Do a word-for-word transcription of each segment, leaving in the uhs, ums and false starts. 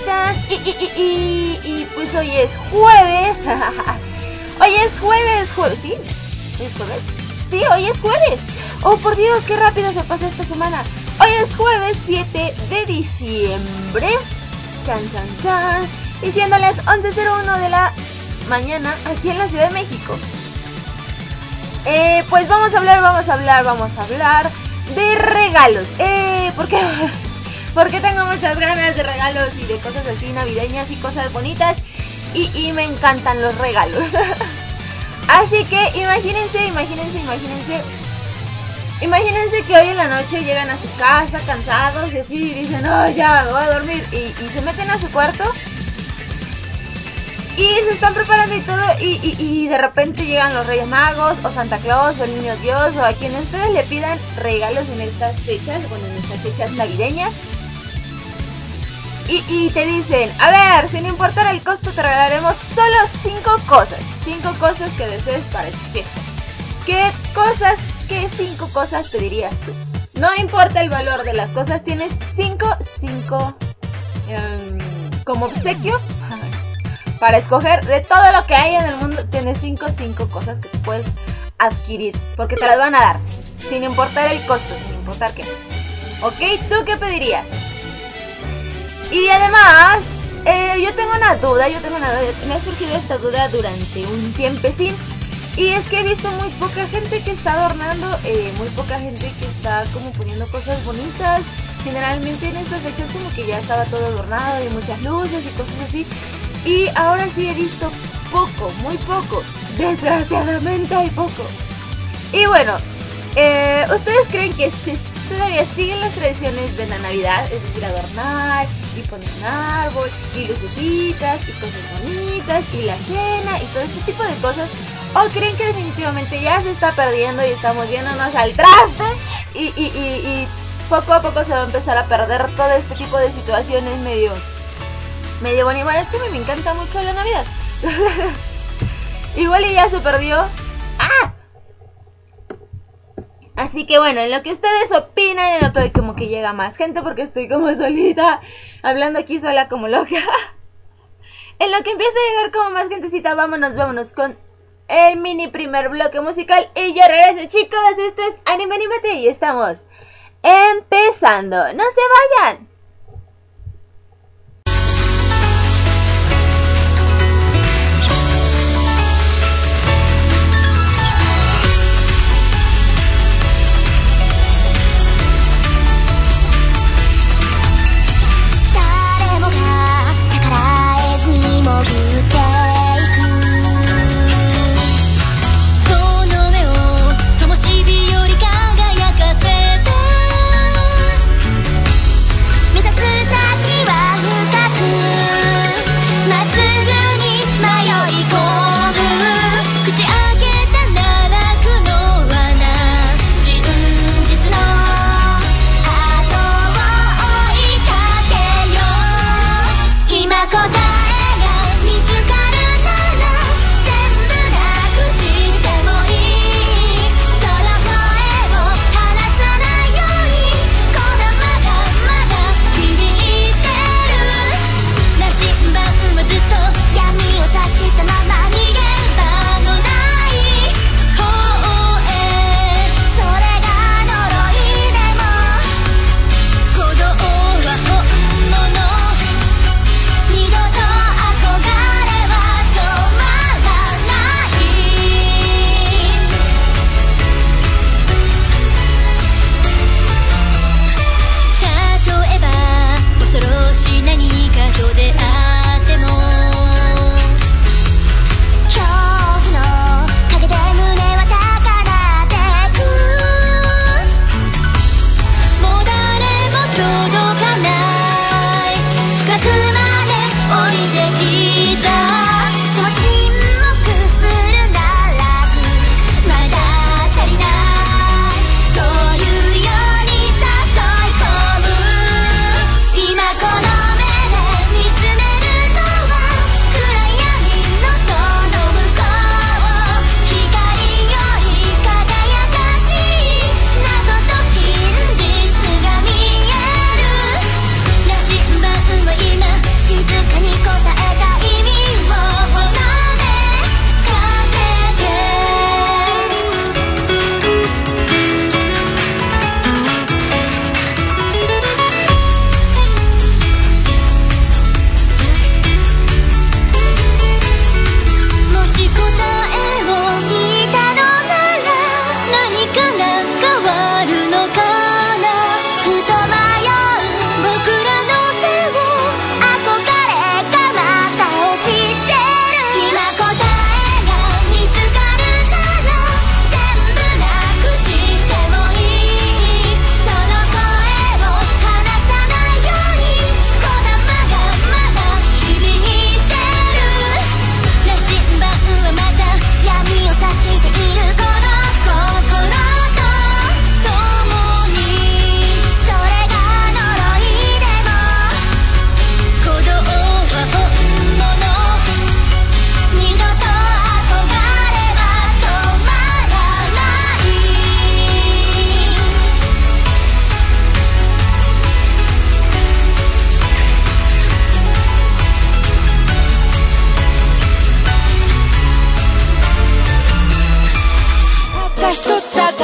chan. Y, y, y, y, y pues hoy es jueves. Hoy es jueves, jueves, ¿sí? ¿Hoy es jueves? Sí, hoy es jueves. Oh, por Dios, qué rápido se pasó esta semana. Hoy es jueves siete de diciembre. Chan, chan, chan. Y siendo las once cero uno de la mañana aquí en la Ciudad de México. Eh, pues vamos a hablar, vamos a hablar, vamos a hablar de regalos. Eh, ¿por qué? Porque tengo muchas ganas de regalos y de cosas así navideñas y cosas bonitas. Y, y me encantan los regalos. Así que imagínense, imagínense, imagínense. Imagínense que hoy en la noche llegan a su casa cansados y así dicen, no, ya, me voy a dormir. Y, y se meten a su cuarto. Y se están preparando y todo. Y, y, y de repente llegan los Reyes Magos o Santa Claus o el Niño Dios o a quien ustedes le pidan regalos en estas fechas, bueno, en estas fechas navideñas. Y, y te dicen, a ver, sin importar el costo te regalaremos solo cinco cosas. Cinco cosas que desees para tus fiestas. ¿Qué cosas, qué cinco cosas pedirías tú? No importa el valor de las cosas, tienes cinco, cinco um, como obsequios para escoger. De todo lo que hay en el mundo, tienes cinco, cinco cosas que tú puedes adquirir, porque te las van a dar, sin importar el costo, sin importar qué. ¿Ok? ¿Tú qué pedirías? Y además, eh, yo tengo una duda, yo tengo una duda, me ha surgido esta duda durante un tiempecín. Y es que he visto muy poca gente que está adornando, eh, muy poca gente que está como poniendo cosas bonitas. Generalmente en estas fechas como que ya estaba todo adornado y muchas luces y cosas así. Y ahora sí he visto poco, muy poco, desgraciadamente hay poco. Y bueno, eh, ¿ustedes creen que se, todavía siguen las tradiciones de la Navidad? Es decir, adornar y poner un árbol y lucecitas y cosas bonitas y la cena y todo este tipo de cosas. ¿O creen que definitivamente ya se está perdiendo y estamos yéndonos al traste y, y, y, y poco a poco se va a empezar a perder todo este tipo de situaciones medio medio bonitas? Bueno, es que a mí me encanta mucho la Navidad. Igual y ya se perdió. ¡Ah! Así que bueno, en lo que ustedes opinan, en lo que como que llega más gente, porque estoy como solita, hablando aquí sola como loca. En lo que empieza a llegar como más gentecita, vámonos, vámonos con el mini primer bloque musical. Y yo regreso, chicos, esto es Anime Animate y estamos empezando. ¡No se vayan!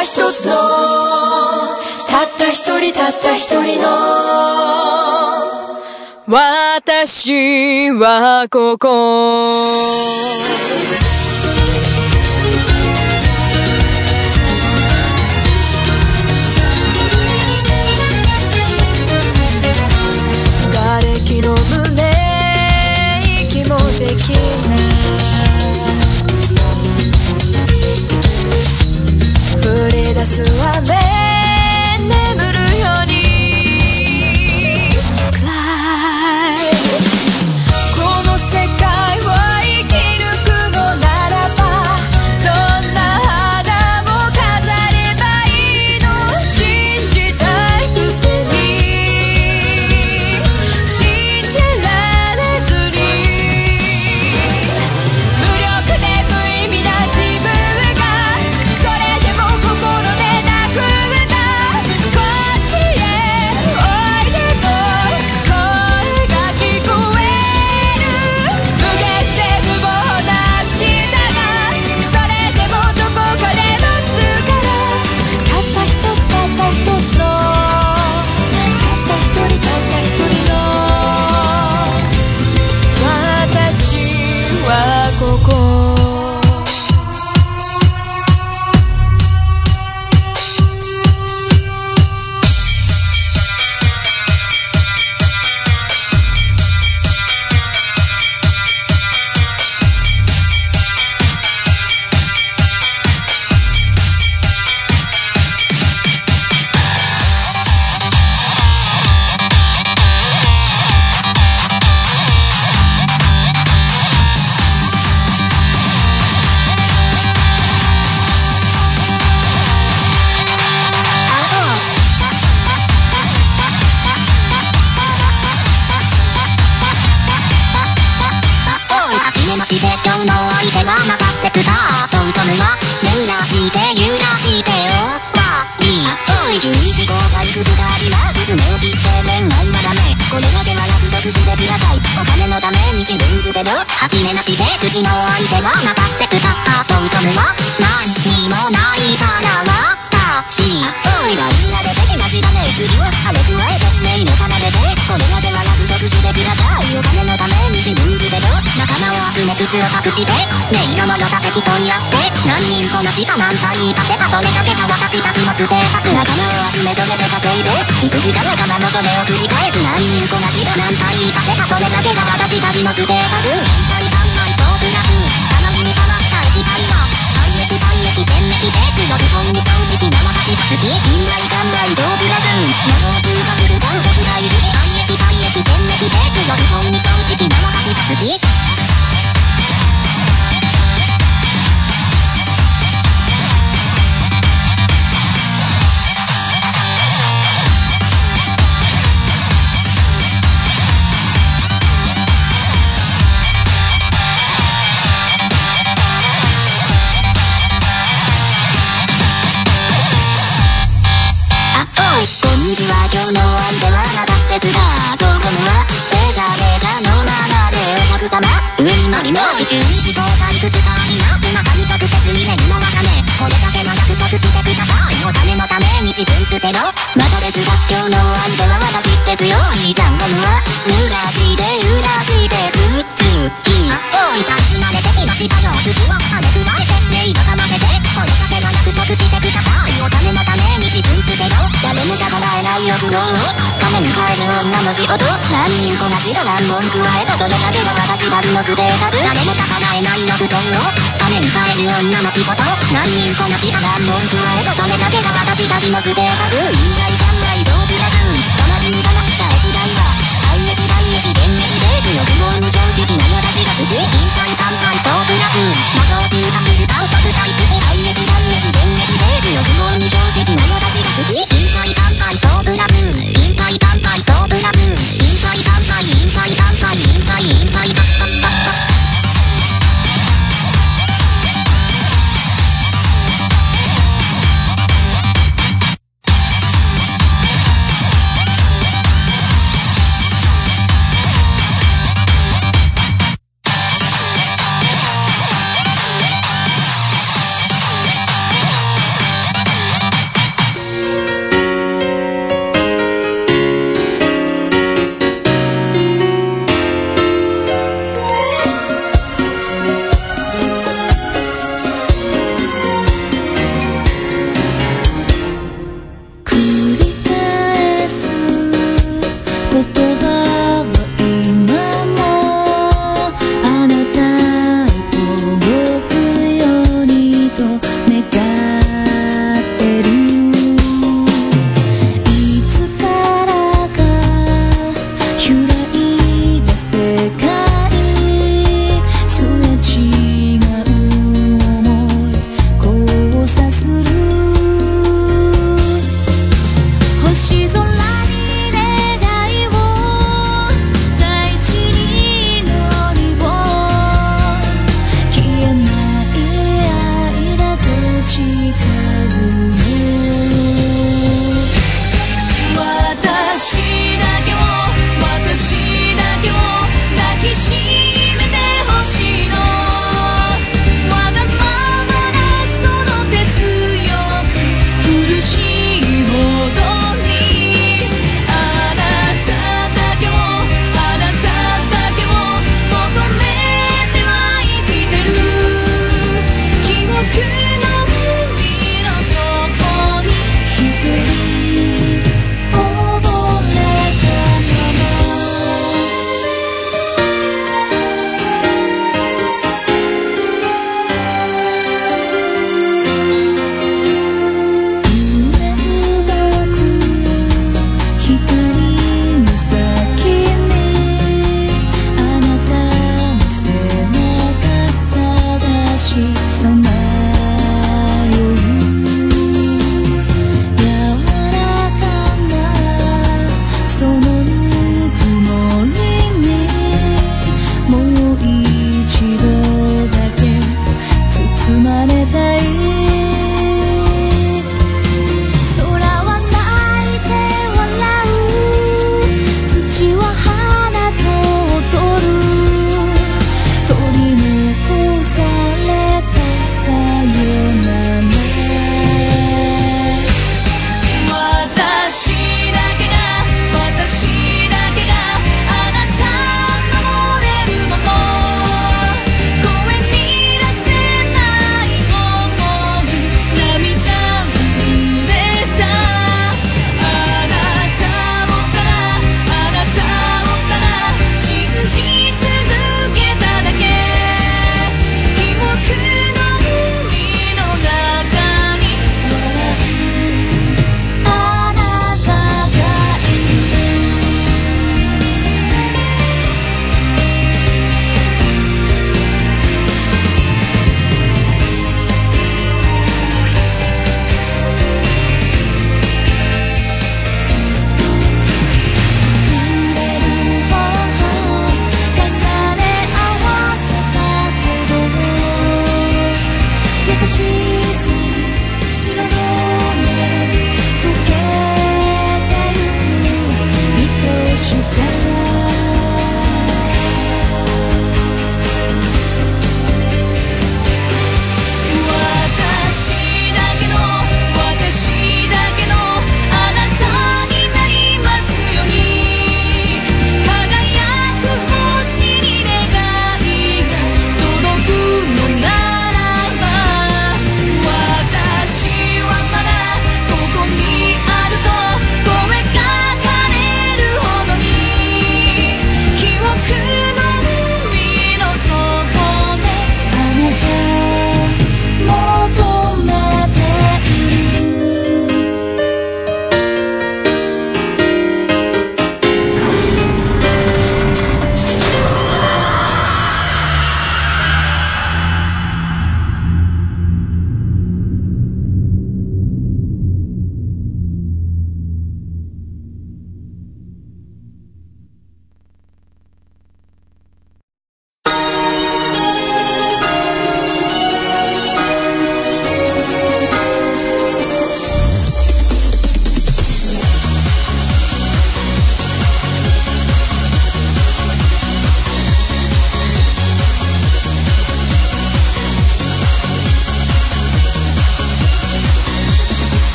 った一つのたった一人たった一人の私はここ瓦礫の胸息もできない降り出す雨眠るように暗いこの世界を生き抜くのならばどんな花も飾ればいいの信じたいくせに信じられずに無力で無意味な自分がそれでも心で泣くんだこっちへおいでも声が聞こえる無限で無謀な明日がそれでもどこかで待つからたった一つたった一つのたった一人たった一人の私はここ今日の相手はまたってスターそうとむは揺らして揺らしておったりおいじゅういち号体育使いは進めを切って恋愛はダメこれだけは約束してくださいお金のために自分捨てろ初めなしで次の相手はまたってスターそうとむは何にもないから私おいがみんなで敵なしだね次はあれ加えてメイの奏でてこれだけは約束してくださいお金のために自分捨てろ仲間を集め筒を隠して音色の良さで競い合って何人こなした何体立てたそれだけが私たちのステータス仲間を集めそれで稼いでいつしか仲間もそれを繰り返す何人こなした何体立てたそれだけが私たちのステータス変態三昧そうプラス玉に変わった液体は体液体液点滅ですよ日本に正直な私が好き信頼感来そうプラス魔法通過する観測大事体液体液点滅ですよ日本に正直な私が好きこんにちは今日の相手はまたですがそうこむはレジャーレジャーのままでお客様上にまりの宇宙一号体育使います中に直接にねるのわかめこれだけの約束してくださいお金のために自分捨てろまたですが今日の相手は私ですよいいじゃんゴムは濡らして揺らしてずっつきおいたつまれてきましたよ筒を跳ね加えてメイドかませてこれだけの約束してくださいお金のために自分捨てろ誰もが叶えない欲望を金に変える女の仕事何人こなしが何文加えたそれだけが私たちのステータス誰もが叶えない欲望を金に変える女の仕事何人こなしが何文加えたそれだけが私たちのステータス因外三昧そうプラス隣に黙った液体は体液体液電液で欲望に正直な私が好き因外三昧そうプラス魔法通過する観測大好き体液体液電液で欲望に正直な私が好き因外三昧そうプラス因外三昧そうプラス因外三昧因外三昧因外因外パッパッパッパッ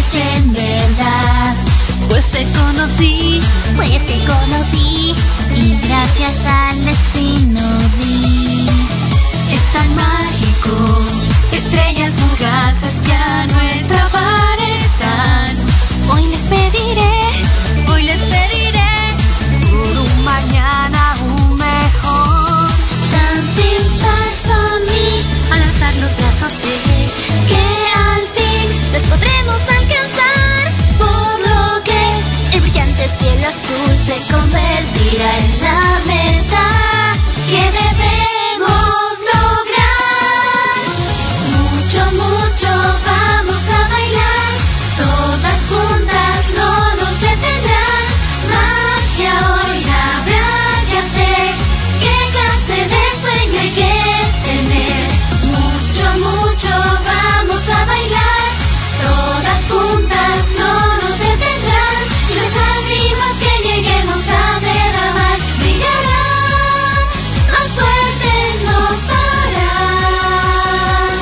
es en verdad. Pues te conocí, Pues te conocí y gracias al destino vi. es tan mágico, estrellas fugaces que a nuestra par están. Hoy les pediré Hoy les pediré por un mañana aún mejor. Dancing Stars on me. Al alzar los brazos sé Que al fin les podremos alcanzar. Por lo que el brillante cielo azul se convertirá en la meta que debemos lograr. Mucho, mucho vamos a bailar. Todas juntas no nos detendrán. Magia hoy habrá que hacer. ¿Qué clase de sueño hay que tener? Mucho, mucho vamos a bailar. Todas juntas no nos detendrán. Y las lágrimas que lleguemos a derramar brillarán, más fuertes nos harán.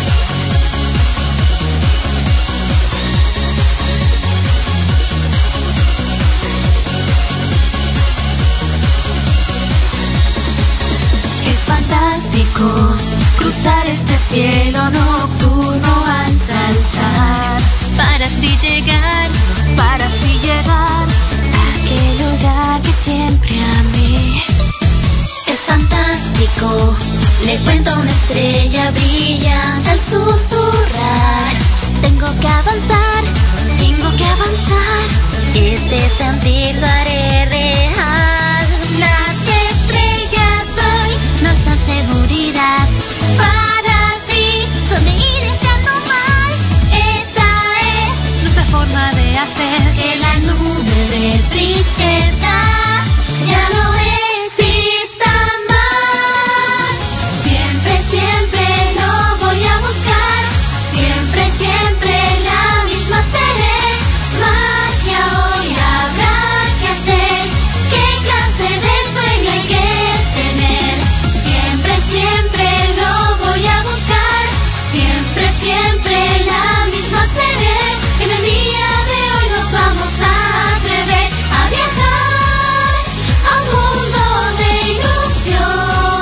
es fantástico cruzar este cielo nocturno al saltar, para así llegar, para así llegar a aquel lugar que siempre amé. Es fantástico, le cuento a una estrella brillante al susurrar. Tengo que avanzar, tengo que avanzar. Este sentir lo haré real. Las estrellas hoy nos dan seguridad para así sonreír estando mal. Esa es Nuestra forma de hacer que la nube de tristeza ya no exista más. Siempre, siempre lo voy a buscar. Siempre, siempre la misma seré. Magia hoy habrá que hacer. ¿Qué clase de sueño hay que tener? Siempre, siempre lo voy a buscar. Siempre, siempre la misma seré. En el día de hoy nos vamos a atrever a viajar a un mundo de ilusión.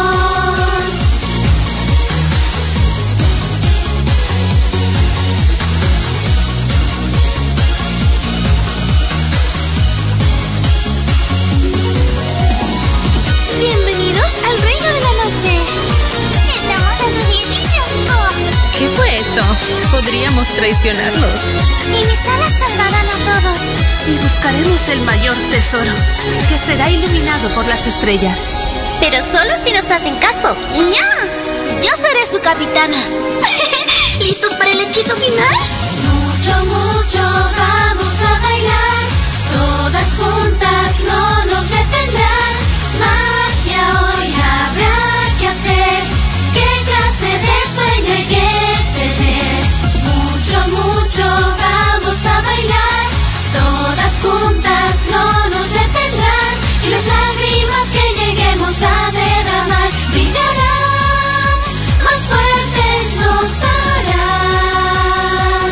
Bienvenidos al reino de la noche. Estamos a su servicio, amigo. ¿Qué fue eso? Podríamos traicionarlos. Y mis alas salvarán a todos. Y buscaremos el mayor tesoro, que será iluminado por las estrellas. Pero solo si nos hacen caso. ¡Ña! Yo seré su capitana. ¿Listos para el hechizo final? Mucho, mucho vamos a bailar. Todas juntas no nos detendrán. Magia hoy habrá que hacer. ¿Qué clase de sueño hay que tener? Mucho, mucho vamos a bailar. Todas juntas no nos detendrán. Y las lágrimas que lleguemos a derramar brillarán, más fuertes nos harán.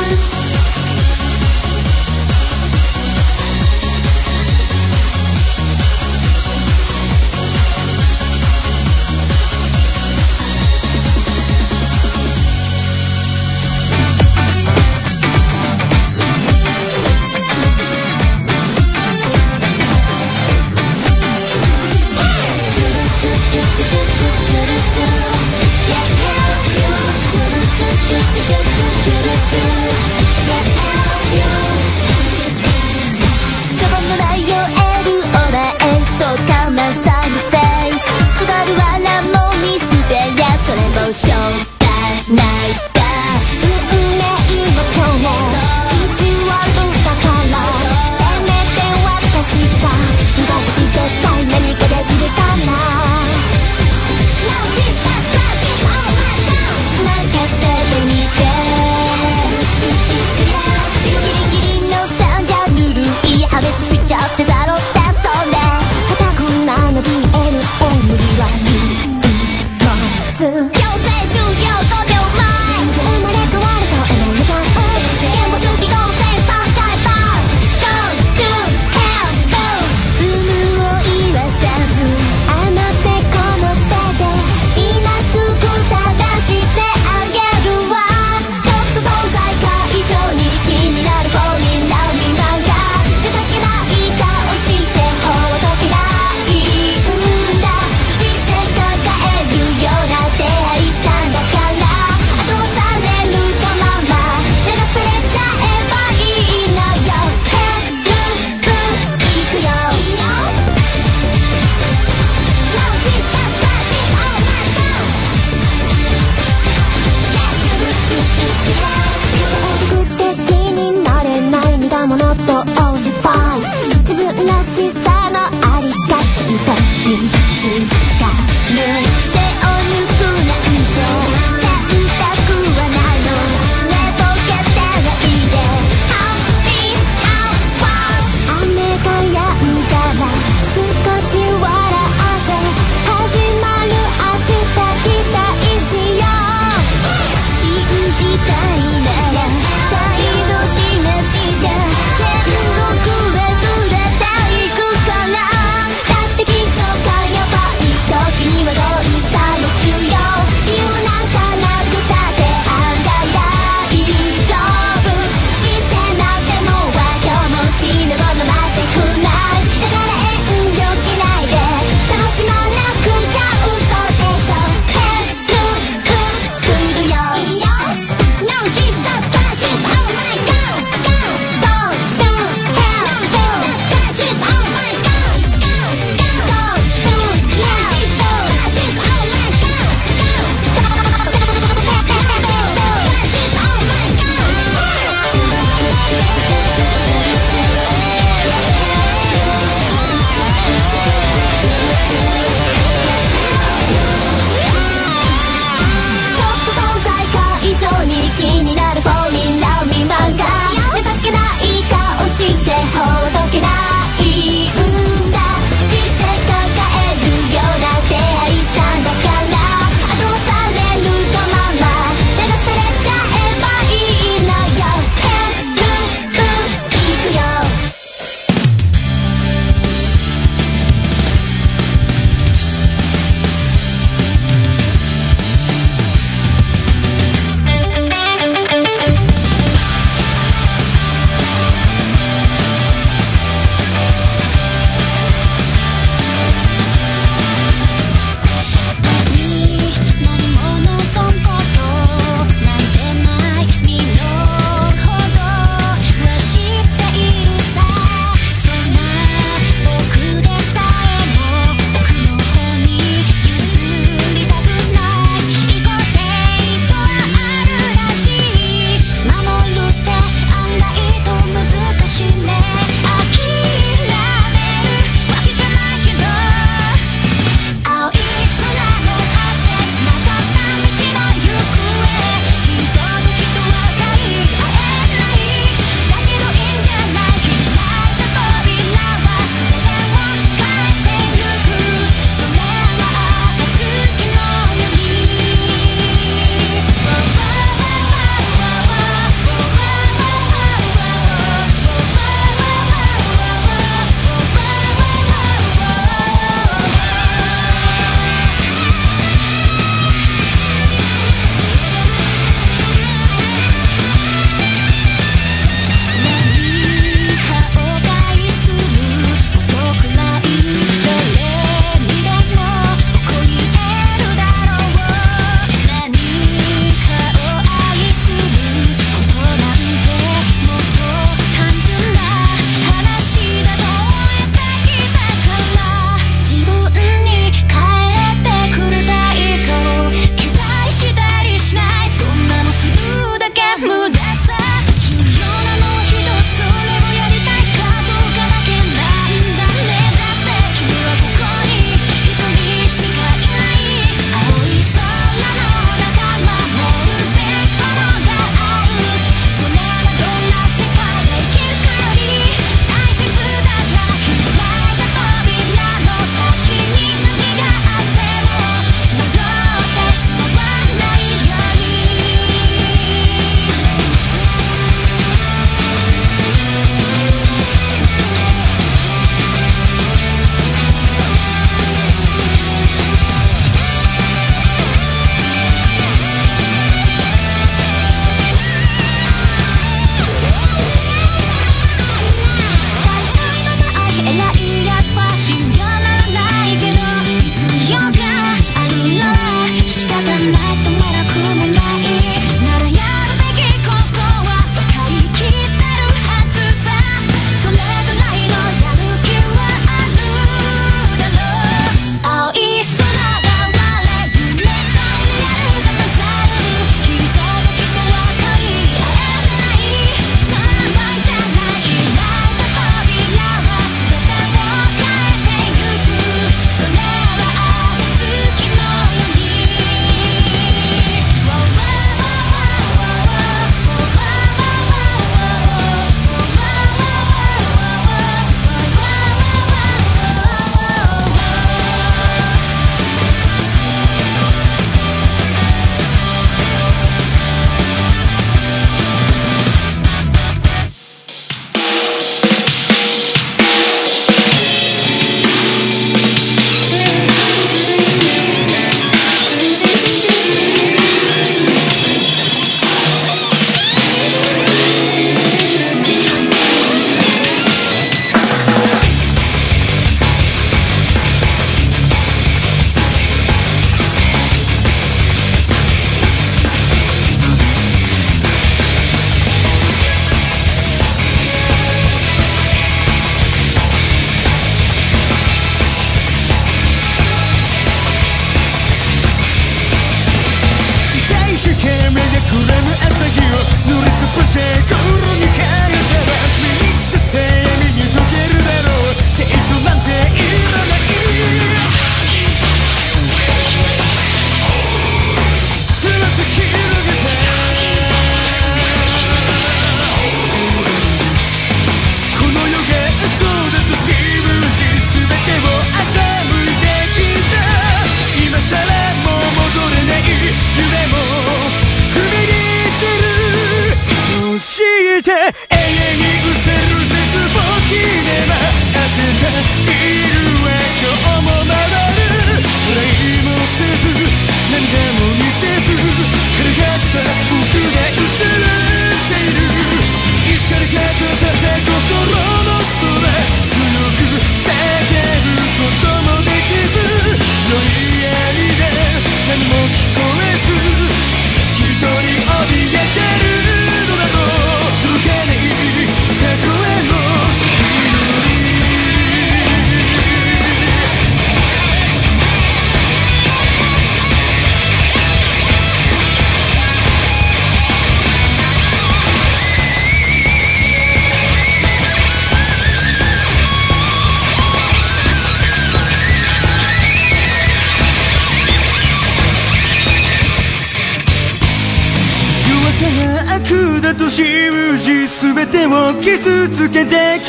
だと信じ全てを傷つけてきた笑い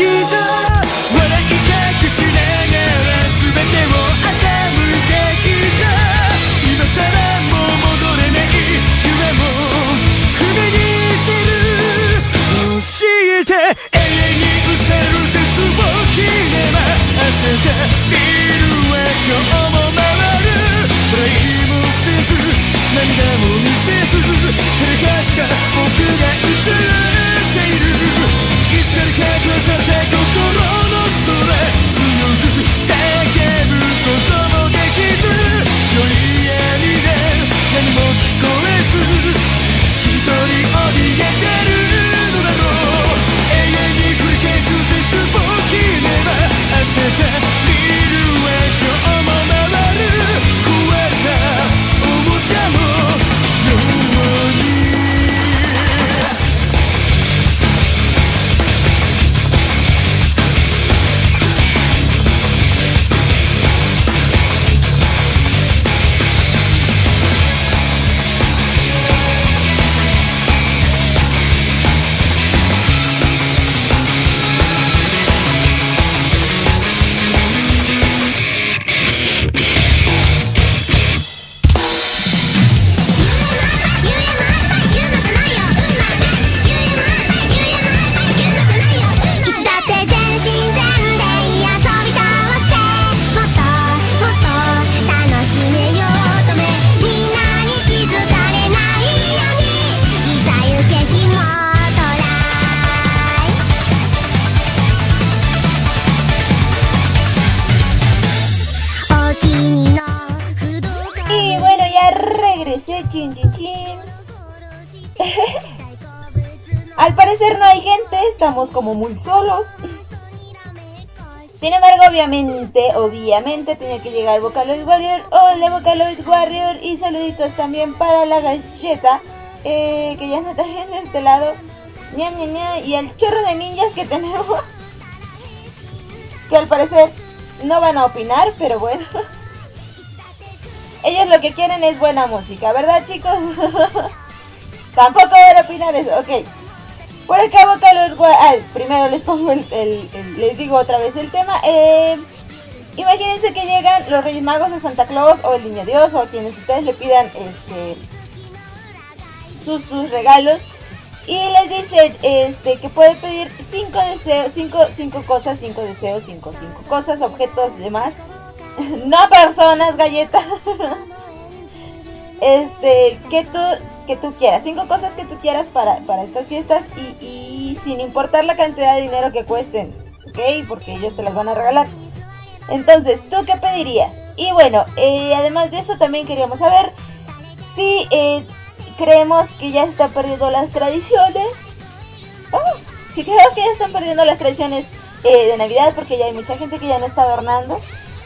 隠しながら全てを欺いてきた今さらもう戻れない夢も踏みにじるそして永遠に失せる絶望決めば焦ったビルは今日も回るプレイもせず涙も見せず照れかした僕が映っているいつからか壊された心の空強く叫ぶこともできず夜闇で何も聞こえず一人怯えてるのだろう永遠に繰り返す絶望決めば焦ったビルは今日も回る壊れたおもちゃもように Chin, chin, chin. Al parecer no hay gente, estamos como muy solos. Sin embargo, obviamente, obviamente tenía que llegar Vocaloid Warrior. Hola Vocaloid Warrior y saluditos también para la galleta, eh, que ya no está bien de este lado. Ña, ña, ña. Y el chorro de ninjas que tenemos, que al parecer no van a opinar, pero bueno. Ellos lo que quieren es buena música, ¿verdad, chicos? Tampoco van a opinar eso, ok. Por acá Vocaloid Warrior. Ah, primero les pongo el, el, el, les digo otra vez el tema. Eh, imagínense que llegan los Reyes Magos o Santa Claus o el Niño Dios o a quienes ustedes le pidan este sus, sus regalos. Y les dicen este, que puede pedir cinco deseos, cinco, cinco cosas, cinco deseos, cinco, cinco cosas, objetos, demás. No personas, galletas. Este, que tú, que tú quieras. Cinco cosas que tú quieras para, para estas fiestas y, y sin importar la cantidad de dinero que cuesten, ¿ok? Porque ellos te las van a regalar. Entonces, ¿tú qué pedirías? Y bueno, eh, además de eso también queríamos saber si eh, creemos que ya se están perdiendo las tradiciones. Oh, si creemos que ya están perdiendo las tradiciones eh, de Navidad, porque ya hay mucha gente que ya no está adornando.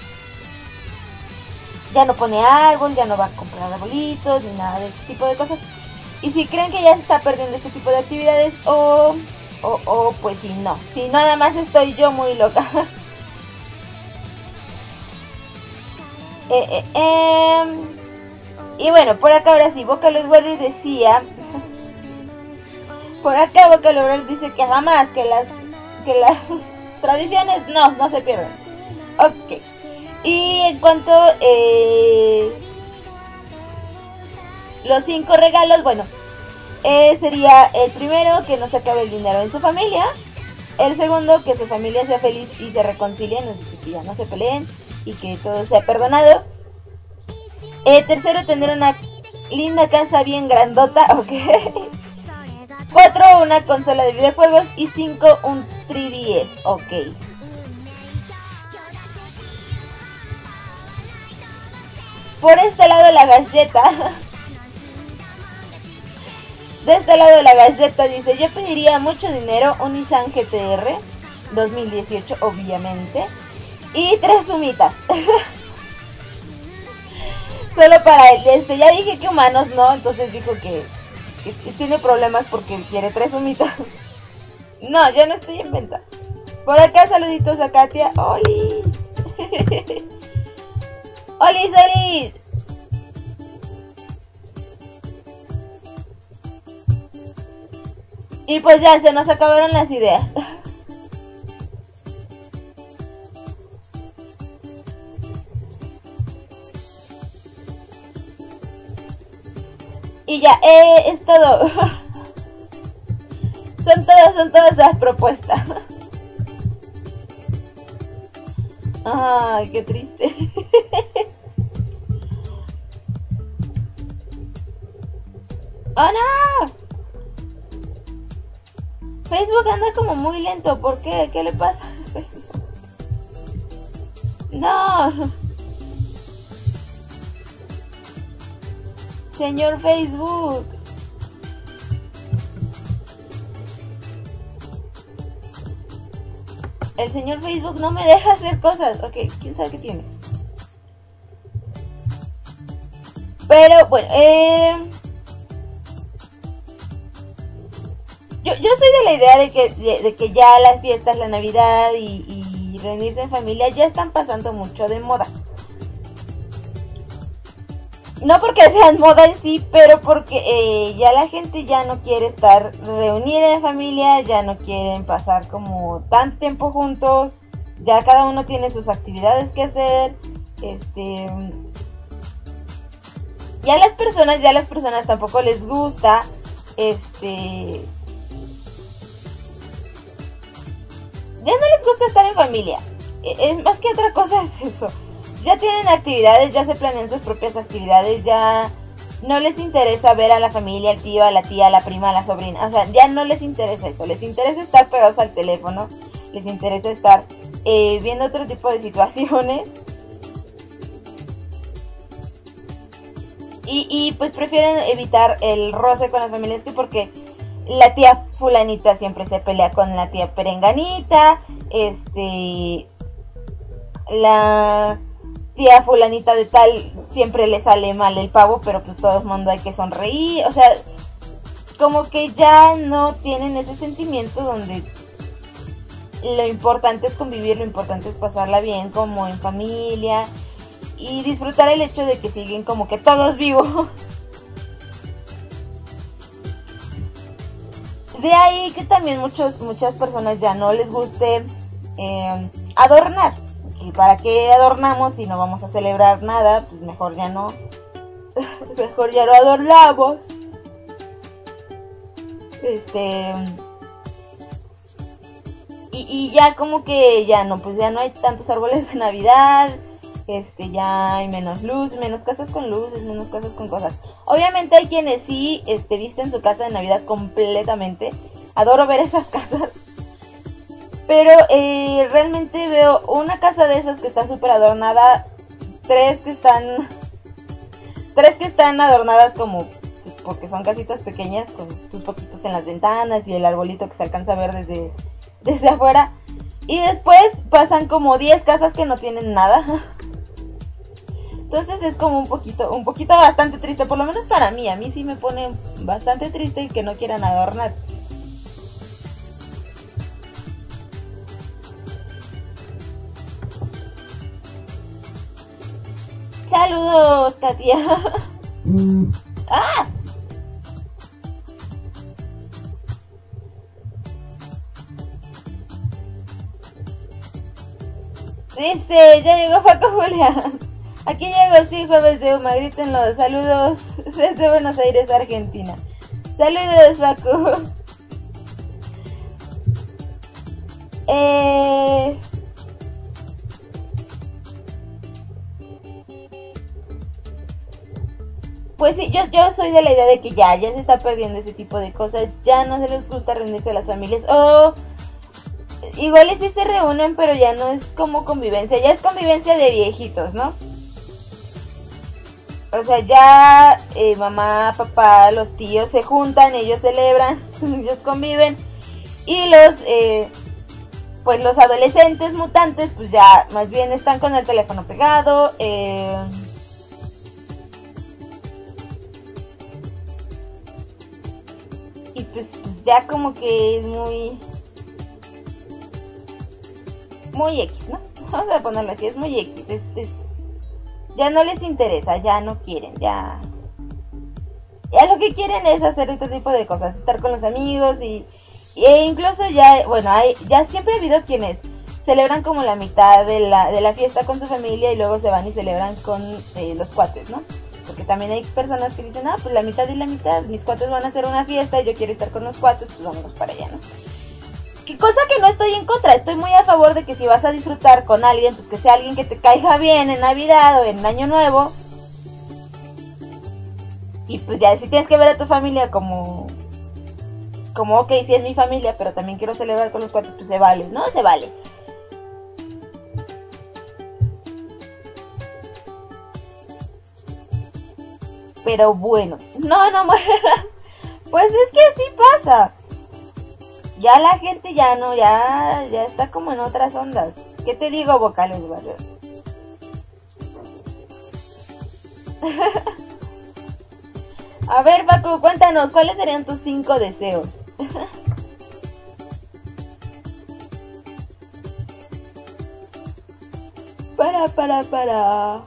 Ya no pone árbol, ya no va a comprar arbolitos, ni nada de este tipo de cosas. Y si creen que ya se está perdiendo este tipo de actividades, o, o, o pues si no. Si nada más estoy yo muy loca. eh, eh, eh, y bueno, por acá ahora sí, Vocaloid Warrior decía... Por acá Vocaloid Warrior dice que jamás, que las, que las tradiciones no, no se pierden. Ok. Y en cuanto a eh, los cinco regalos, bueno, eh, sería el primero, que no se acabe el dinero en su familia. El segundo, que su familia sea feliz y se reconcilien, es decir, que ya no se peleen y que todo sea perdonado. El tercero, tener una linda casa bien grandota, ok. Cuatro, una consola de videojuegos. Y cinco, un tres D S, ok. Por este lado la galleta. De este lado la galleta dice: yo pediría mucho dinero, un Nissan G T R dos mil dieciocho, obviamente. Y tres sumitas. Solo para él. Este, ya dije que humanos no, entonces dijo que, que, que tiene problemas porque quiere tres sumitas. No, yo no estoy en venta. Por acá saluditos a Katia. ¡Oli! ¡Olis, olis! Y pues ya, se nos acabaron las ideas. Y ya, eh, es todo. Son todas, son todas las propuestas. Ay, qué triste. ¡Oh, no! Facebook anda como muy lento. ¿Por qué? ¿Qué le pasa a Facebook? ¡No! Señor Facebook. El señor Facebook no me deja hacer cosas. Ok, quién sabe qué tiene. Pero bueno, eh... Yo, yo soy de la idea de que, de, de que ya las fiestas, la Navidad y, y reunirse en familia ya están pasando mucho de moda. No porque sean moda en sí, pero porque eh, ya la gente ya no quiere estar reunida en familia, ya no quieren pasar como tanto tiempo juntos, ya cada uno tiene sus actividades que hacer, este... Ya las personas, ya las personas tampoco les gusta, este... Ya no les gusta estar en familia, es más que otra cosa es eso. Ya tienen actividades, ya se planean sus propias actividades, ya no les interesa ver a la familia, al tío, a la tía, a la prima, a la sobrina. O sea, ya no les interesa eso, les interesa estar pegados al teléfono, les interesa estar eh, viendo otro tipo de situaciones. Y, y pues prefieren evitar el roce con las familias, que porque la tía fulanita siempre se pelea con la tía perenganita, este... La... tía fulanita de tal siempre le sale mal el pavo, pero pues todo el mundo hay que sonreír. O sea, como que ya no tienen ese sentimiento donde lo importante es convivir, lo importante es pasarla bien como en familia y disfrutar el hecho de que siguen como que todos vivos. De ahí que también muchos, muchas personas ya no les guste eh, adornar. ¿Y para qué adornamos si no vamos a celebrar nada? Pues mejor ya no. Mejor ya no adornamos. Este... Y, y ya como que ya no, pues ya no hay tantos árboles de Navidad. Este, ya hay menos luz, menos casas con luces, menos casas con cosas. Obviamente hay quienes sí este, visten su casa de Navidad completamente. Adoro ver esas casas. Pero eh, realmente veo una casa de esas que está súper adornada, tres que están, tres que están adornadas como, porque son casitas pequeñas con sus foquitos en las ventanas y el arbolito que se alcanza a ver desde, desde afuera. Y después pasan como diez casas que no tienen nada. Entonces es como un poquito, un poquito bastante triste, por lo menos para mí. A mí sí me pone bastante triste que no quieran adornar. Saludos, Katia. Mm. ¡Ah! Dice, ya llegó Paco Julián. Aquí llego, sí, jueves de Uma, grítenlo. Saludos desde Buenos Aires, Argentina. Saludos, Paco. Eh... Pues sí, yo, yo soy de la idea de que ya, ya se está perdiendo ese tipo de cosas. Ya no se les gusta reunirse a las familias. O igual y sí se reúnen, pero ya no es como convivencia. Ya es convivencia de viejitos, ¿no? O sea, ya eh, mamá, papá, los tíos se juntan, ellos celebran, ellos conviven. Y los, eh, pues los adolescentes mutantes, pues ya más bien están con el teléfono pegado. Eh... Y pues, pues ya como que es muy... Muy X, ¿no? Vamos a ponerlo así, es muy X. Es, es, ya no les interesa, ya no quieren, ya... Ya lo que quieren es hacer este tipo de cosas, estar con los amigos y, e incluso ya, bueno, hay, ya siempre ha habido quienes celebran como la mitad de la, de la fiesta con su familia y luego se van y celebran con eh, los cuates, ¿no? Porque también hay personas que dicen, ah, pues la mitad y la mitad, mis cuates van a hacer una fiesta y yo quiero estar con los cuates, pues vámonos para allá, ¿no? Que cosa que no estoy en contra, estoy muy a favor de que si vas a disfrutar con alguien, pues que sea alguien que te caiga bien en Navidad o en Año Nuevo. Y pues ya, si tienes que ver a tu familia como, como ok, sí es mi familia, pero también quiero celebrar con los cuates, pues se vale, ¿no? Se vale. Pero bueno, no, no, pues es que así pasa. Ya la gente ya no, ya, ya está como en otras ondas. ¿Qué te digo, vocales, barrio? A ver, Paco, cuéntanos, ¿cuáles serían tus cinco deseos? Para, para, para.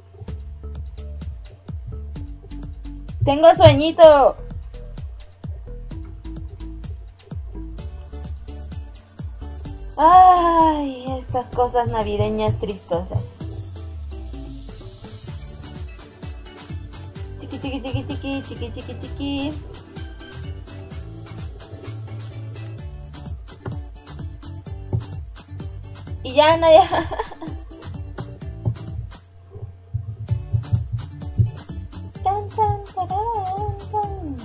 Tengo sueñito. Ay, estas cosas navideñas tristosas. Chiqui, chiqui, chiqui, chiqui, chiqui, chiqui, chiqui. Y ya nadie... tan, tan, tarán, tan.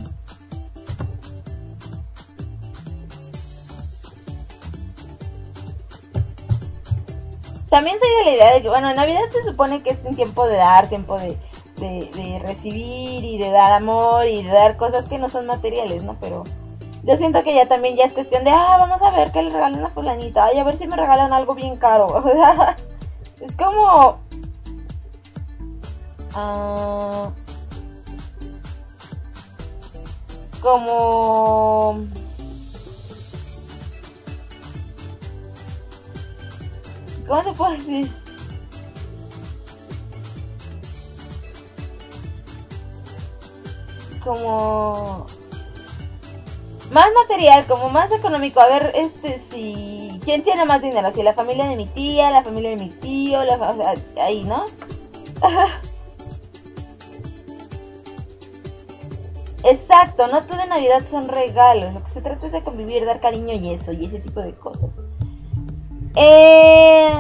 También soy de la idea de que, bueno, en Navidad se supone que es un tiempo de dar, tiempo de, de, de recibir y de dar amor y de dar cosas que no son materiales, ¿no? Pero yo siento que ya también ya es cuestión de, ah, vamos a ver qué le regalan a fulanita, ay, a ver si me regalan algo bien caro. O sea, es como... Uh, como... ¿Cómo se puede decir? Como... más material, como más económico. A ver, este, si... ¿quién tiene más dinero? Si la familia de mi tía, la familia de mi tío, la, o sea, ahí, ¿no? Exacto, no todo en Navidad son regalos. Lo que se trata es de convivir, dar cariño y eso, y ese tipo de cosas. Eh...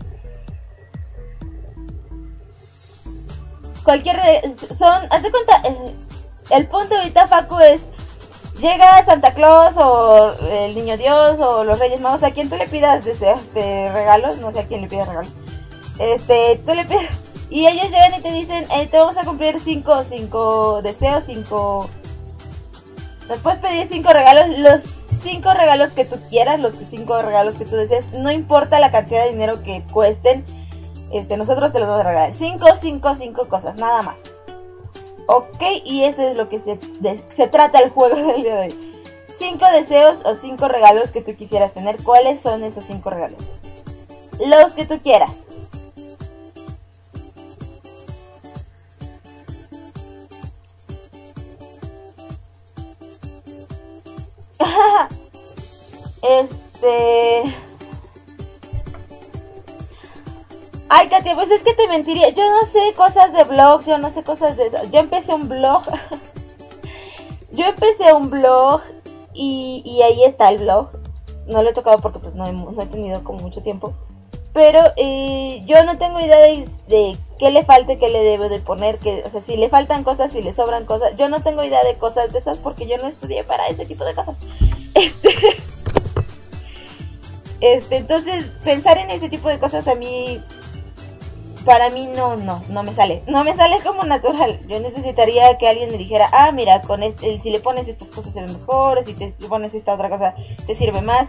Cualquier... son... haz de cuenta... El, el punto ahorita, Facu, es... llega Santa Claus o el Niño Dios o los Reyes Magos, a quien tú le pidas deseos de regalos, no sé a quién le pidas regalos. Este, tú le pides... y ellos llegan y te dicen, eh, te vamos a cumplir cinco, cinco deseos, cinco... nos puedes pedir cinco regalos, los cinco regalos que tú quieras, los cinco regalos que tú desees, no importa la cantidad de dinero que cuesten, este, nosotros te los vamos a regalar. Cinco, cinco, cinco cosas, nada más. Ok, y eso es lo que se, de, se trata el juego del día de hoy. Cinco deseos o cinco regalos que tú quisieras tener. ¿Cuáles son esos cinco regalos? Los que tú quieras. Este... Ay, Katia, pues es que te mentiría. Yo no sé cosas de blogs, yo no sé cosas de eso. Yo empecé un blog. Yo empecé un blog y, y ahí está el blog. No lo he tocado porque pues no he, no he tenido como mucho tiempo. Pero eh, yo no tengo idea de, de qué le falte, qué le debo de poner. Que, o sea, si le faltan cosas, si le sobran cosas. Yo no tengo idea de cosas de esas porque yo no estudié para ese tipo de cosas. Este... Este, entonces, pensar en ese tipo de cosas a mí... para mí no, no, no me sale. No me sale como natural. Yo necesitaría que alguien me dijera, ah, mira, con este, si le pones estas cosas se ve mejor, si te le pones esta otra cosa te sirve más.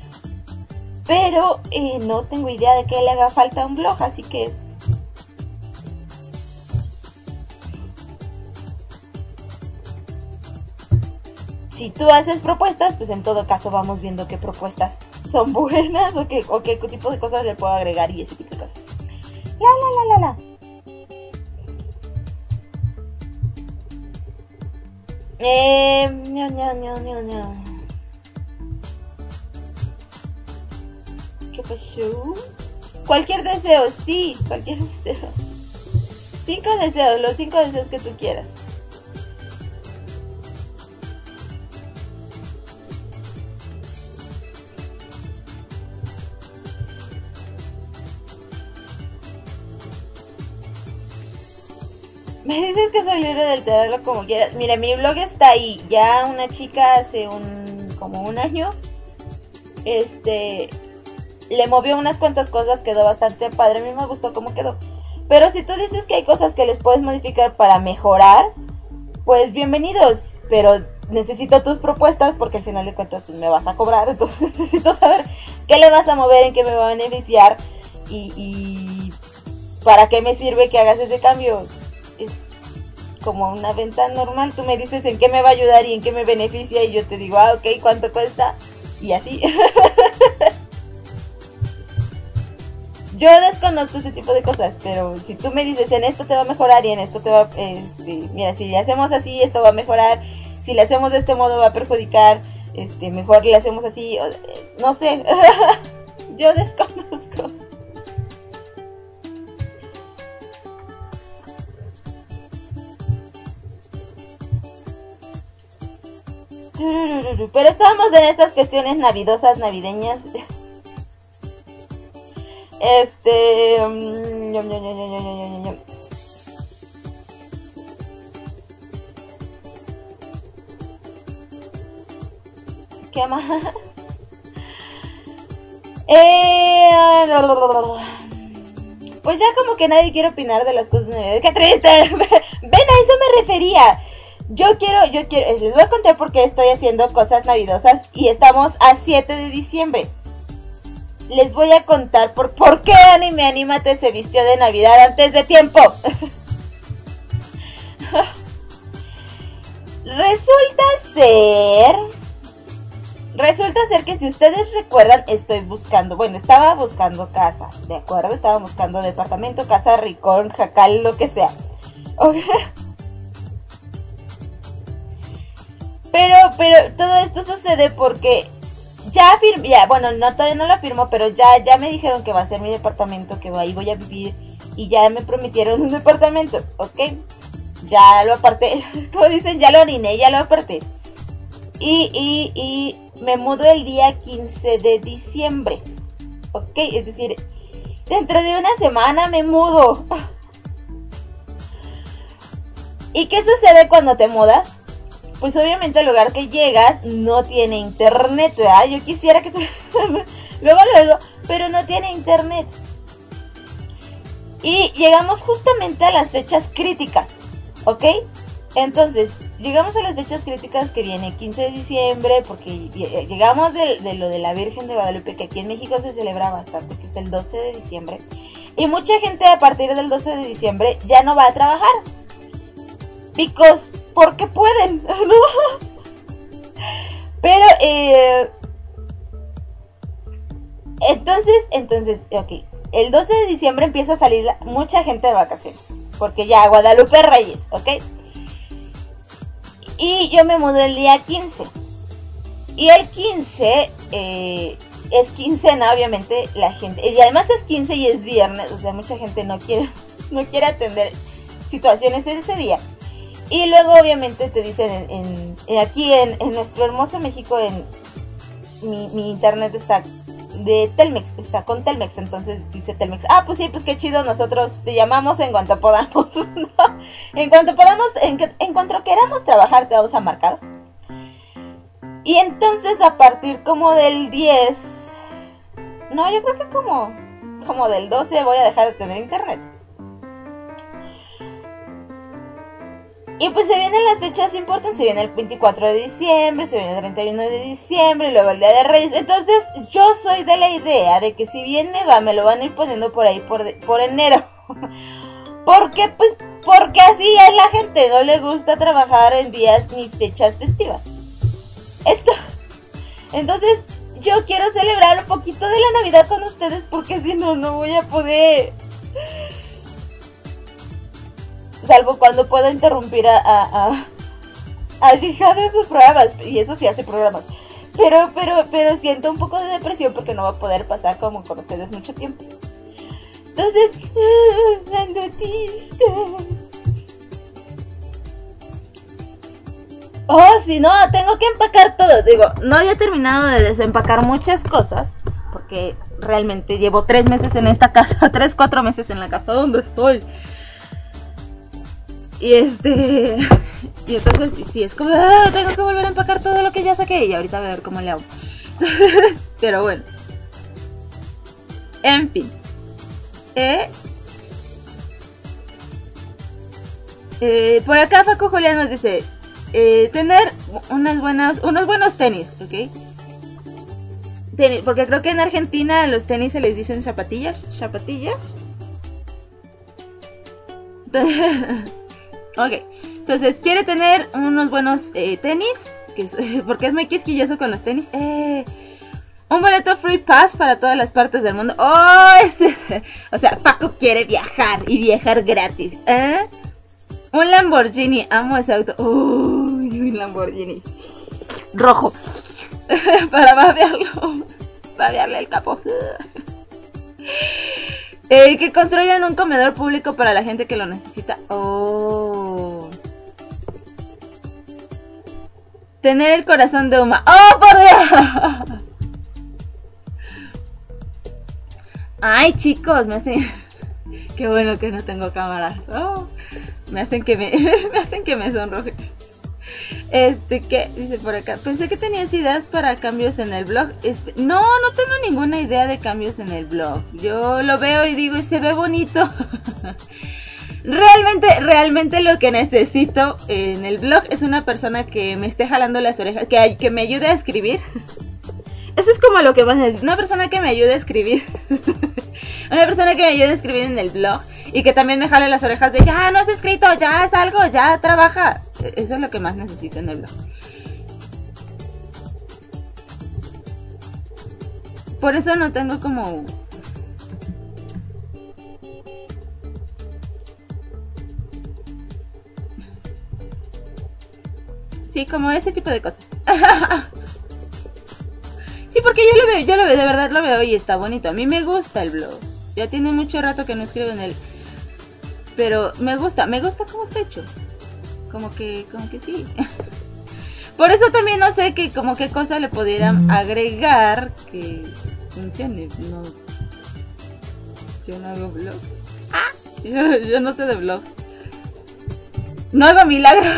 Pero eh, no tengo idea de que le haga falta a un blog, así que... si tú haces propuestas, pues en todo caso vamos viendo qué propuestas son buenas o qué, o qué tipo de cosas le puedo agregar y ese tipo de cosas. La, la, la, la, la. Eh, no, no, no, no, no. ¿Qué pasó? Cualquier deseo, sí, cualquier deseo. Cinco deseos, los cinco deseos que tú quieras. Me dices que soy libre de alterarlo como quieras. Mira, mi blog está ahí. Ya una chica hace un como un año, este, le movió unas cuantas cosas, quedó bastante padre. A mí me gustó cómo quedó. Pero si tú dices que hay cosas que les puedes modificar para mejorar, pues bienvenidos. Pero necesito tus propuestas porque al final de cuentas pues, me vas a cobrar. Entonces necesito saber qué le vas a mover, en qué me va a beneficiar y, y para qué me sirve que hagas ese cambio. Es como una venta normal, tú me dices en qué me va a ayudar y en qué me beneficia y yo te digo, ah, ok, ¿cuánto cuesta? Y así. Yo desconozco ese tipo de cosas, pero si tú me dices en esto te va a mejorar y en esto te va, este, mira, si le hacemos así esto va a mejorar, si le hacemos de este modo va a perjudicar, este, mejor le hacemos así, no sé, yo desconozco. Pero estábamos en estas cuestiones navidosas, navideñas. Este... Um, yum, yum, yum, yum, yum, yum. ¿Qué más? Eh, pues ya como que nadie quiere opinar de las cosas navideñas. ¡Qué triste! Ven, a eso me refería. Yo quiero, yo quiero, les voy a contar por qué estoy haciendo cosas navidosas y estamos a siete de diciembre. Les voy a contar por, por qué Anime Anímate se vistió de Navidad antes de tiempo. Resulta ser, resulta ser que si ustedes recuerdan, estoy buscando, bueno, estaba buscando casa, ¿de acuerdo? Estaba buscando departamento, casa, ricón, jacal, lo que sea. Okay. Pero, pero todo esto sucede porque ya firmé, ya, bueno, no, todavía no lo firmo, pero ya, ya me dijeron que va a ser mi departamento, que ahí voy a vivir y ya me prometieron un departamento, ¿ok? Ya lo aparté, como dicen, ya lo oriné, ya lo aparté. Y, y, y me mudo el día quince de diciembre, ¿ok? Es decir, dentro de una semana me mudo. ¿Y qué sucede cuando te mudas? Pues obviamente el lugar que llegas no tiene internet, ¿verdad? Yo quisiera que... Te... luego, luego, pero no tiene internet. Y llegamos justamente a las fechas críticas, ¿ok? Entonces, llegamos a las fechas críticas que viene quince de diciembre, porque llegamos de, de lo de la Virgen de Guadalupe, que aquí en México se celebra bastante, que es el doce de diciembre. Y mucha gente a partir del doce de diciembre ya no va a trabajar. Because... porque pueden, ¿no? Pero, eh, entonces, entonces, ok, el doce de diciembre empieza a salir mucha gente de vacaciones, porque ya Guadalupe Reyes, ok, y yo me mudo el día quince, y el quince, eh, es quincena, obviamente, la gente, y además es quince y es viernes, o sea, mucha gente no quiere, no quiere atender situaciones en ese día. Y luego obviamente te dicen en, en, en aquí en, en nuestro hermoso México, en mi, mi internet está de Telmex, está con Telmex, entonces dice Telmex, ah, pues sí, pues qué chido, nosotros te llamamos en cuanto podamos, ¿no? En cuanto podamos, en, en cuanto queramos trabajar te vamos a marcar. Y entonces a partir como del diez, no, yo creo que como, como del doce voy a dejar de tener internet. Y pues se vienen las fechas importantes, se viene el veinticuatro de diciembre, se viene el treinta y uno de diciembre, y luego el Día de Reyes. Entonces yo soy de la idea de que si bien me va, me lo van a ir poniendo por ahí por, por enero. Porque pues, porque así es la gente, no le gusta trabajar en días ni fechas festivas. Entonces, entonces yo quiero celebrar un poquito de la Navidad con ustedes porque si no, no voy a poder... Salvo cuando pueda interrumpir a, a, a, a Jihad en sus programas, y eso sí hace programas. Pero, pero, pero siento un poco de depresión porque no va a poder pasar como con ustedes mucho tiempo. Entonces, ando triste. Oh, si no, tengo que empacar todo. Digo, no había terminado de desempacar muchas cosas porque realmente llevo tres meses en esta casa, tres, cuatro meses en la casa donde estoy. Y este... Y entonces, sí, sí es como, ah, tengo que volver a empacar todo lo que ya saqué. Y ahorita voy a ver cómo le hago. Pero bueno. En fin. Eh, eh, por acá Facu Julián nos dice... Eh, tener unas buenas, unos buenos tenis, ¿ok? Tenis, porque creo que en Argentina los tenis se les dicen zapatillas. ¿Zapatillas? Entonces, ok. Entonces, quiere tener unos buenos eh, tenis. Que es, porque es muy quisquilloso con los tenis. Eh, un boleto free pass para todas las partes del mundo. Oh, este es, o sea, Paco quiere viajar y viajar gratis. ¿Eh? Un Lamborghini, amo ese auto. Uy, un Lamborghini rojo. Para babearlo. Babearle el capó. Eh, que construyan un comedor público para la gente que lo necesita. Oh. Tener el corazón de Uma. ¡Oh, por Dios! Ay, chicos, me hacen... Qué bueno que no tengo cámaras. Oh, me hacen que me, me hacen que me sonroje. Este, ¿qué? Dice por acá. Pensé que tenías ideas para cambios en el blog. Este, no, no tengo ninguna idea de cambios en el blog. Yo lo veo y digo, y se ve bonito. Realmente, realmente lo que necesito en el blog es una persona que me esté jalando las orejas, que, que me ayude a escribir. Eso es como lo que más necesito. Una persona que me ayude a escribir. Una persona que me ayude a escribir en el blog. Y que también me jale las orejas de ya no has escrito, ya haz algo, ya trabaja. Eso es lo que más necesito en el blog. Por eso no tengo como... Sí, como ese tipo de cosas. Sí, porque yo lo veo, yo lo veo, de verdad lo veo y está bonito. A mí me gusta el blog. Ya tiene mucho rato que no escribo en él. Pero me gusta, me gusta cómo está hecho. Como que, como que sí. Por eso también no sé que, como qué cosa le pudieran agregar que funcione. No, yo no hago blogs. Ah, yo, yo no sé de blogs. No hago milagros.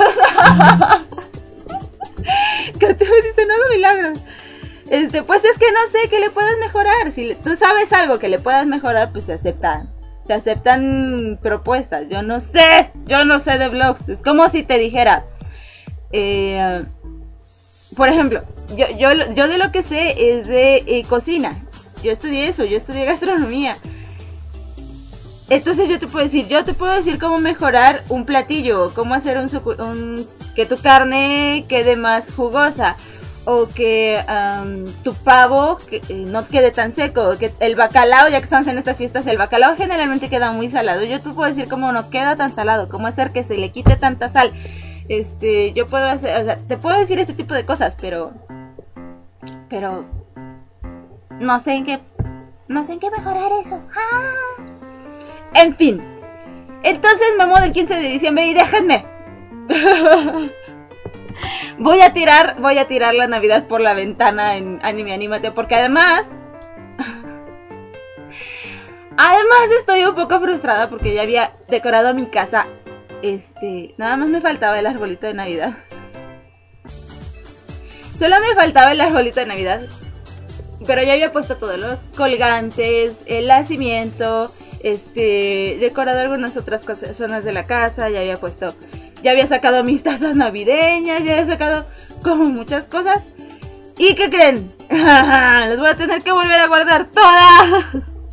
¿Qué te dice? No hago milagros. Este, pues es que no sé qué le puedes mejorar. Si le, tú sabes algo que le puedas mejorar, pues se aceptan. Se aceptan propuestas. Yo no sé. Yo no sé de blogs. Es como si te dijera. Eh, por ejemplo, yo, yo, yo de lo que sé es de eh, cocina. Yo estudié eso. Yo estudié gastronomía. Entonces yo te puedo decir, yo te puedo decir cómo mejorar un platillo. Cómo hacer un, un que tu carne quede más jugosa. O que um, tu pavo que, eh, no quede tan seco. Que el bacalao, ya que estamos en estas fiestas, el bacalao generalmente queda muy salado. Yo te puedo decir cómo no queda tan salado. Cómo hacer que se le quite tanta sal. Este, yo puedo hacer, o sea, te puedo decir ese tipo de cosas, pero... Pero... No sé en qué... No sé en qué mejorar eso. ¡Ah! En fin. Entonces me mudo el quince de diciembre y déjenme. Voy a tirar, voy a tirar la Navidad por la ventana en Anime Anímate, porque además... Además estoy un poco frustrada porque ya había decorado mi casa. Este... Nada más me faltaba el arbolito de Navidad. Solo me faltaba el arbolito de Navidad. Pero ya había puesto todos los colgantes, el nacimiento... Este, decorado algunas otras cosas, zonas de la casa, ya había puesto, ya había sacado mis tazas navideñas, ya había sacado como muchas cosas. ¿Y qué creen? Las voy a tener que volver a guardar todas.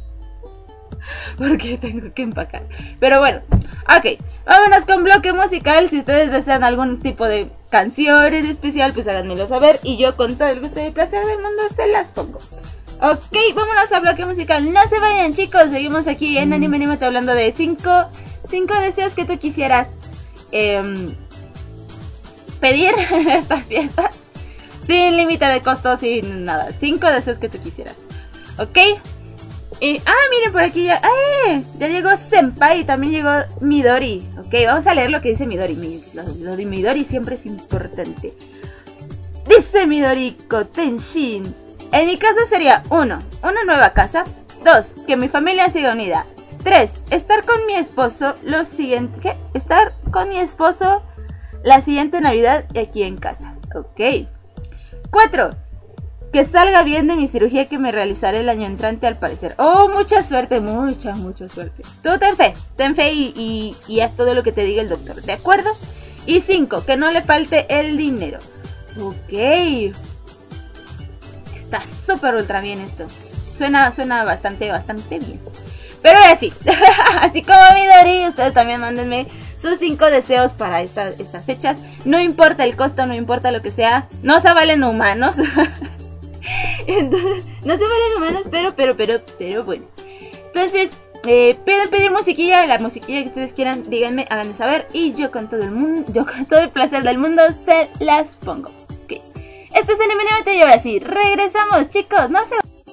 Porque tengo que empacar. Pero bueno, ok, vámonos con bloque musical. Si ustedes desean algún tipo de canción en especial, pues háganmelo saber. Y yo con todo el gusto y el placer del mundo se las pongo. Ok, vámonos a bloque musical. No se vayan, chicos. Seguimos aquí en Anime Anímate hablando de cinco, cinco deseos que tú quisieras eh, pedir estas fiestas sin límite de costo, sin nada. Cinco deseos que tú quisieras. ¿Ok? Y, ah, miren por aquí ya. ¡Eh! Ya llegó Senpai y también llegó Midori. Ok, vamos a leer lo que dice Midori. Mi, lo, lo de Midori siempre es importante. Dice Midoriko Tenshin. En mi caso sería uno, una nueva casa. dos, que mi familia siga unida. tres, estar con mi esposo lo siguiente. ¿Qué? Estar con mi esposo la siguiente Navidad aquí en casa. Ok. cuatro. Que salga bien de mi cirugía que me realizaré el año entrante al parecer. Oh, mucha suerte, mucha, mucha suerte. Tú ten fe, ten fe y, y, y haz todo lo que te diga el doctor, ¿de acuerdo? Y cinco, que no le falte el dinero. Ok. Está súper ultra bien esto. Suena, suena bastante, bastante bien. Pero ahora sí, así como Midori, ustedes también mándenme sus cinco deseos para esta, estas fechas. No importa el costo, no importa lo que sea. No se valen humanos. Entonces, no se valen humanos, pero, pero, pero, pero bueno. Entonces, eh, pueden pedir musiquilla, la musiquilla que ustedes quieran, díganme, háganme saber. Y yo con todo el mundo, yo con todo el placer del mundo se las pongo. Okay. Esto es Anime Nemeto y ahora sí, regresamos, chicos, no se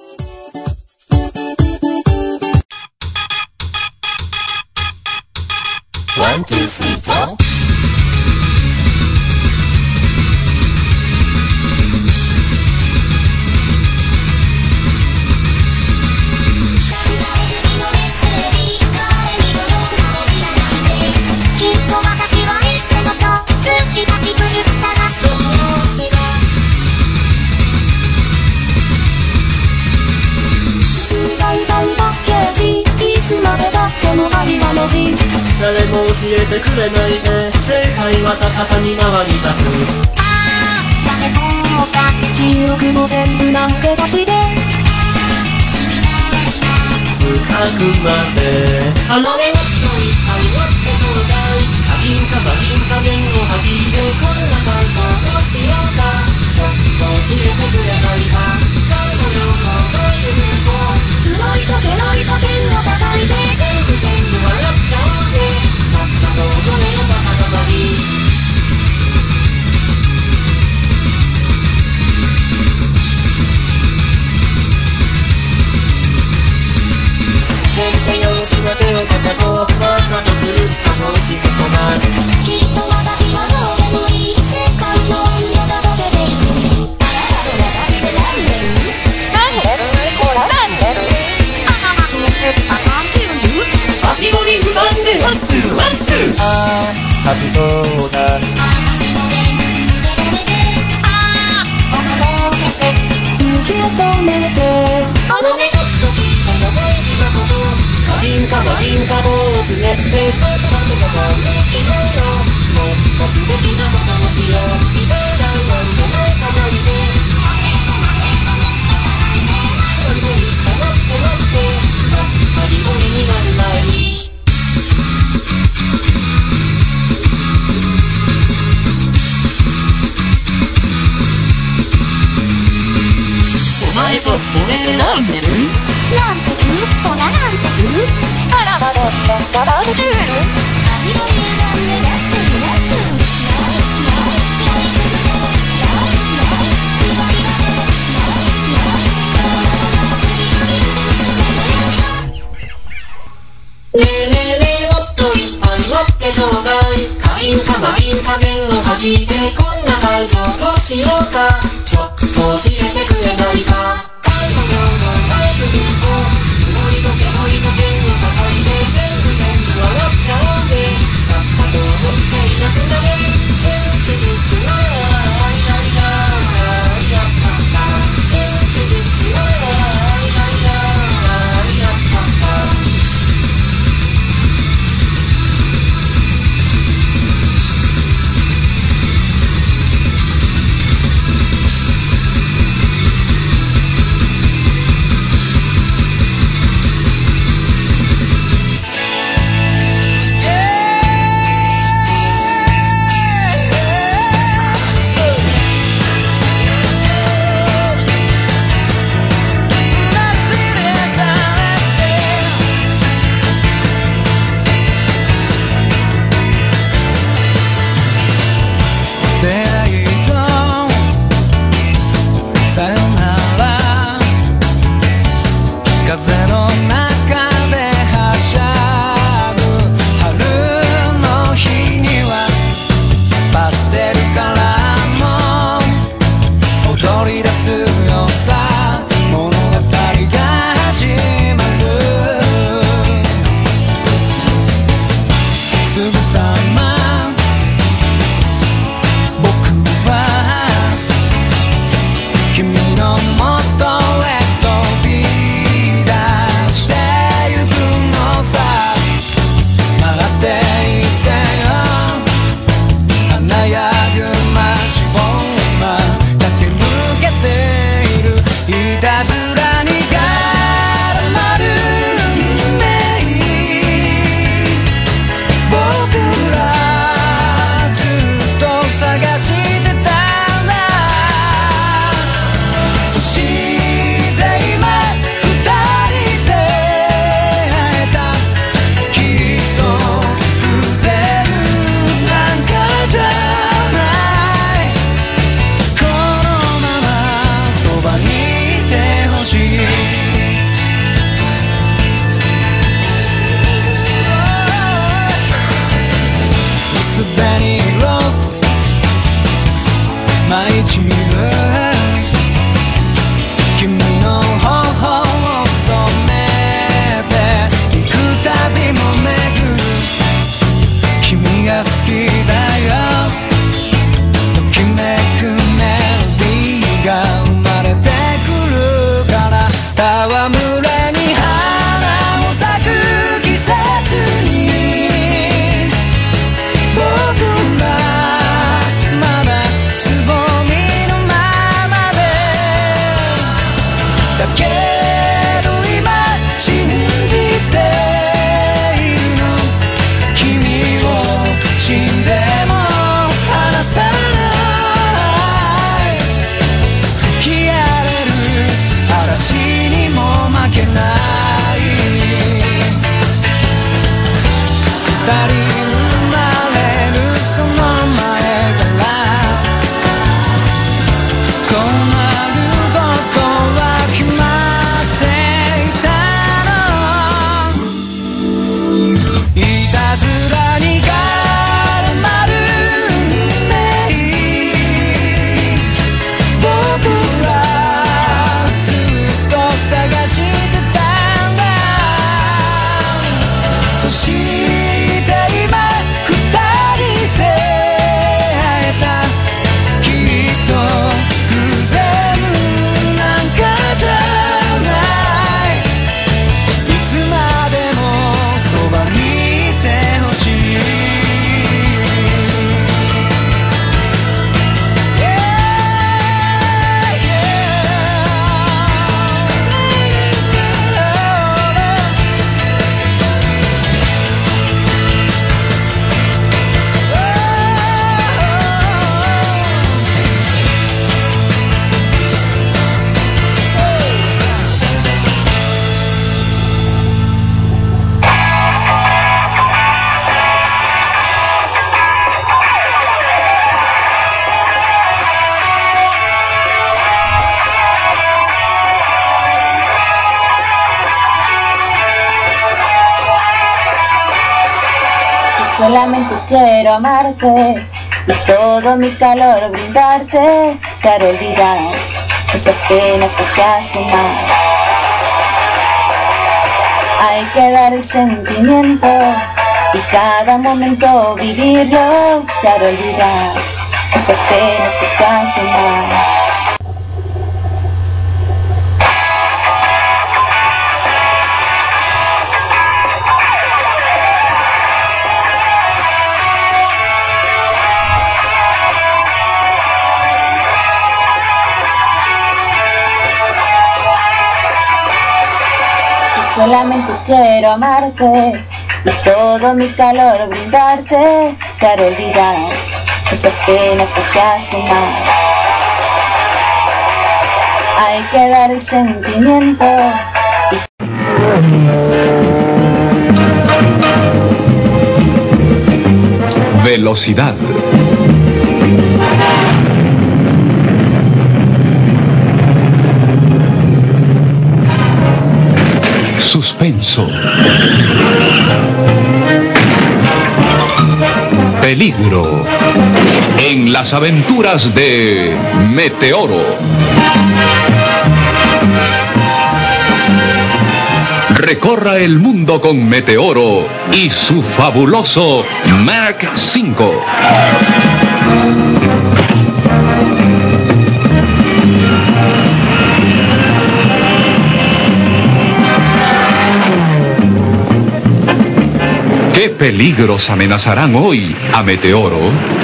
One, two, three, four. 誰も教えてくれないね正解は逆さに回り出すあーやめそうか記憶も全部なんけ出して深くまであの目を一人愛をってちょうだい花瓶かマリンか弦を弾いてこんな感情どうしようかちょっと教えてくれないか誰もようかいる風貌黒いとけないと剣を叩いて全部全部笑っちゃおうぜさっさとごめんバカなまりもってよしな手をかかとわざと狂った調子が困るきっと私はどうでもいい世界の女がボケているあなたと私で何でる何でるほら何でる頭くってあかんちゅう足取り不満でワンツーワンツーあー恥じそうだ私の全部で止めてあーそのボケて受け止めてあのねちょっと聞いたよ大事なこと花瓶かマリンか棒を詰めて言葉とかできないのもっと素敵なことをしようみたいななんてないかないで待ての待てのもっと叩いて何も言った待って待ってばっかり鬼になる前にお前と俺なんでるなんて言うほらなんて言うあらばどっちゃランジュール足取り選んでやってるやってるねえねえねえもっといっぱい持ってちょうだい花瓶かマリンか弦を弾いてこんな感情どうしようかちょっと教えてくれないか海のようなタイプでいこう黒いとけのいと剣を叩いて全部全部笑っちゃおうぜさっさと思っていなくなれチューチュチュチュラライライライラッタッタチューチュチュチュラライライライラッタッタ二人生まれるその前からこうなることは決まっていたのいたずらに絡まる運命僕らずっと探してたんだそして今二人で会えたきっと偶然なんかじゃないいつまでもそばにいてほしい Solamente quiero amarte y todo mi calor brindarte para olvidar esas penas que te hacen mal. Hay que dar el sentimiento y cada momento vivirlo para olvidar esas penas que te hacen mal. Solamente quiero amarte y todo mi calor brindarte para olvidar esas penas que te hacen mal. Hay que dar el sentimiento y... Velocidad. Suspenso. Peligro. En las aventuras de Meteoro. Recorra el mundo con Meteoro y su fabuloso Mark cinco. ¿Qué peligros amenazarán hoy a Meteoro?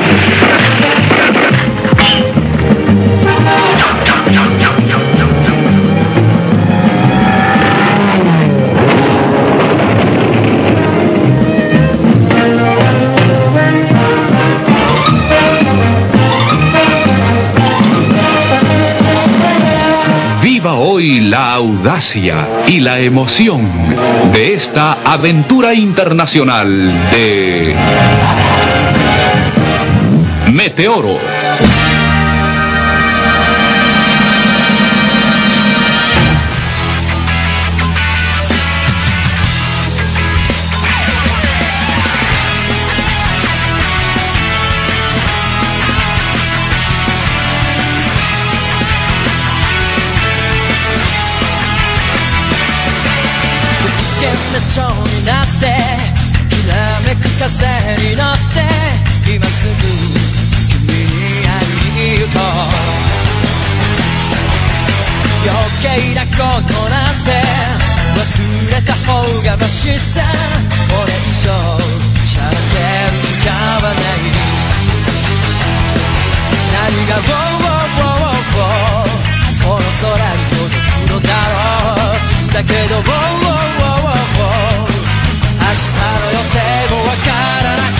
Viva hoy la audacia y la emoción de esta aventura internacional de Meteoro. 蝶になってきらめく風に乗って今すぐ君に会いに行こう余計なことなんて忘れた方がマシさこれ以上しゃらける時間はない何がウォーウォーウォーウォーこの空に届くのだろうだけどウォーウォーウォーウォー明日の予定もわからない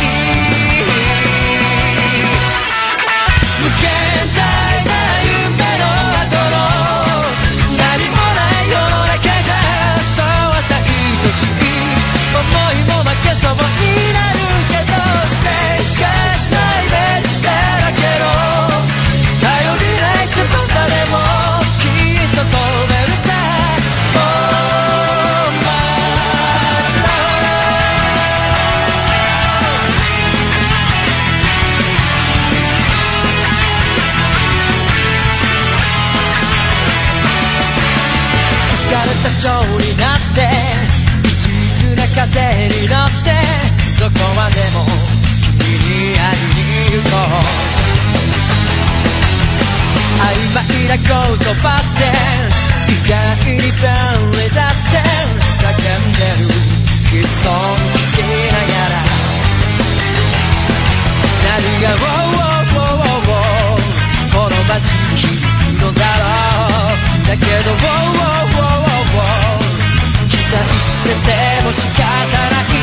無限大な夢の後の何もない世の中じゃそうはさ愛しい思いも負けそうになる葉って意外に便利だって叫んでる悲壮聞きながら何が「ウォーウォーウォーウォーウォー」この街に響くのだろうだけど「ウォーウォーウォーウォーウォー」期待してても仕方ない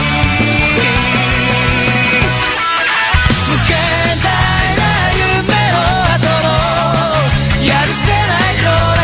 無限大な夢の後のやるせないの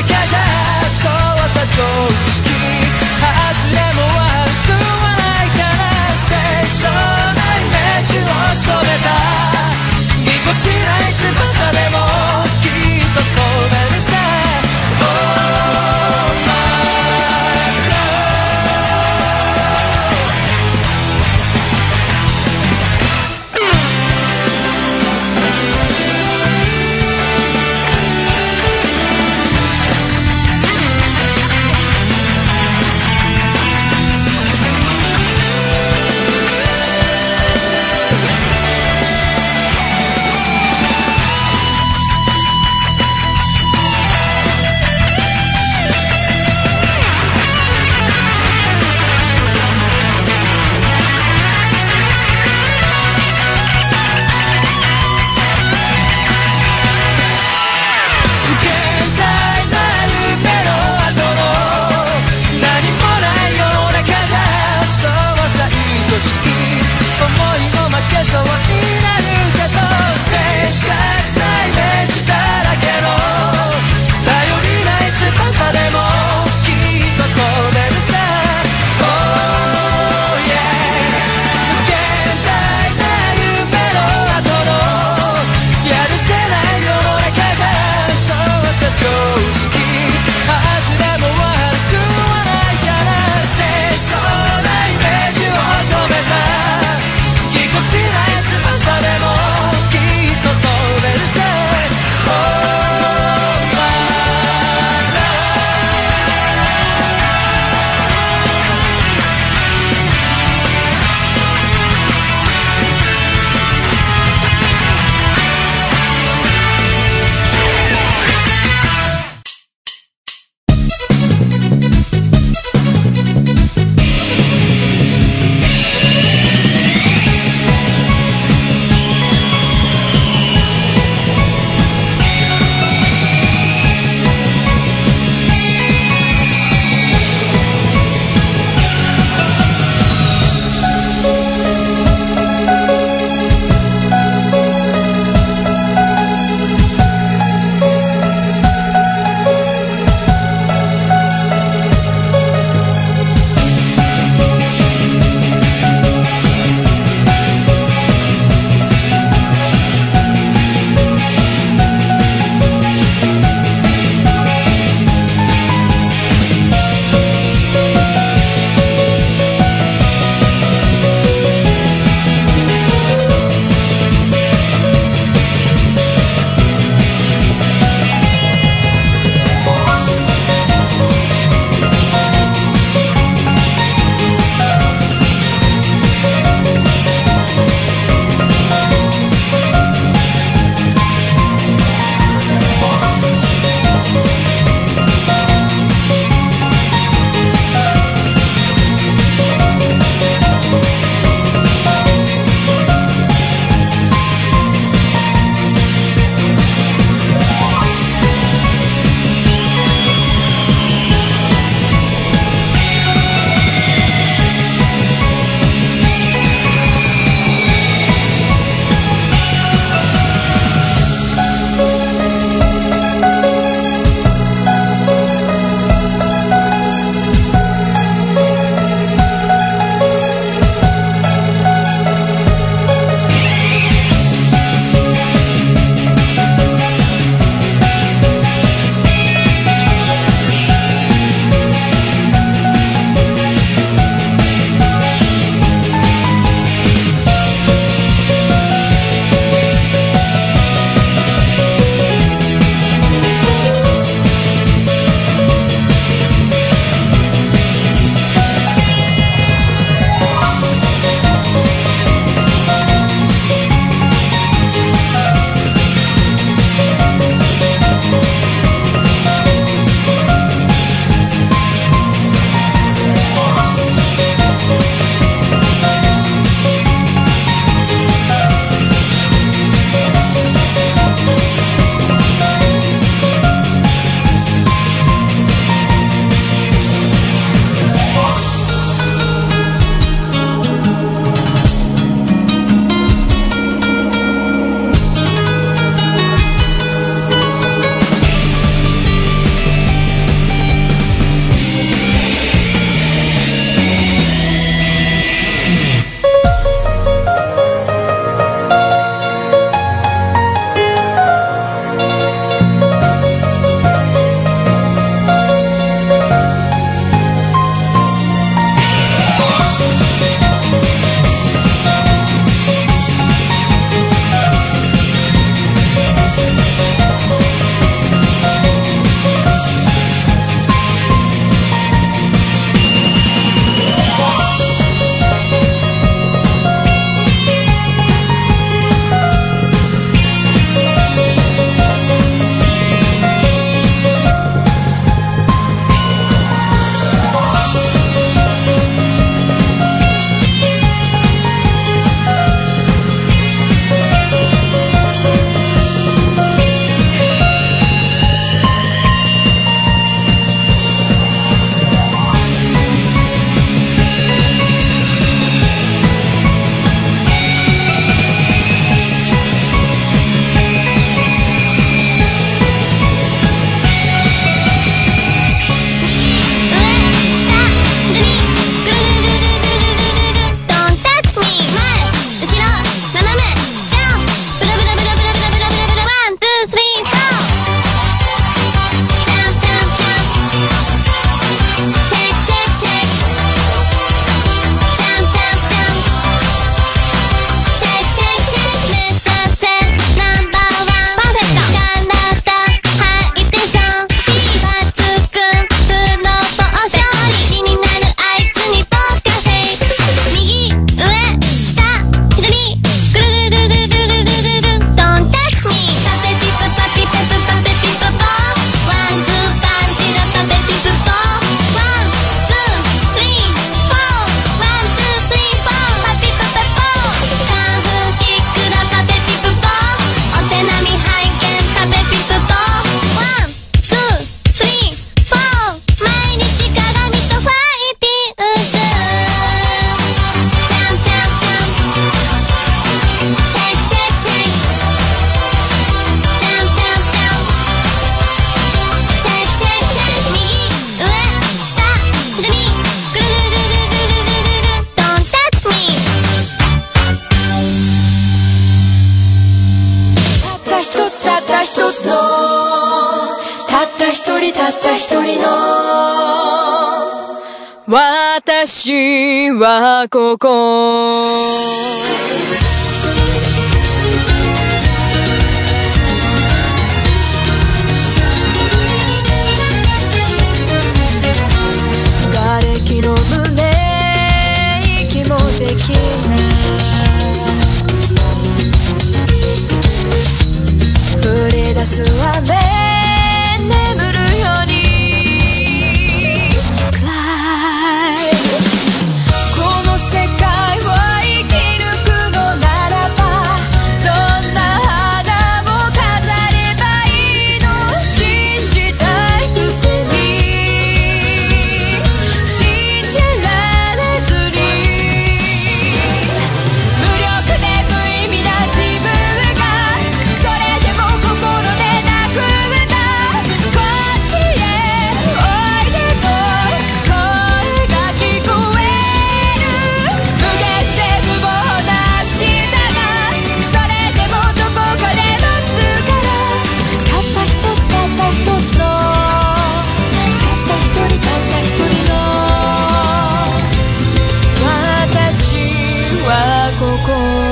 人たった一人の私はここ。瓦礫の胸息もできない降り出す雨眠るように暗いこの世界を生き抜くのならばどんな花を飾ればいいの信じたいくせに信じられずに無力で無意味な自分がそれでも心で泣くんだこっちへおいでと声が聞こえる無限で無謀な明日がそれでもどこかで待つからたった一つたった一つのたった一人たった一人の私はここ。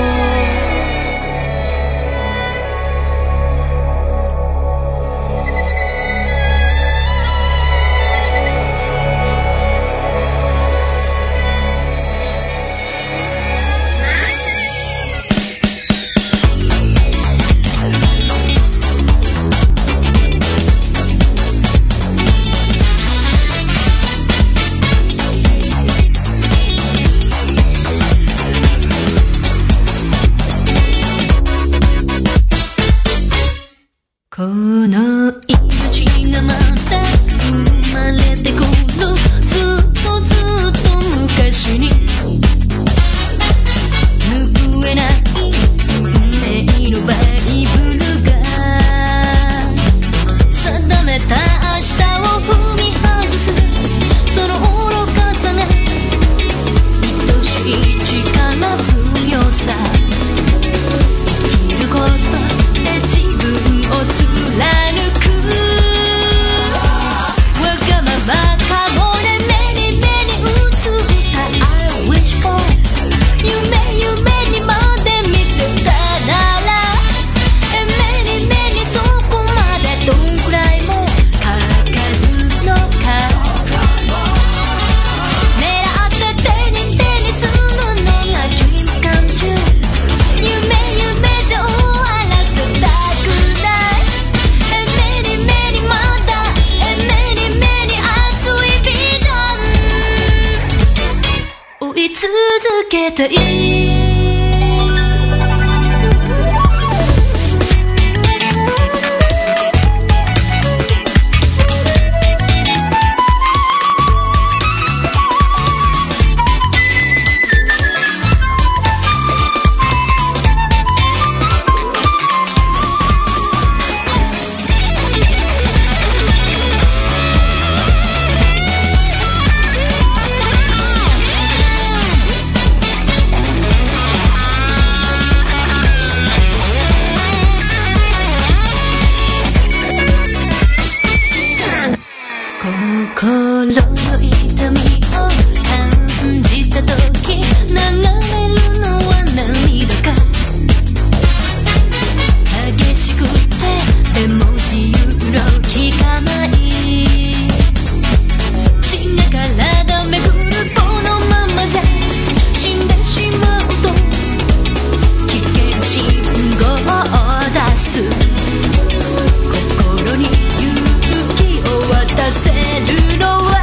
この命がまた生まれてくるずっとずっと昔に拭えない運命のバイブルが定めた明日を踏み外すその愚かさが愛しい力強さ生きることで自分を貫くわがままかもね目に目に映った I wish for 夢夢にまで見てたなら目に目にそこまでどんくらいもかかるのか狙って手に手にするのが Dreams come true 夢夢じゃ終わらせたくない目に目にまだ目に目に熱いビジョン追い続けていい心の痛みを感じた時流れるのは涙か激しくてでも自由の利かない血が体めぐるこのままじゃ死んでしまうと危険信号を出す心に勇気を渡せるのは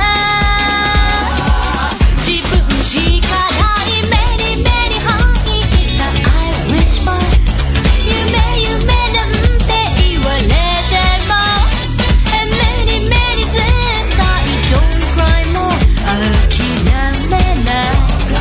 自分しかない目に目に半生きた I wish for 夢夢なんて言われても目に目に絶対 Don't cry も諦めない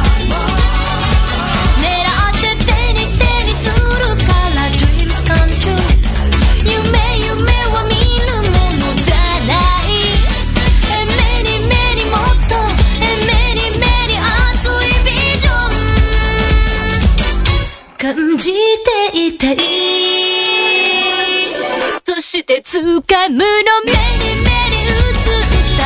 狙って手に手にするから Dreams come true 夢夢は見るものじゃない目に目にもっと目に目に熱いビジョン感じていたいそしして掴むの目に目に映った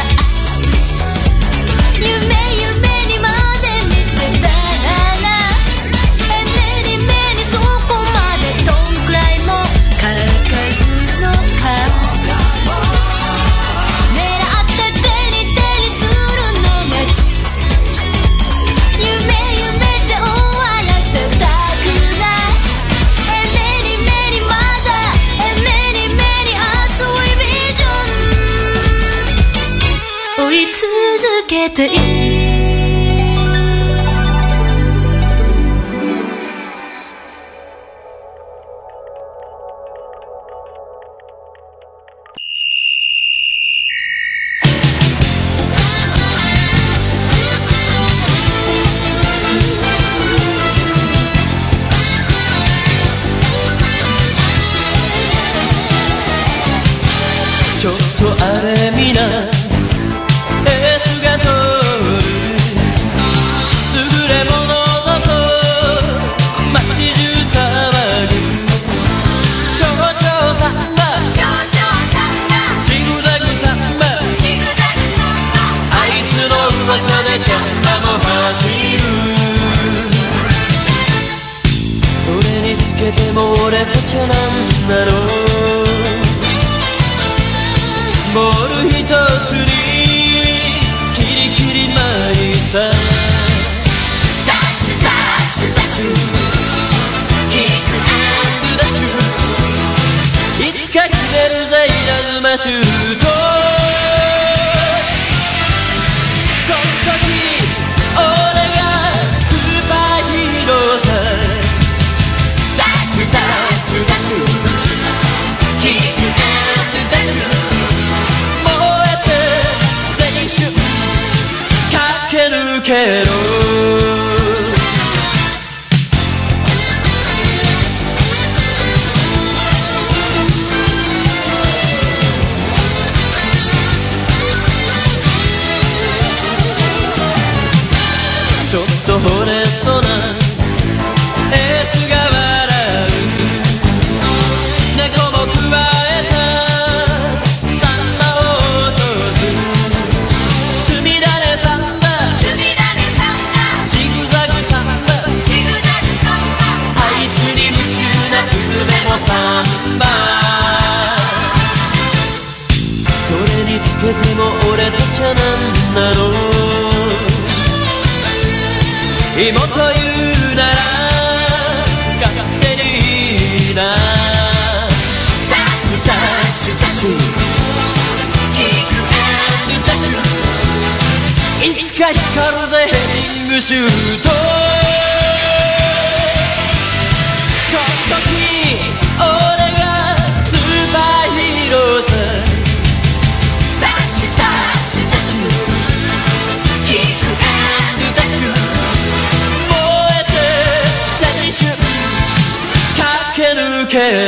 夢夢にまで見てたら目に目にそこまでどんくらいもかかるのか狙って手に手にするのが夢夢じゃ終わらせたくない目に目にまだ目に目に熱いビジョン追い続けていいちょっとあれみなエースが通る優れものぞと街中騒ぐちょうちょうサンバジグザグサンバあいつの噂でチャンバも走るそれにつけても俺たちはなんだろうボール一つにキリキリマイさダッシュダッシュダッシュキックアンドダッシュいつか決めるぜ稲妻シュートその時俺がスーパーヒーローさダッシュダッシュダッシュキックアンドダッシュ駆け抜けろちょっと惚れそうなエースが笑う猫も加えたサンバを落とす積み種サンバジグザグサンバあいつに夢中なスズメもサンバそれにつけても俺たちはなんだろう妹言うなら勝手にいいなダッシュダッシュダッシュキックアンドダッシュいつか光るぜヘディングシュートその時俺がスーパーヒーローさダッシュダッシュダッシュキックアンドダッシュ燃えて青春駆け抜けろ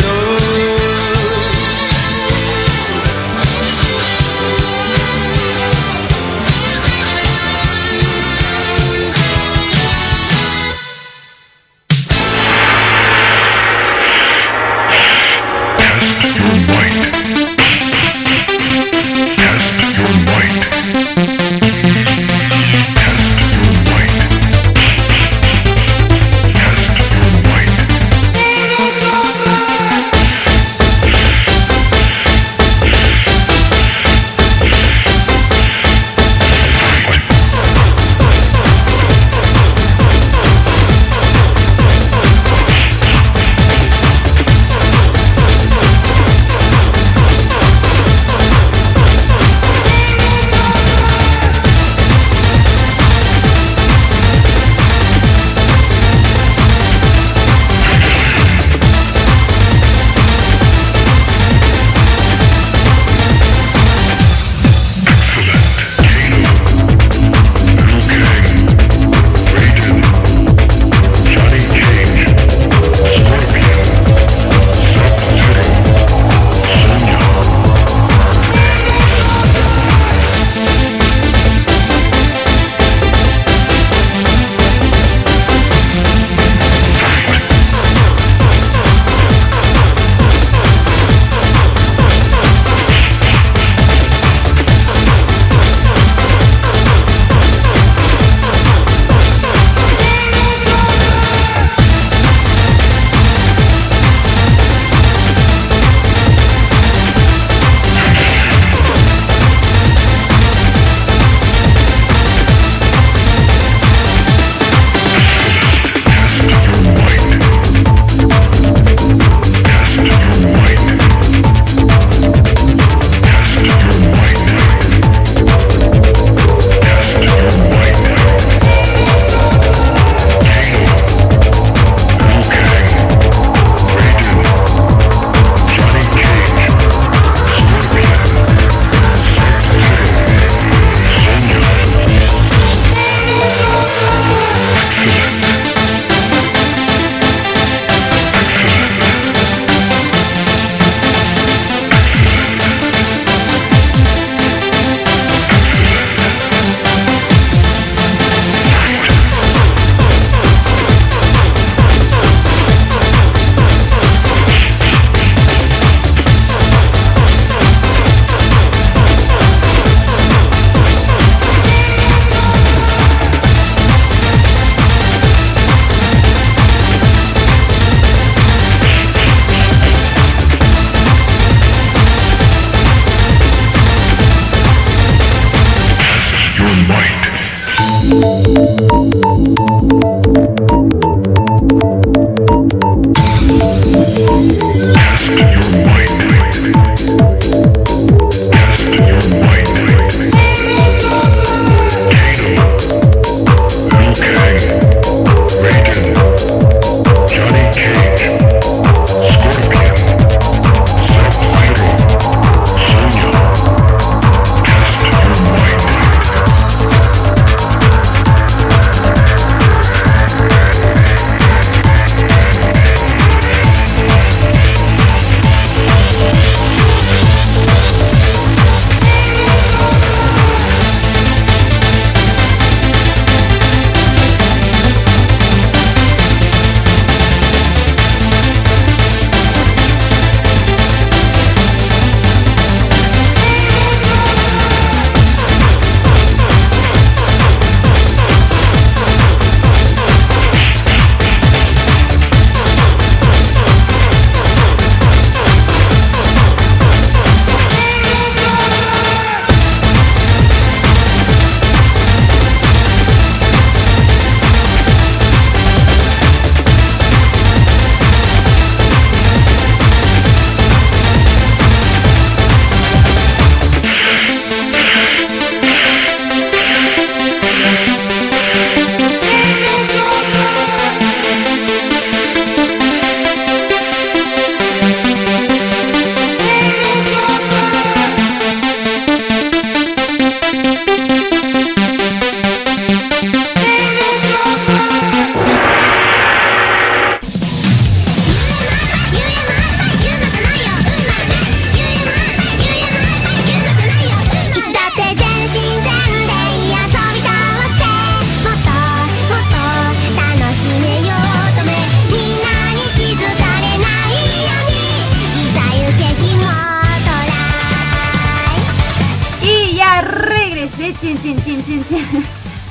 chin, chin, chin, chin.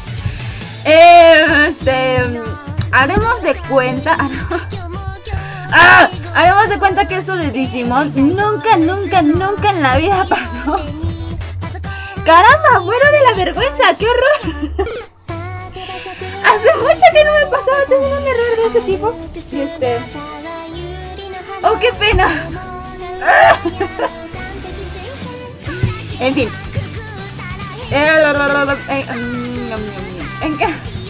Eh, este, haremos de cuenta. Ah, haremos de cuenta que eso de Digimon nunca, nunca, nunca en la vida pasó. Caramba, muero de la vergüenza, qué horror. Hace mucho que no me pasaba tener un error de ese tipo. Y este. Oh, qué pena. En fin. ¿En qué?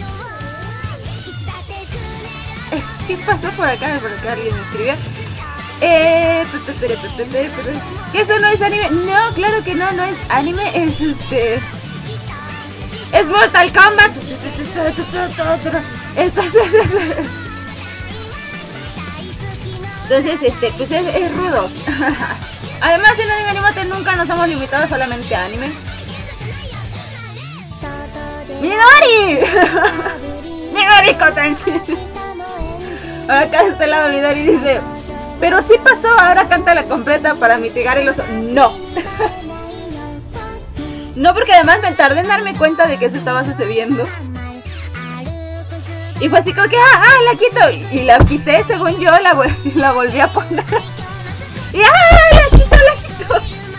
¿Qué pasó por acá? Por acá alguien me escribió. Eh, ¿Que eso no es anime? No, claro que no, no es anime, es este... es Mortal Kombat. Entonces, entonces este, pues es, es rudo. Además en Anime Animote nunca nos hemos limitado solamente a anime. ¡Midori! ¡Midori Kotenshi! Ahora acá de este lado Midori dice: pero sí pasó, ahora canta la completa para mitigar el oso. No. No, porque además me tardé en darme cuenta de que eso estaba sucediendo. Y fue así como que, ah, ah, la quito. Y la quité, según yo, la, la volví a poner. Y ah, la quito, la quito.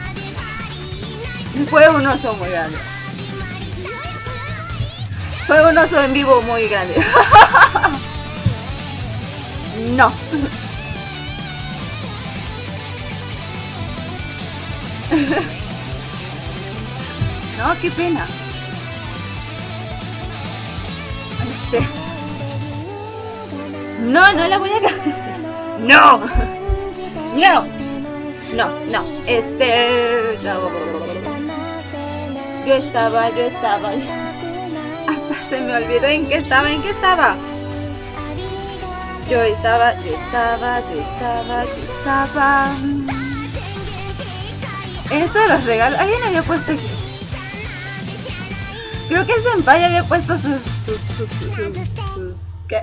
Y fue un oso muy grande. Fue un oso en vivo muy grande. No. No, qué pena. Este. No, no la voy a cambiar. No. No. No, no. Este. No. Yo estaba, yo estaba. Hasta se me olvidó en qué estaba, en qué estaba. Yo estaba, yo estaba, yo estaba, yo estaba. En esto de los regalos, alguien había puesto aquí. Creo que Senpai había puesto sus, sus, sus, sus, sus, sus ¿qué?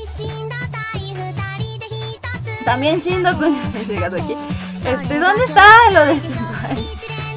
También Shindo-kun ha llegado aquí. Este, ¿dónde está lo de Senpai?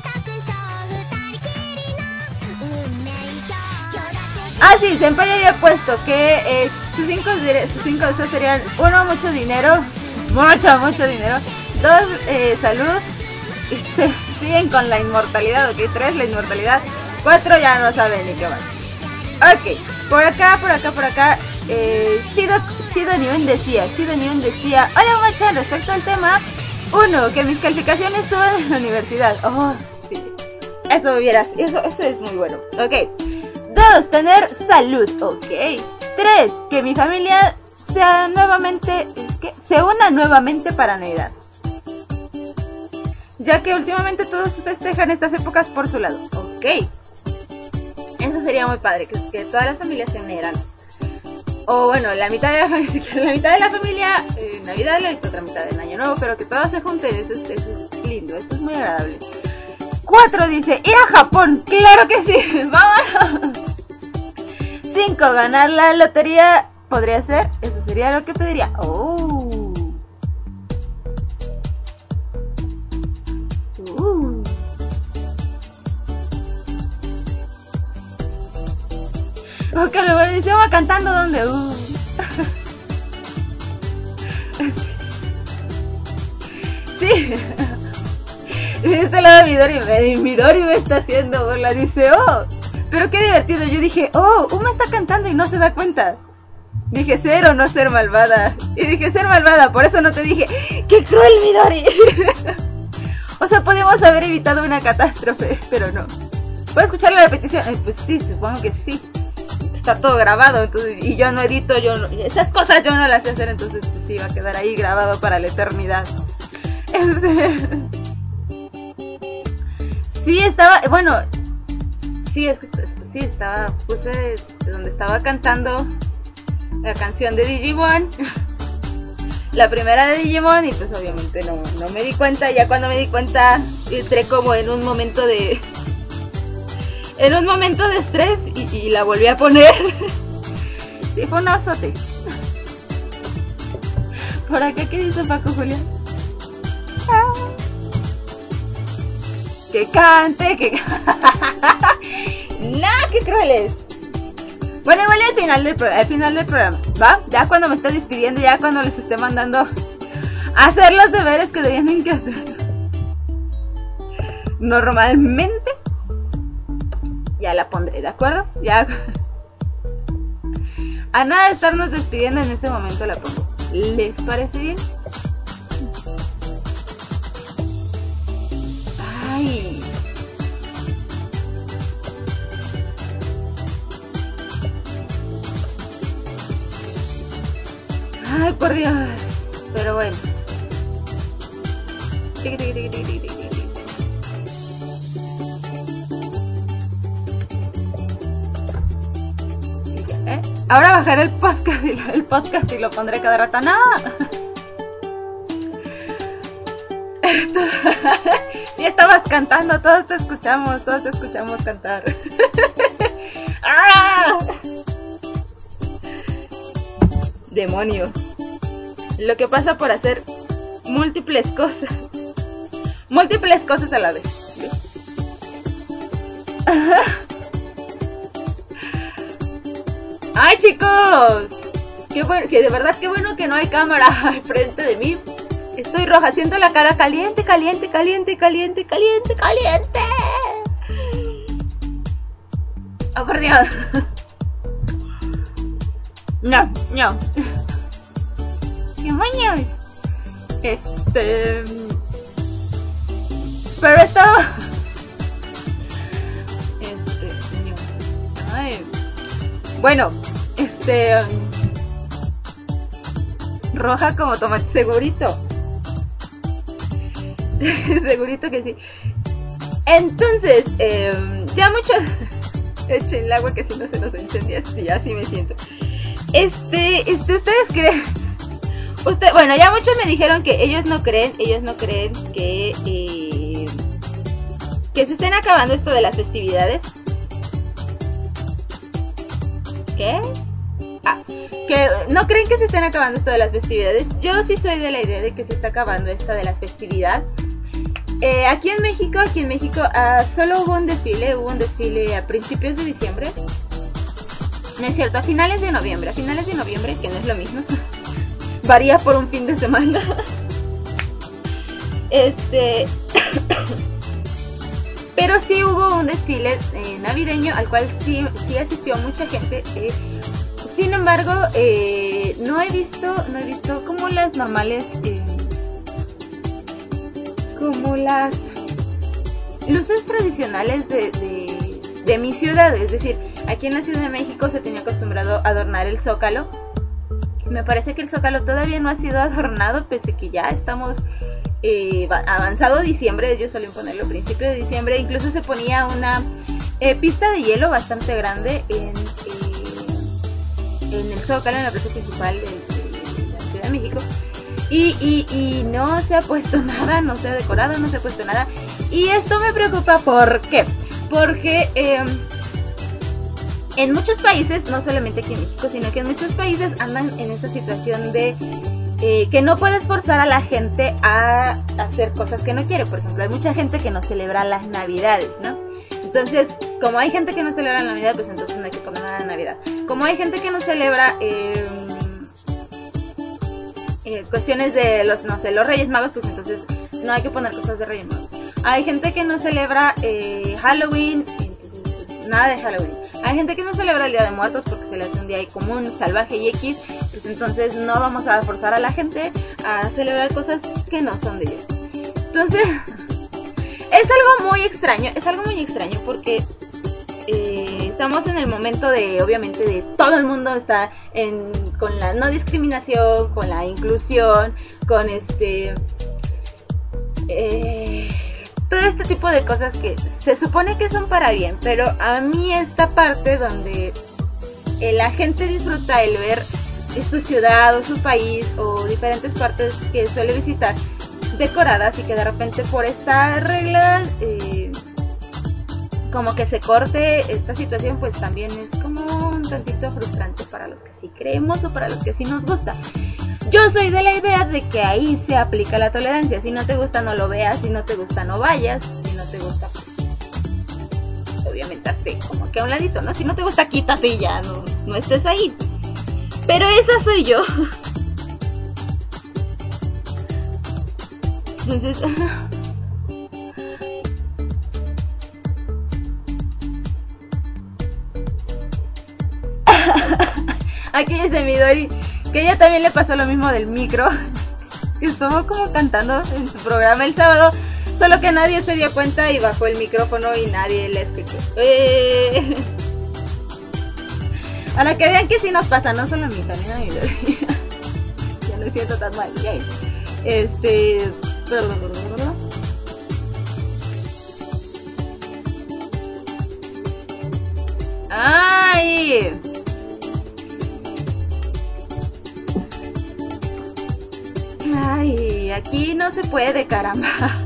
Ah, sí, Senpai había puesto que eh, sus cinco sus cinco deseos serían: uno, mucho dinero, mucho, mucho dinero; dos, eh, salud; y se siguen con la inmortalidad, ok; tres, la inmortalidad; cuatro, ya no saben ni qué más. Ok, por acá, por acá, por acá, eh, Shido, Shido Niven decía, Shido Niven decía: hola Machan, respecto al tema, uno, que mis calificaciones suban en la universidad. Oh, sí, eso hubieras, eso, eso es muy bueno. Ok. Dos, tener salud, ok. Tres, que mi familia sea nuevamente, ¿qué? Se una nuevamente para Navidad, ya que últimamente todos festejan estas épocas por su lado. Ok. Eso sería muy padre, que, que todas las familias se unieran. O bueno, la mitad de la familia, la mitad de la familia eh, Navidad y la otra mitad del Año Nuevo, pero que todos se junten, eso es, eso es lindo, eso es muy agradable. Cuatro dice: ir a Japón. Claro que sí, vámonos. Cinco, ganar la lotería. Podría ser, eso sería lo que pediría. Oh. Uh. Ok, luego dice: va cantando donde. Uh. Sí. De este lado Midori me, Midori me está haciendo burla. Dice: oh, pero qué divertido. Yo dije: oh, Uma está cantando y no se da cuenta. Dije: ser o no ser malvada. Y dije: ser malvada, por eso no te dije. ¡Qué cruel, Midori! O sea, podíamos haber evitado una catástrofe, pero no. ¿Puedo escuchar la repetición? Eh, pues sí, supongo que sí. Está todo grabado, entonces, y yo no edito, yo no, esas cosas yo no las sé hacer, entonces pues sí, va a quedar ahí grabado para la eternidad. Este... Sí, estaba, bueno, sí, es que sí, estaba, puse donde estaba cantando la canción de Digimon, la primera de Digimon, y pues obviamente no, no me di cuenta. Ya cuando me di cuenta, entré como en un momento de, en un momento de estrés y, y la volví a poner. Sí, fue un azote. Por acá, ¿qué dice Paco Julián? Ah. Que cante, que ¡Nah, qué crueles! Bueno, igual al final del, pro- al final del programa, ¿va? Ya cuando me esté despidiendo, ya cuando les esté mandando a hacer los deberes que tienen que hacer. Normalmente ya la pondré, ¿de acuerdo? Ya. A nada de estarnos despidiendo, en ese momento la pongo. ¿Les parece bien? Ay. Ay, por Dios. Pero bueno. Tiqui, tiqui, tiqui, tiqui, tiqui, tiqui. Sí, ya, ¿eh? Ahora bajaré el podcast y lo, el podcast y lo pondré cada rato. ¡No! Si estabas cantando, todos te escuchamos, todos te escuchamos cantar. ¡Ah! Demonios. Lo que pasa por hacer múltiples cosas. Múltiples cosas a la vez. ¿Sí? ¡Ay, chicos! Qué bueno, que de verdad qué bueno que no hay cámara al frente de mí. Estoy roja, siento la cara caliente, caliente, caliente, caliente, caliente, caliente. Oh, por Dios. No, no. ¡Demonios! Este... Pero esto... Este... No. Ay. Bueno, este... Roja como tomate, segurito. Segurito que sí. Entonces, eh, ya mucho... Echen el agua que si no se nos incendia. Sí, así me siento. Este, este, ustedes creen... Usted, bueno, ya muchos me dijeron que ellos no creen, ellos no creen que... Eh, que se estén acabando esto de las festividades. ¿Qué? Ah, que no creen que se estén acabando esto de las festividades. Yo sí soy de la idea de que se está acabando esta de la festividad. Eh, aquí en México, aquí en México uh, solo hubo un desfile, hubo un desfile a principios de diciembre. No es cierto, a finales de noviembre, a finales de noviembre, que no es lo mismo. Varía por un fin de semana. Este... Pero sí hubo un desfile eh, navideño al cual sí, sí asistió mucha gente. Eh, sin embargo, eh, no he visto, no he visto como las normales, eh, como las luces tradicionales de, de, de mi ciudad. Es decir, aquí en la Ciudad de México se tenía acostumbrado a adornar el Zócalo. Me parece que el Zócalo todavía no ha sido adornado, pese que ya estamos... Eh, avanzado diciembre, ellos solían ponerlo a principios de diciembre. Incluso se ponía una eh, pista de hielo bastante grande en, eh, en el Zócalo, en la plaza principal de, de la Ciudad de México. Y, y, y no se ha puesto nada, no se ha decorado, no se ha puesto nada. Y esto me preocupa, ¿por qué? Porque eh, en muchos países, no solamente aquí en México, sino que en muchos países andan en esa situación de Eh, que no puedes forzar a la gente a hacer cosas que no quiere. Por ejemplo, hay mucha gente que no celebra las Navidades, ¿no? Entonces, como hay gente que no celebra la Navidad, pues entonces no hay que poner nada de Navidad. Como hay gente que no celebra eh, eh, cuestiones de los, no sé, los Reyes Magos, pues entonces no hay que poner cosas de Reyes Magos. Hay gente que no celebra eh, Halloween, entonces pues, nada de Halloween. Hay gente que no celebra el Día de Muertos porque se le hace un día ahí común, salvaje y X. Pues entonces no vamos a forzar a la gente a celebrar cosas que no son de ellos. Entonces, es algo muy extraño, es algo muy extraño porque eh, estamos en el momento de, obviamente, de todo el mundo está en, con la no discriminación, con la inclusión, con este... Eh, todo este tipo de cosas que se supone que son para bien, pero a mí esta parte donde eh, la gente disfruta el ver su ciudad o su país o diferentes partes que suele visitar decoradas y que de repente por esta regla eh, como que se corte esta situación, pues también es como un tantito frustrante para los que sí creemos o para los que sí nos gusta. Yo soy de la idea de que ahí se aplica la tolerancia. Si no te gusta, no lo veas. Si no te gusta, no vayas. Si no te gusta, pues, obviamente hazte como que a un ladito, ¿no? Si no te gusta, quítate y ya, no, no estés ahí. Pero esa soy yo. Entonces... Aquí dice Midori que ella también le pasó lo mismo del micro. Que estuvo como cantando en su programa el sábado, solo que nadie se dio cuenta y bajó el micrófono y nadie le escuchó. ¡Eh! Para que vean que sí nos pasa, no solo a mí, también a Midori. Ya no siento tan mal. Yay. Este... ¡Ay! Ay, aquí no se puede, caramba.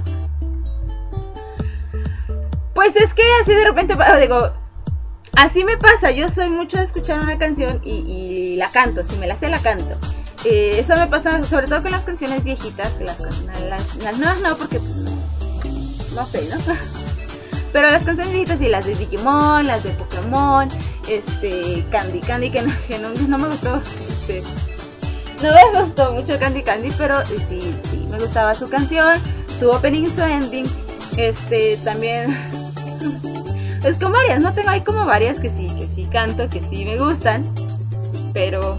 Pues es que así de repente, digo, así me pasa. Yo soy mucho de escuchar una canción y, y la canto, si me la sé la canto. Eh, eso me pasa sobre todo con las canciones viejitas. Las, las, las nuevas no, porque no, no sé, ¿no? Pero las canciones viejitas y las de Digimon, las de Pokémon, este, Candy Candy, que no, que no, no me gustó, este... No me gustó mucho Candy Candy, pero sí, sí, me gustaba su canción, su opening, su ending. Este, también... Es como varias, no tengo, hay como varias que sí, que sí canto, que sí me gustan. Pero...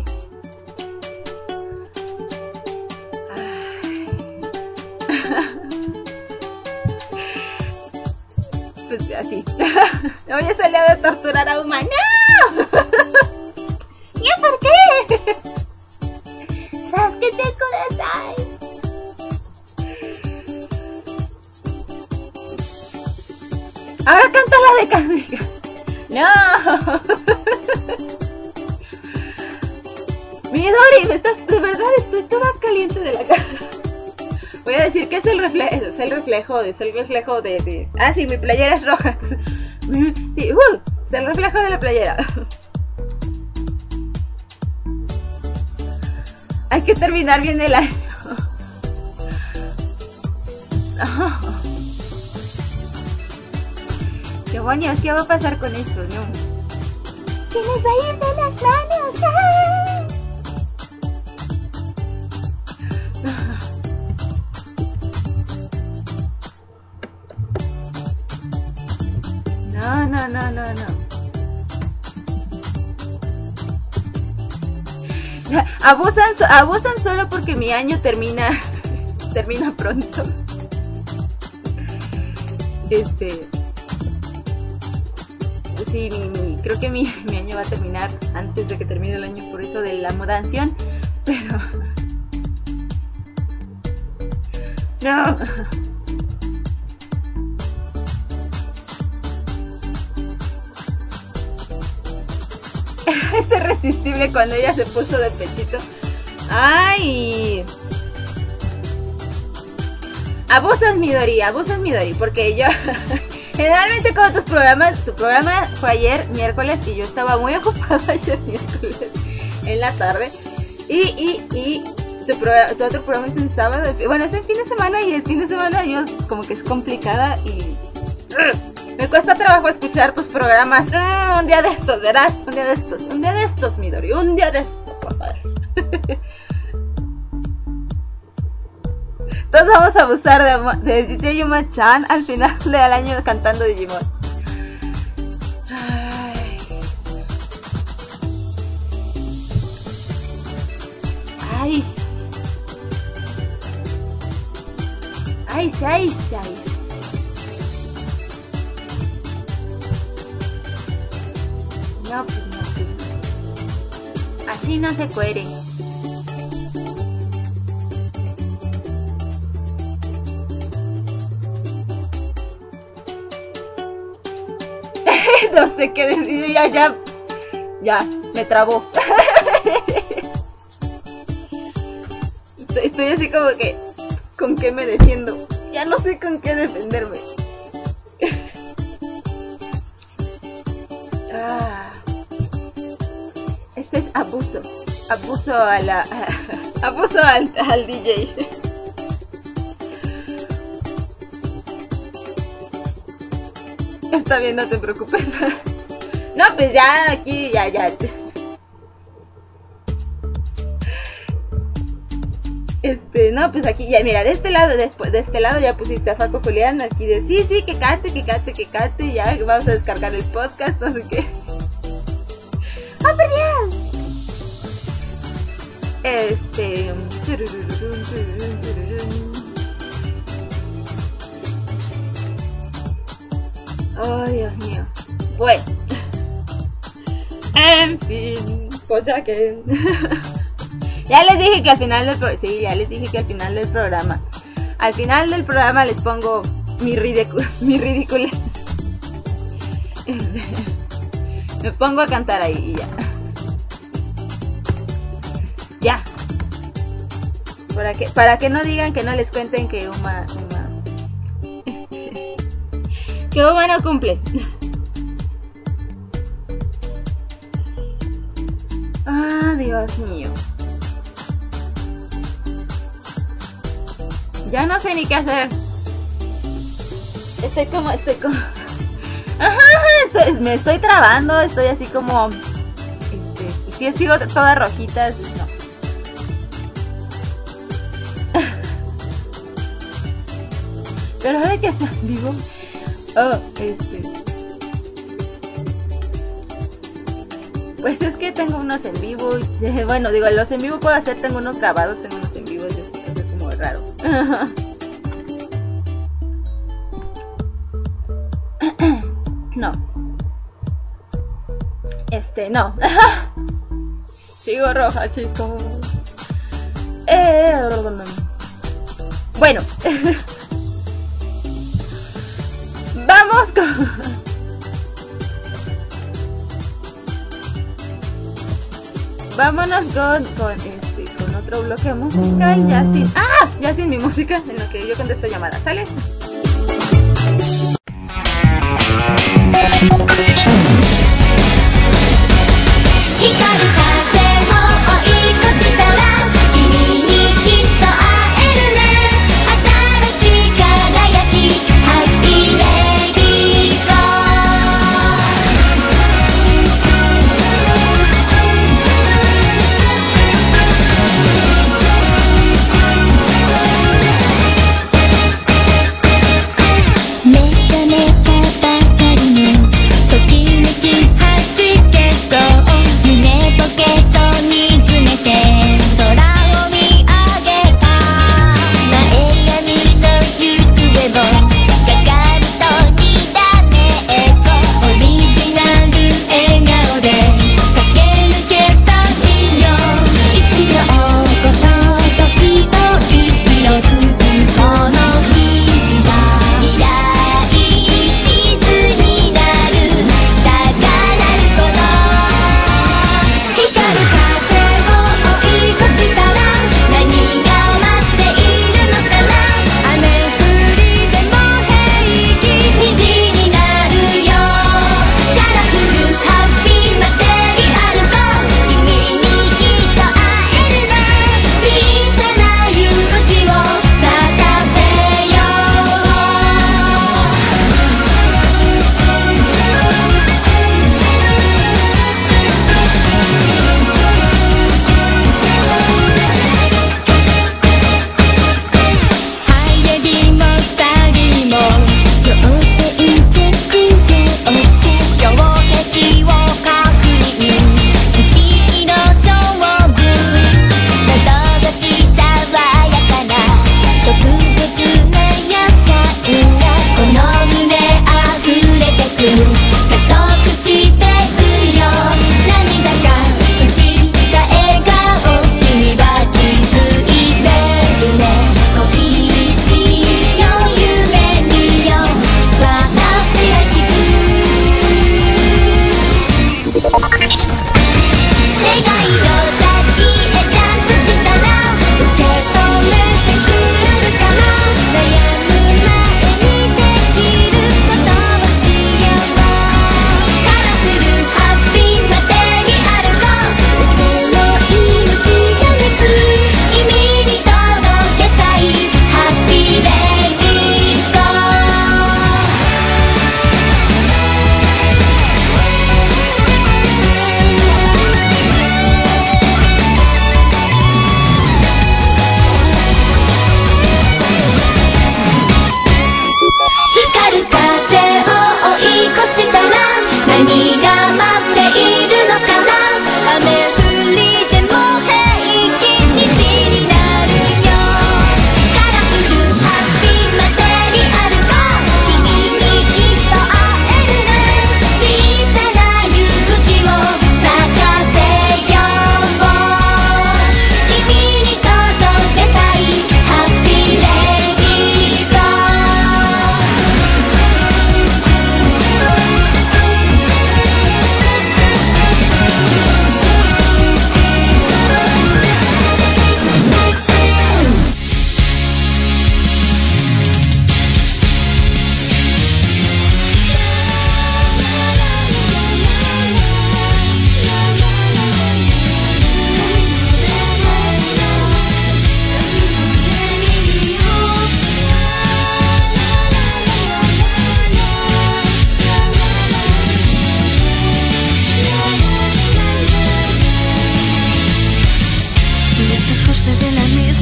Pues así. Voy a salir a torturar a Uma. ¡No! ¿Ya por qué? ¿Sabes qué te kudasai? Ahora canta la de Candy. No. Midori, me estás, de verdad estoy toda caliente de la cara. Voy a decir que es el reflejo, es el reflejo, es el reflejo de, de... Ah, sí, mi playera es roja. Sí, uh, es el reflejo de la playera. Hay que terminar bien el año. Oh. Qué bueno, ¿qué va a pasar con esto? No. Se nos va a ir de las manos. No, no, no, no, no. Abusan, abusan solo porque mi año termina termina pronto. Este, sí, mi, mi, creo que mi, mi año va a terminar antes de que termine el año, por eso de la mudación, pero no. Es irresistible cuando ella se puso de pechito. Ay, abusan Midori, abusan Midori, porque yo generalmente como tus programas, tu programa fue ayer miércoles y yo estaba muy ocupada ayer miércoles en la tarde y, y, y tu, programa, tu otro programa es en sábado, bueno, es en fin de semana y el fin de semana yo como que es complicada y me cuesta trabajo escuchar tus programas. Mm, un día de estos, verás, un día de estos, un día de estos, Midori, un día de estos, vas a ver. Entonces vamos a abusar de, de D J Yuma-chan al final del año cantando Digimon. Ay. Ay. Ay, ay, ay. No, pues no, pues no. Así no se cuere. No sé qué decir, ya, ya, ya, me trabó. Estoy, estoy así como que, ¿con qué me defiendo? Ya no sé con qué defenderme. Ah, este es abuso, abuso a la, a, abuso al, al D J. Está bien, no te preocupes. No, pues ya aquí, ya, ya. Este, no, pues aquí ya, mira, de este lado, después de este lado ya pusiste a Faco Julián, aquí de sí, sí, que cante, que cante, que cante, ya vamos a descargar el podcast, no sé qué. ¡Ah, perdón! Este. Oh, Dios mío. Bueno. En fin, pues ya que. Ya les dije que al final del programa. Sí, ya les dije que al final del programa. Al final del programa les pongo mi ridículo. Mi ridículo. Este, me pongo a cantar ahí y ya. Ya. Para que, para que no digan que no les cuenten que Uma. Uma este, que Uma no cumple. Ah, Dios mío. Ya no sé ni qué hacer. Estoy como, estoy como. Ajá, estoy, me estoy trabando, estoy así como. Este, y si sigo toda rojita, no. Pero ahora que sea vivo. Oh, este. Pues es que tengo unos en vivo. Y, bueno, digo, los en vivo puedo hacer, tengo unos grabados, tengo unos en vivo, es, es como raro. No. Este, no. Sigo roja, chicos. Eh, bueno. Vamos con... Vámonos con, con, este, con otro bloque de música y ya sin... ¡Ah! Ya sin mi música, en lo que yo contesto llamadas, ¿sale?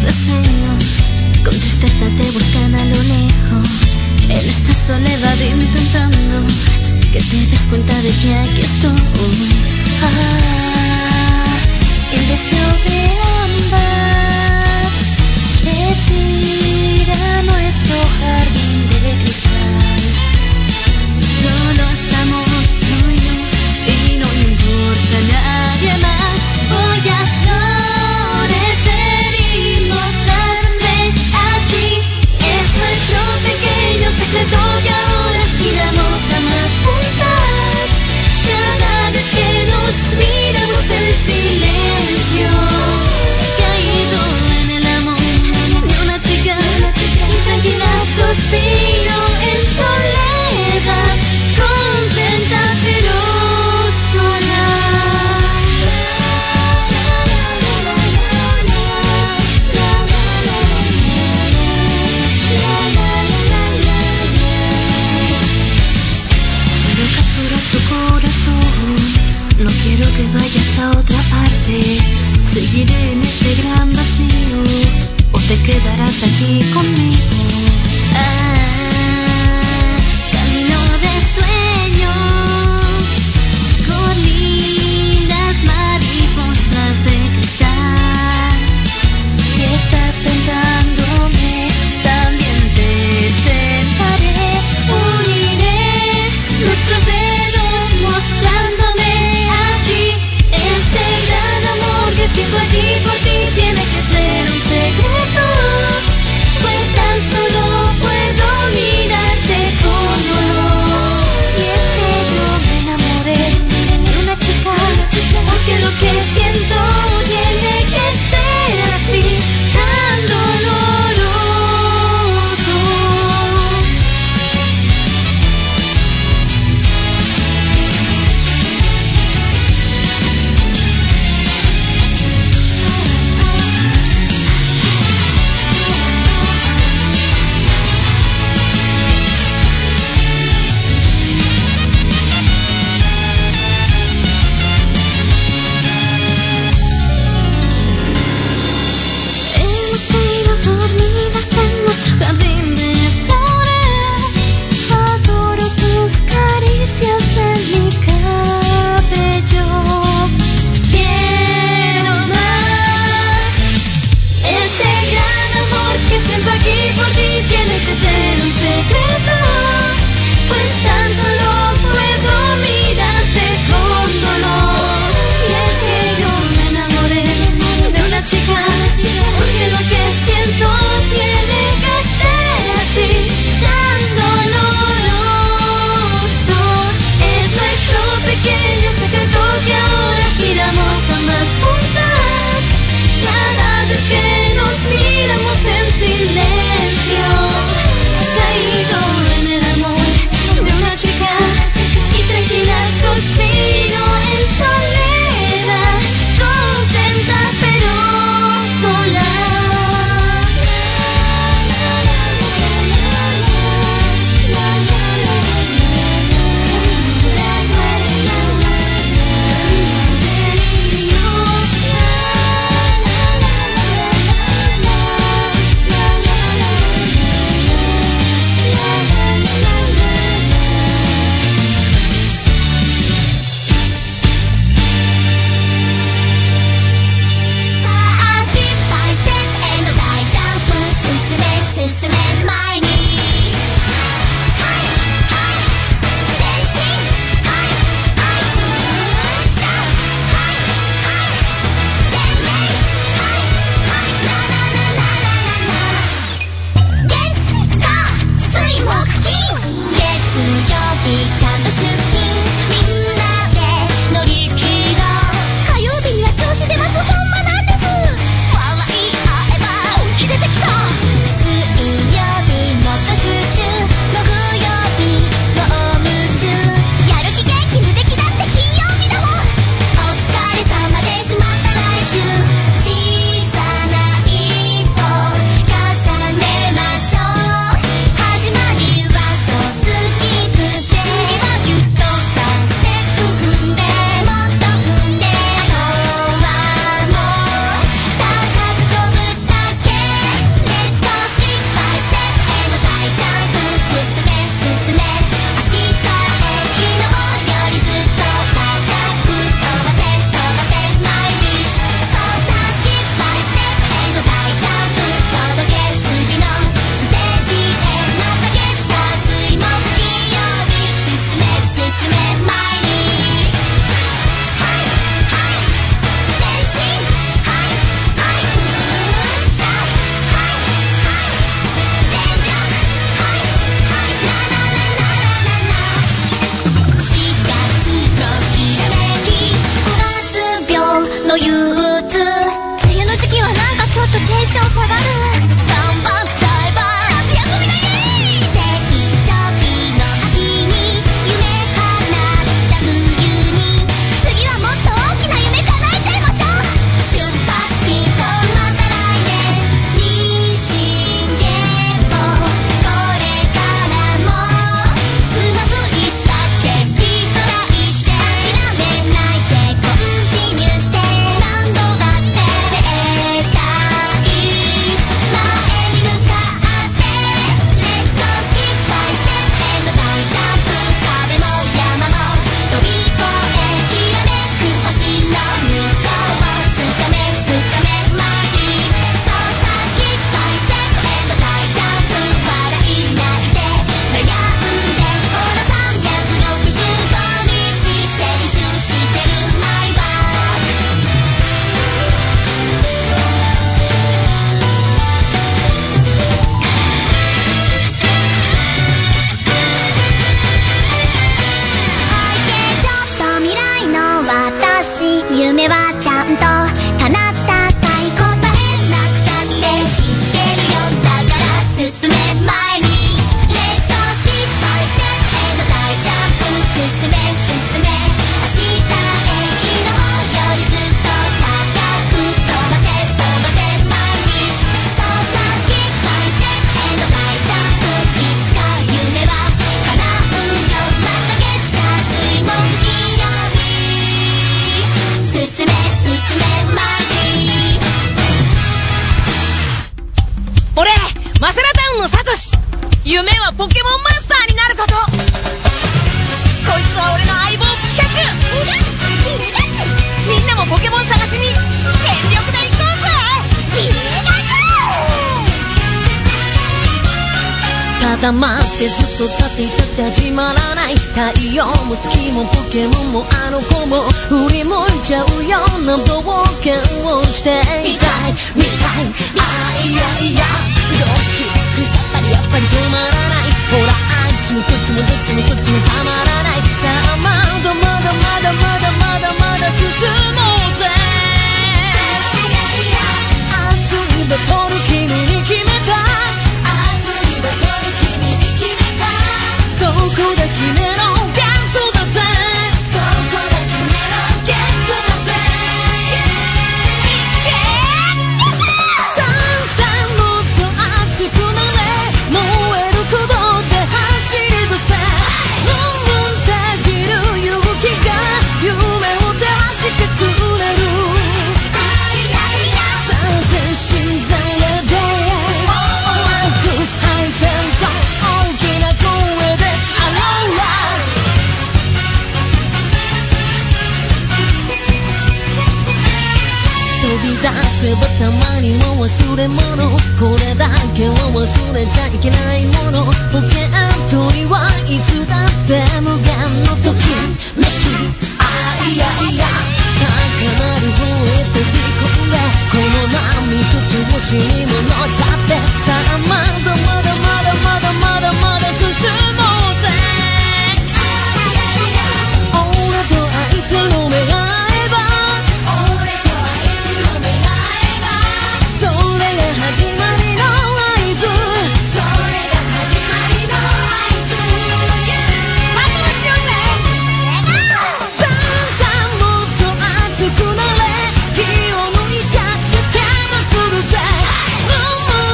deseos con tristeza te buscan a lo lejos, en esta soledad intentando que te des cuenta de que aquí estoy. Ah, el deseo de ambas es ir a nuestro jardín de cristal. Solo estamos tú y yo y no importa nadie más. Voy a florecer y mostrarme a ti. Es nuestro pequeño secreto que ahora giramos a más juntas. Cada vez que nos miramos el silencio caído en el amor de una chica tranquila, suspiro en soledad, contenta pero sola. Quiero capturar tu corazón, no quiero que vayas a otra parte. Seguiré en este gran vacío o te quedarás aquí conmigo. Ah, camino de sueños con lindas mariposas de cristal. Si estás tentándome, también te tentaré. Uniré nuestros dedos mostrándome a ti. Este gran amor que siento aquí por ti tiene que ser un secreto, pues tan solo puedo 野聡。夢はポケモンマスターになること。こいつは俺の相棒ピカチュウ。みんなもポケモン探しに全力で行こうぜ。ピカチュウ。固まってずっと立っていたって始まらない。太陽も月もポケモンもあの子も振り向いちゃうような冒険をしていたいみたい。あいやいやドキドキさっぱりやっぱり止まらない。ほらあっちもこっちもどっちもそっちもたまらない。さあまだまだまだまだまだまだ進もうぜ。熱いバトル君に決めた。熱いバトル君に決めた。そこで決めろゲットだぜ。そこで決めろゲットだぜ。さんさんもっと熱くなれ。燃える鼓動で走り出せ。ムンムンたぎる勇気が夢を照らしてくれる。さあ全身全霊でマックスハイテンション大きな声でアローラ飛び出せばたまにも忘れ物。これだけは忘れちゃいけないもの。ポケットにはいつだって無限のときめき。あいやいや高鳴る方へ飛び込んで。この波と調子にも乗っちゃって。さあまだまだまだまだまだまだ進もうぜ。俺とあいつの目が合えば。俺とあいつの目が合えば。それが始まりの合図。それが始まりの合図。バトルしようぜ。さんさんもっと熱くなれ。気を抜いちゃって手がするぜ。ムンムン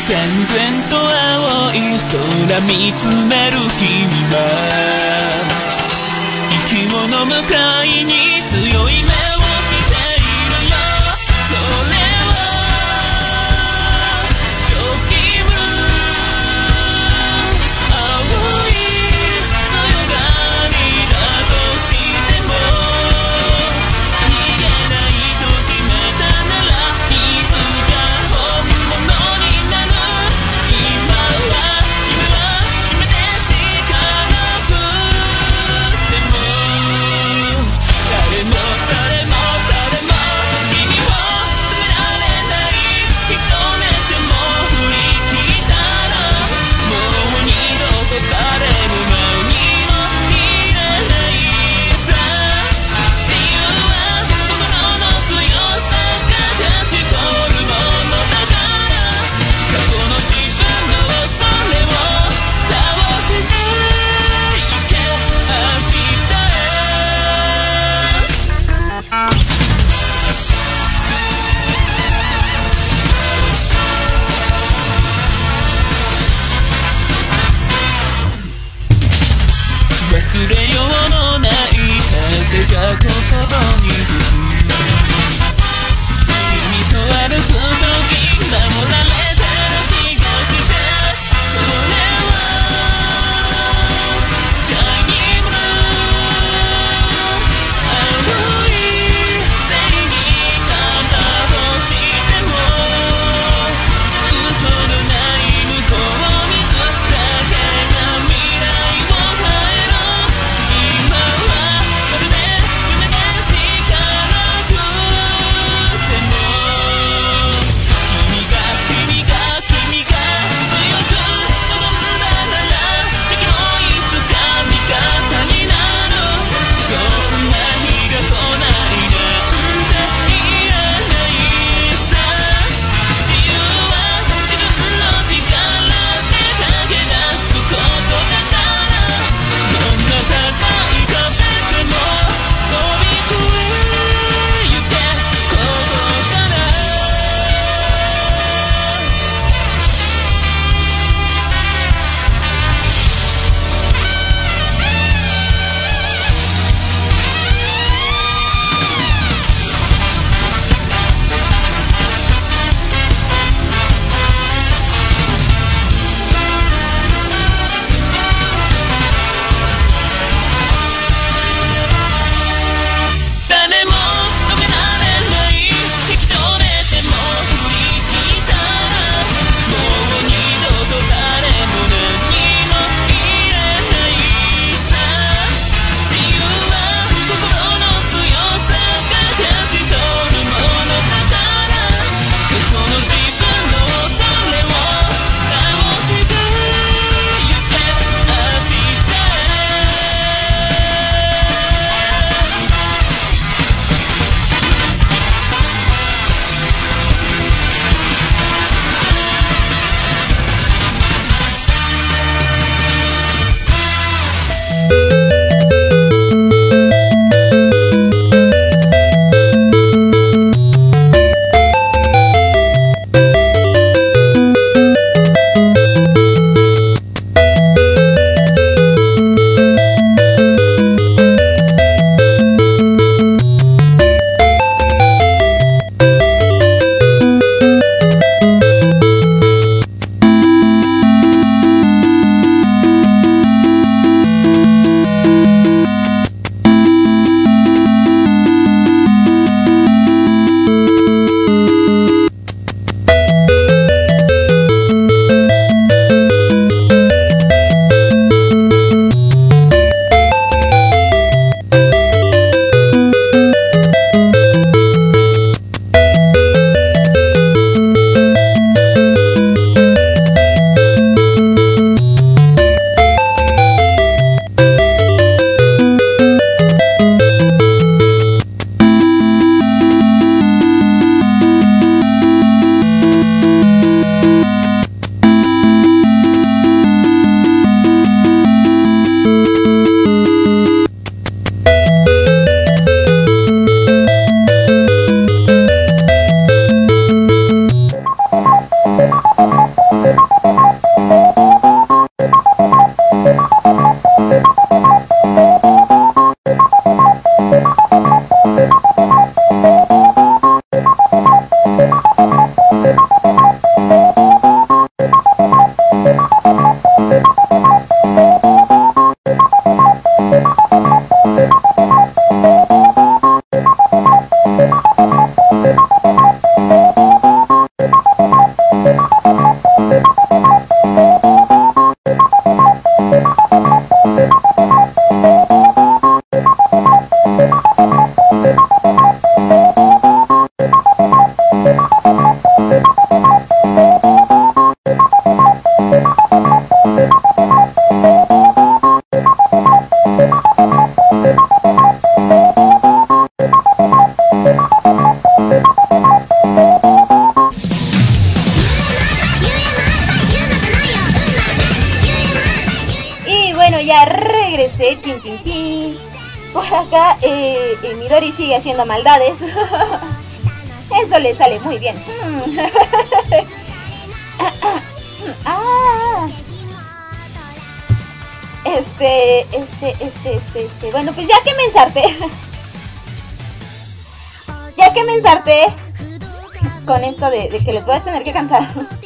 燦然と青い空見つめる君は息をの向かいに強い目をしているよ。それはショッキング青い強がりだとしても逃げないと決めたならいつか本物になる。今は夢は夢でしかなくても誰も誰も tin, tin, tin. Por acá, eh, eh, Midori sigue haciendo maldades. Eso le sale muy bien. Ah. Este, este, este, este, este. Bueno, pues ya que me ensarté. Ya que me ensarté con esto de, de que les voy a tener que cantar.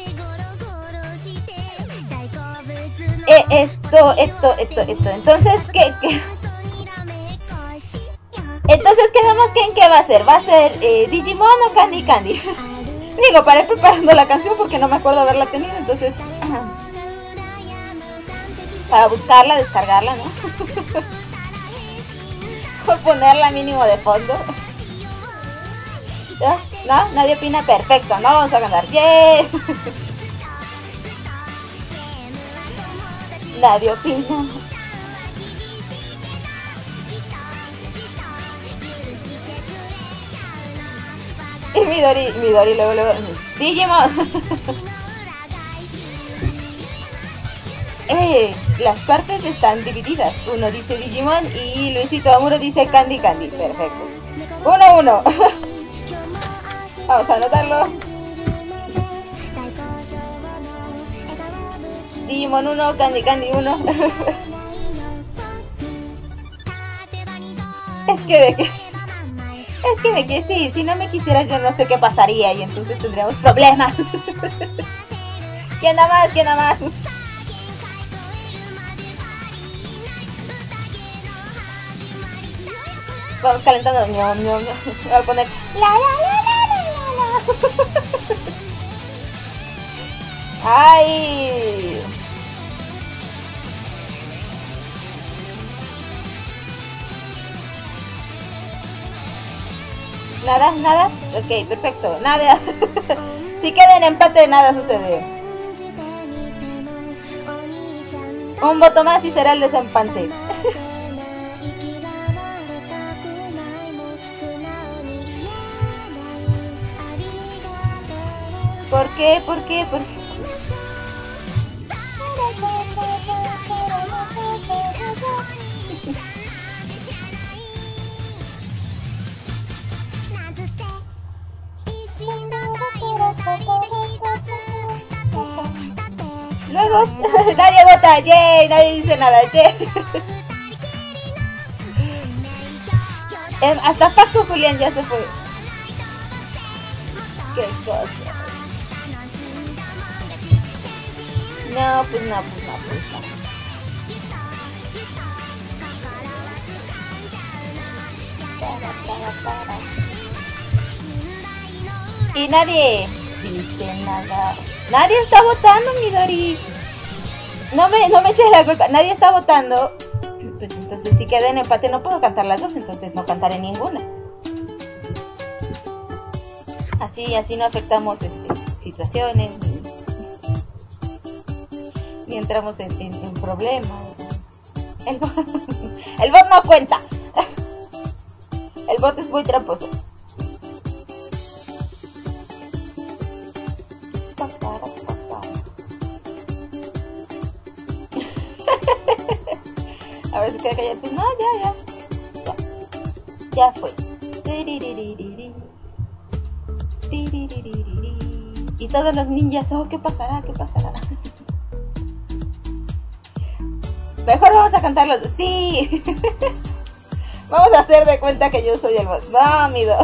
Eh, esto, esto, esto, esto. Entonces, ¿qué, qué? Entonces quedamos que en qué va a ser. ¿Va a ser eh, Digimon o Candy Candy? Digo, para ir preparando la canción porque no me acuerdo haberla tenido. Entonces, para buscarla, descargarla, ¿no? O ponerla mínimo de fondo. ¿No? ¿No? ¿Nadie opina? Perfecto, no vamos a cantar. ¡Yay! Nadie opina. Y Midori, Midori luego, luego, Digimon. Eh, las partes están divididas. Uno dice Digimon y Luisito Amuro dice Candy Candy. Perfecto. Uno, uno. Vamos a anotarlo. Digimon uno, Candy Candy uno. Es que de que... Es que me quedé, sí, si no me quisieras yo no sé qué pasaría y entonces tendríamos problemas. ¿Quién da más? ¿Quién da más? Vamos calentando. No, no, no. Voy a poner la la la la la la. Ay. Nada, nada. Ok, perfecto. Nada. Si queda en empate, nada sucede. Un voto más y será el desempance. ¿Por qué? ¿Por qué? ¿Por qué? Luego, nadie vota, yay, nadie dice nada, yay. eh, hasta Paco Julián ya se fue. Qué cosa. No, pues no, pues no, pues no. Para, para, para. Y nadie dice nada. Nadie está votando, Midori. No me, no me eches la culpa. Nadie está votando. Pues entonces si queda en empate no puedo cantar las dos, entonces no cantaré ninguna. Así, así no afectamos este, situaciones ni, ni entramos en, en, en problemas. El, el bot no cuenta. El bot es muy tramposo. A ver si queda callado. Pues no, ya, ya. Ya, ya fue. Y todos los ninjas, oh, ¿qué pasará? ¿Qué pasará? Mejor vamos a cantar los dos. Sí. Vamos a hacer de cuenta que yo soy el boss. No, mido.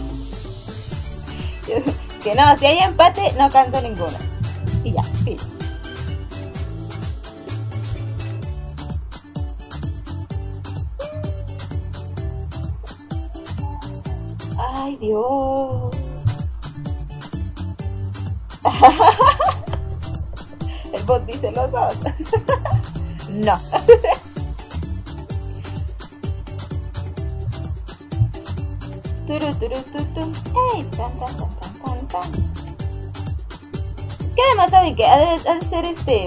Que no, si hay empate, no canto ninguna. Y ya, fin. Ay, Dios. El bot dice los dos. No. Turu, turu, turu, turu. Ey, tan, tan, tan, tan, tan, tan. Es que además saben que ha de, ha de ser este...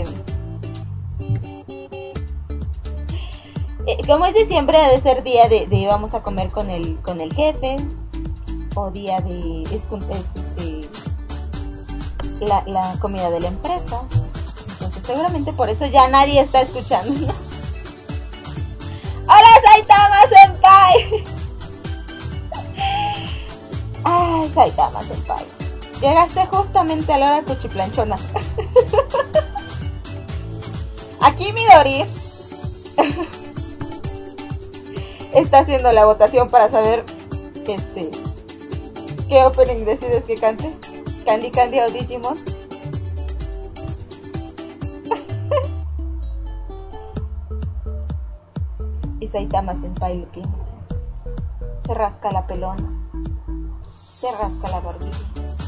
Eh, como es diciembre, ha de ser día de, de vamos a comer con el, con el jefe. O día de... Es, es este... La, la comida de la empresa. Entonces seguramente por eso ya nadie está escuchando, ¿no? Saitama Senpai, llegaste justamente a la hora cuchiplanchona. Aquí Midori está haciendo la votación para saber este qué opening decides que cante, Candy Candy o Digimon. Y Saitama Senpai lo piensa, se rasca la pelona, se rasca la barbilla.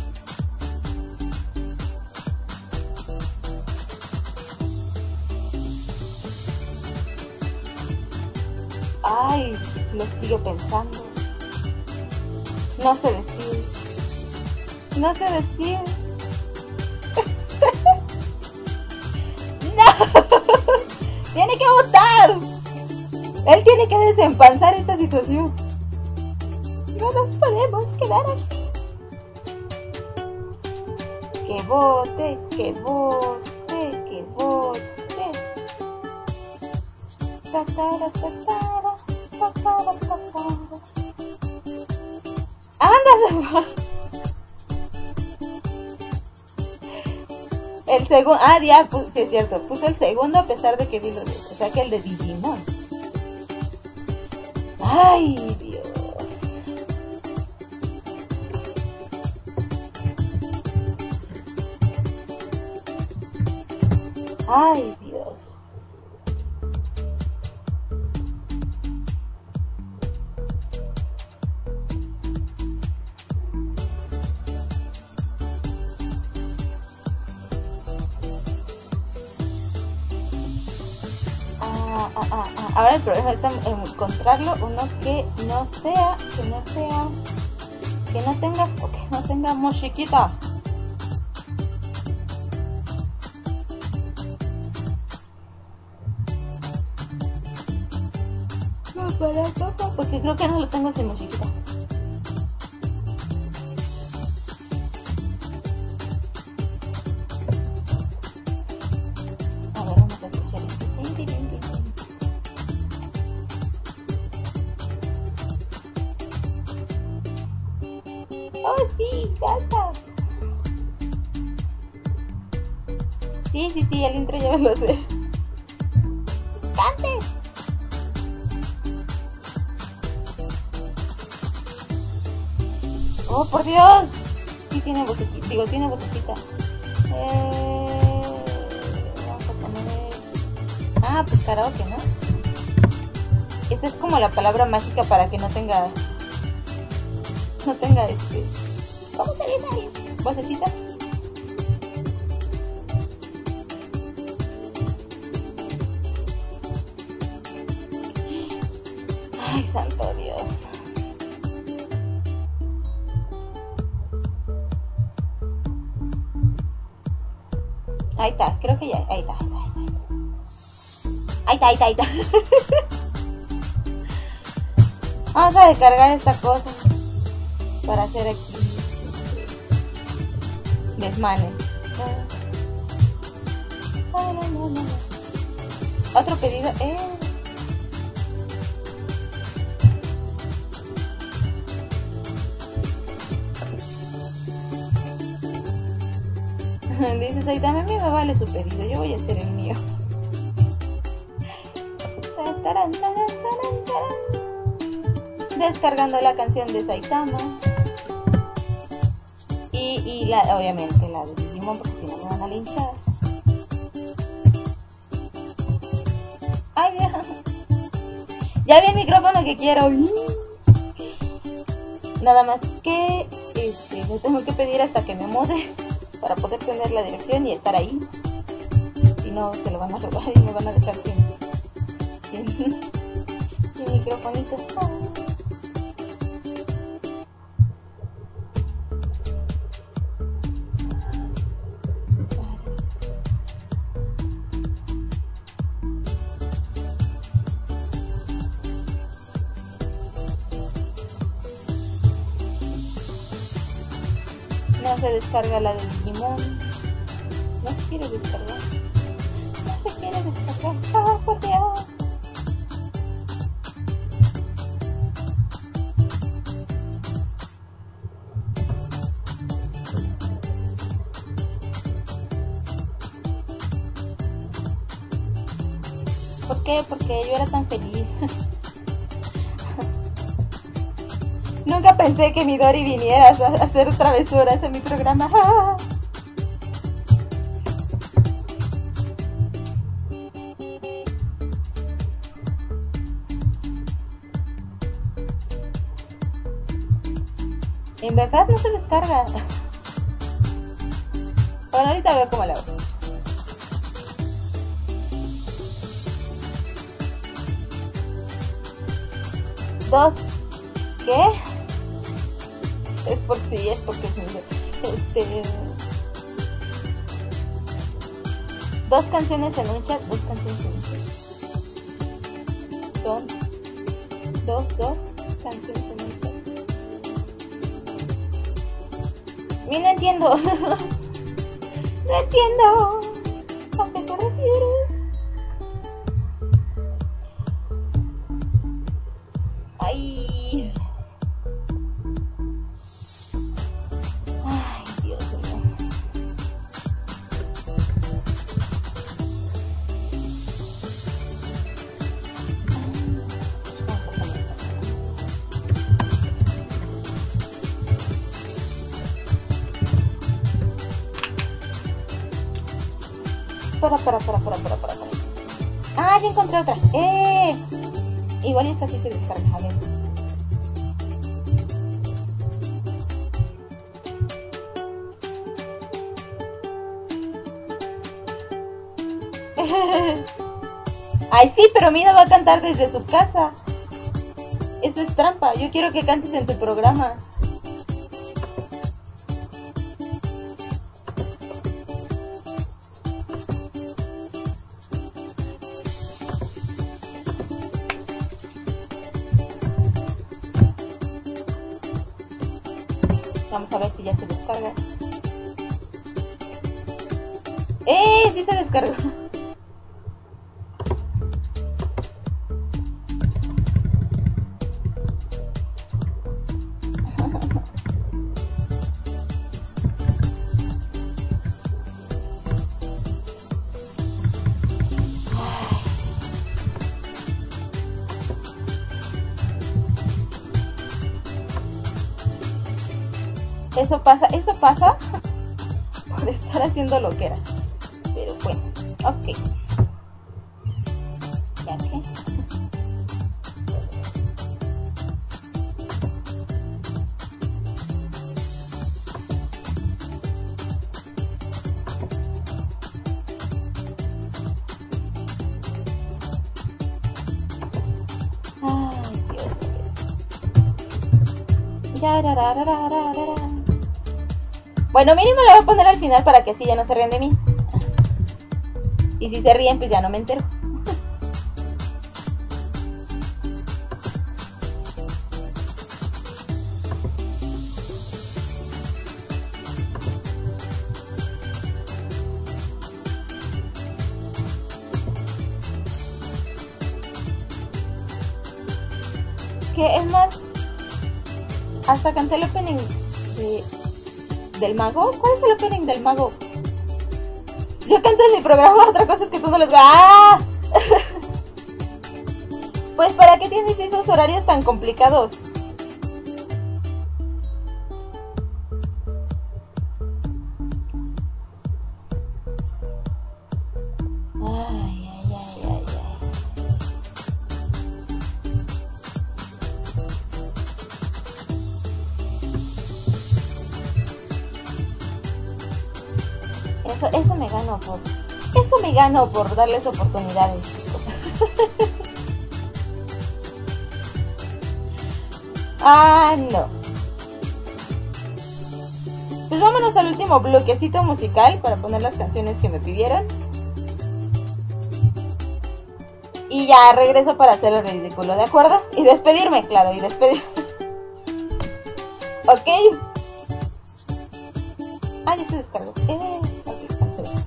Ay, lo sigo pensando. No se decide. No se decide. ¡No! ¡Tiene que votar! Él tiene que desempanzar esta situación. No nos podemos quedar así. Que vote, que vote, que vote. Ta, ta, ta, ta, ta, ta, ta, ta. ¡Anda! El segundo, ah, ya, sí es cierto, puso el segundo a pesar de que vi los dos, o sea que el de Digimon. Ay, Dios. Ay, Dios. Ah, ah, ah, ah. Ahora el problema está en encontrarlo, uno que no sea, que no sea, que no tenga, o que no tenga musiquita. No, para papá, porque creo que no lo tengo sin musiquita. A ver, vamos a escuchar esto. Oh, sí, ya está. Sí, sí, sí, el intro ya me lo sé. ¡Cante! ¡Oh, por Dios! Sí tiene vocecita, digo, tiene vocecita. Eh, vamos a poner... Ah, pues karaoke, ¿no? Esa es como la palabra mágica para que no tenga... No tenga este... ¿Cómo se dice ahí? ¿Vocecita? Ay, santo Dios. Ahí está, creo que ya, ahí está, ahí está, ahí está, ahí está, ahí está, ahí está. Vamos a descargar esta cosa para hacer aquí desmanes. Otro pedido, eh. Dices ahí también a mí me vale su pedido, yo voy a hacer el mío. Descargando la canción de Saitama y, y la, obviamente la de Digimon, porque si no me van a linchar. Ay, Dios. Ya vi el micrófono que quiero. Nada más que este, le tengo que pedir hasta que me mude para poder tener la dirección y estar ahí. Si no, se lo van a robar y me van a dejar sin, sin, sin microfonito. No se descarga la de Digimon. No se quiere descargar. No se quiere descargar. ¡Oh, por Dios! ¿Por qué? Porque yo era tan feliz. Nunca pensé que mi Dori viniera a hacer travesuras en mi programa. En verdad no se descarga. Bueno, ahorita veo cómo lo hago. Dos. ¿Qué? Es porque sí, es porque es mi... Este... Dos canciones en un chat, dos canciones en un chat. Son dos, dos canciones en un chat. Y no entiendo. No entiendo. ¿A qué te refieres? Ay. Ay, Dios mío. Para, para, para, para, para, para, para. Ah, ya encontré otra. ¡Eh! Igual esta sí se descarga. A ver. Ay, sí, pero Mina va a cantar desde su casa. Eso es trampa. Yo quiero que cantes en tu programa. Vamos a ver si ya se descarga. ¡Eh! Sí se descargó. Eso pasa, eso pasa por estar haciendo loqueras. Pero bueno, ok. Ya que. Ay, Dios mío. Ya, ra, ra, ra, ra, ra, ra. Bueno, mínimo la voy a poner al final para que así ya no se ríen de mí. Y si se ríen, pues ya no me entero. Que es más, hasta canté el opening de... ¿Del mago? ¿Cuál es el opening del mago? Yo canto en mi programa, otra cosa es que tú no les... ¡Ah! Pues ¿para qué tienes esos horarios tan complicados? Ay, ay, ay, ay, ay. Eso, eso me gano por... Eso me gano por darles oportunidades, chicos. Ah, no. Pues vámonos al último bloquecito musical para poner las canciones que me pidieron. Y ya regreso para hacer el ridículo, ¿de acuerdo? Y despedirme, claro, y despedirme. Ok. Ah, ya se descargó. Eh, ok, vamos a ver.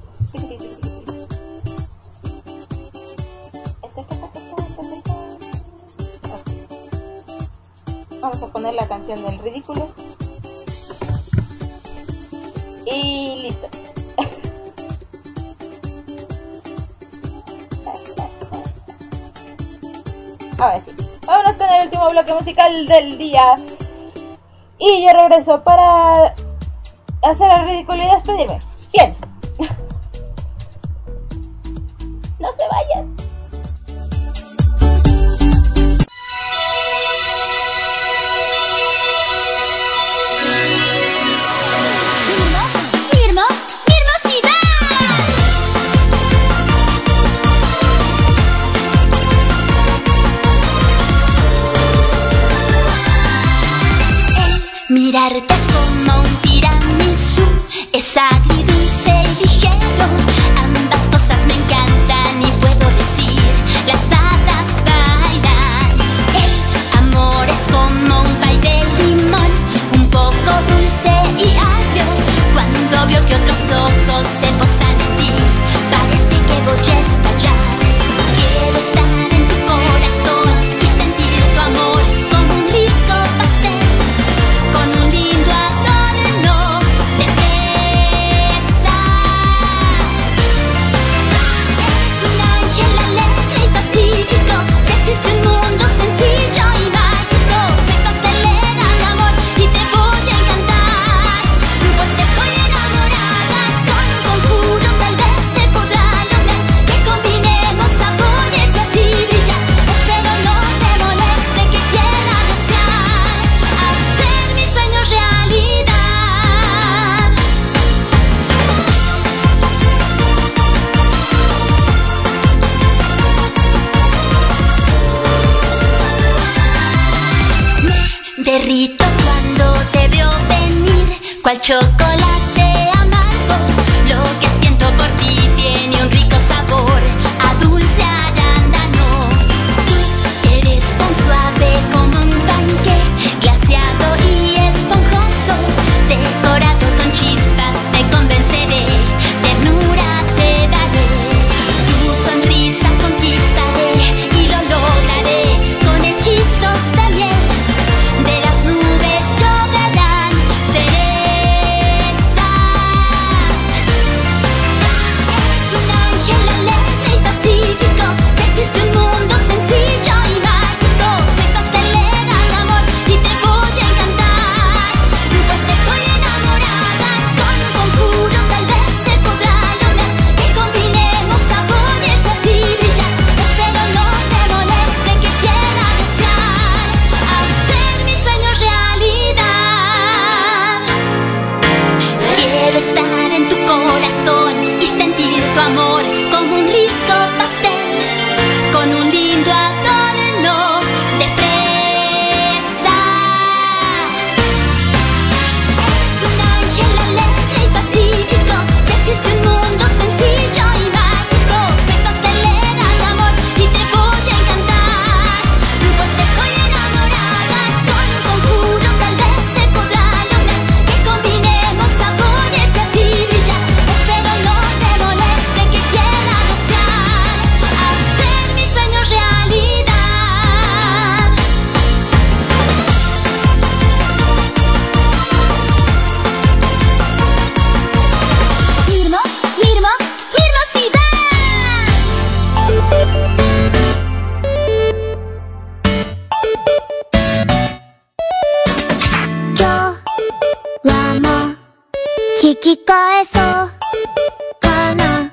Vamos a poner la canción del ridículo. Y listo. Ahora sí, vámonos con el último bloque musical del día. Y yo regreso para hacer el ridículo y despedirme. Bien. No se vayan. Mirarte es como un tiramisú, es agridulce y ligero. Ambas cosas me encantan y puedo decir, las hadas bailan. El amor es como un pay de limón, un poco dulce y agrio. Cuando veo que otros ojos se posan en ti, parece que voy a estallar. Quiero estar en tu corazón y sentir tu amor como un rico pastel, con un lindo adorno de fresa. Es un ángel alegre y pacífico, que existe un mundo sencillo y básico. Soy pastelera de amor y te voy a encantar, pues estoy enamorada. Con un conjuro tal vez se podrá lograr que combinemos sabores y así brillar. Espero no te moleste que quiera desear hacer mis sueños realidad. Me derrito cuando te veo venir, cual chocolate amargo. Lo que siento por ti tiene un rico sabor a dulce arándano. Tú eres tan suave como un panqué, glaseado y esponjoso, decorado con chispas. Te convenceré, ternura te daré, tu sonrisa conquistaré y lo lograré con hechizos de miel. De las nubes lloverán cerezas. Es un ángel alegre y pacífico, que existe un mundo sencillo y básico. Soy pastelera de amor y te voy a encantar, pues estoy enamorada. Con un conjuro tal vez se podrá lograr que combinemos sabores y así brillar. Espero no te moleste que quiera desear hacer mis sueños realidad. Quiero estar en tu corazón y sentir tu amor como un rico pastel, con un lindo adorno de fresa. Es un ángel alegre y pacífico, que existe un mundo sencillo y básico. Soy pastelera de amor y te voy a encantar, pues estoy enamorada. Con un conjuro tal vez se podrá lograr que combinemos sabores y así brillar. Espero no te moleste que quiera desear hacer mis sueños realidad. Irmo, Irmo, Irmosidad.今日はもう聞き返そうかな。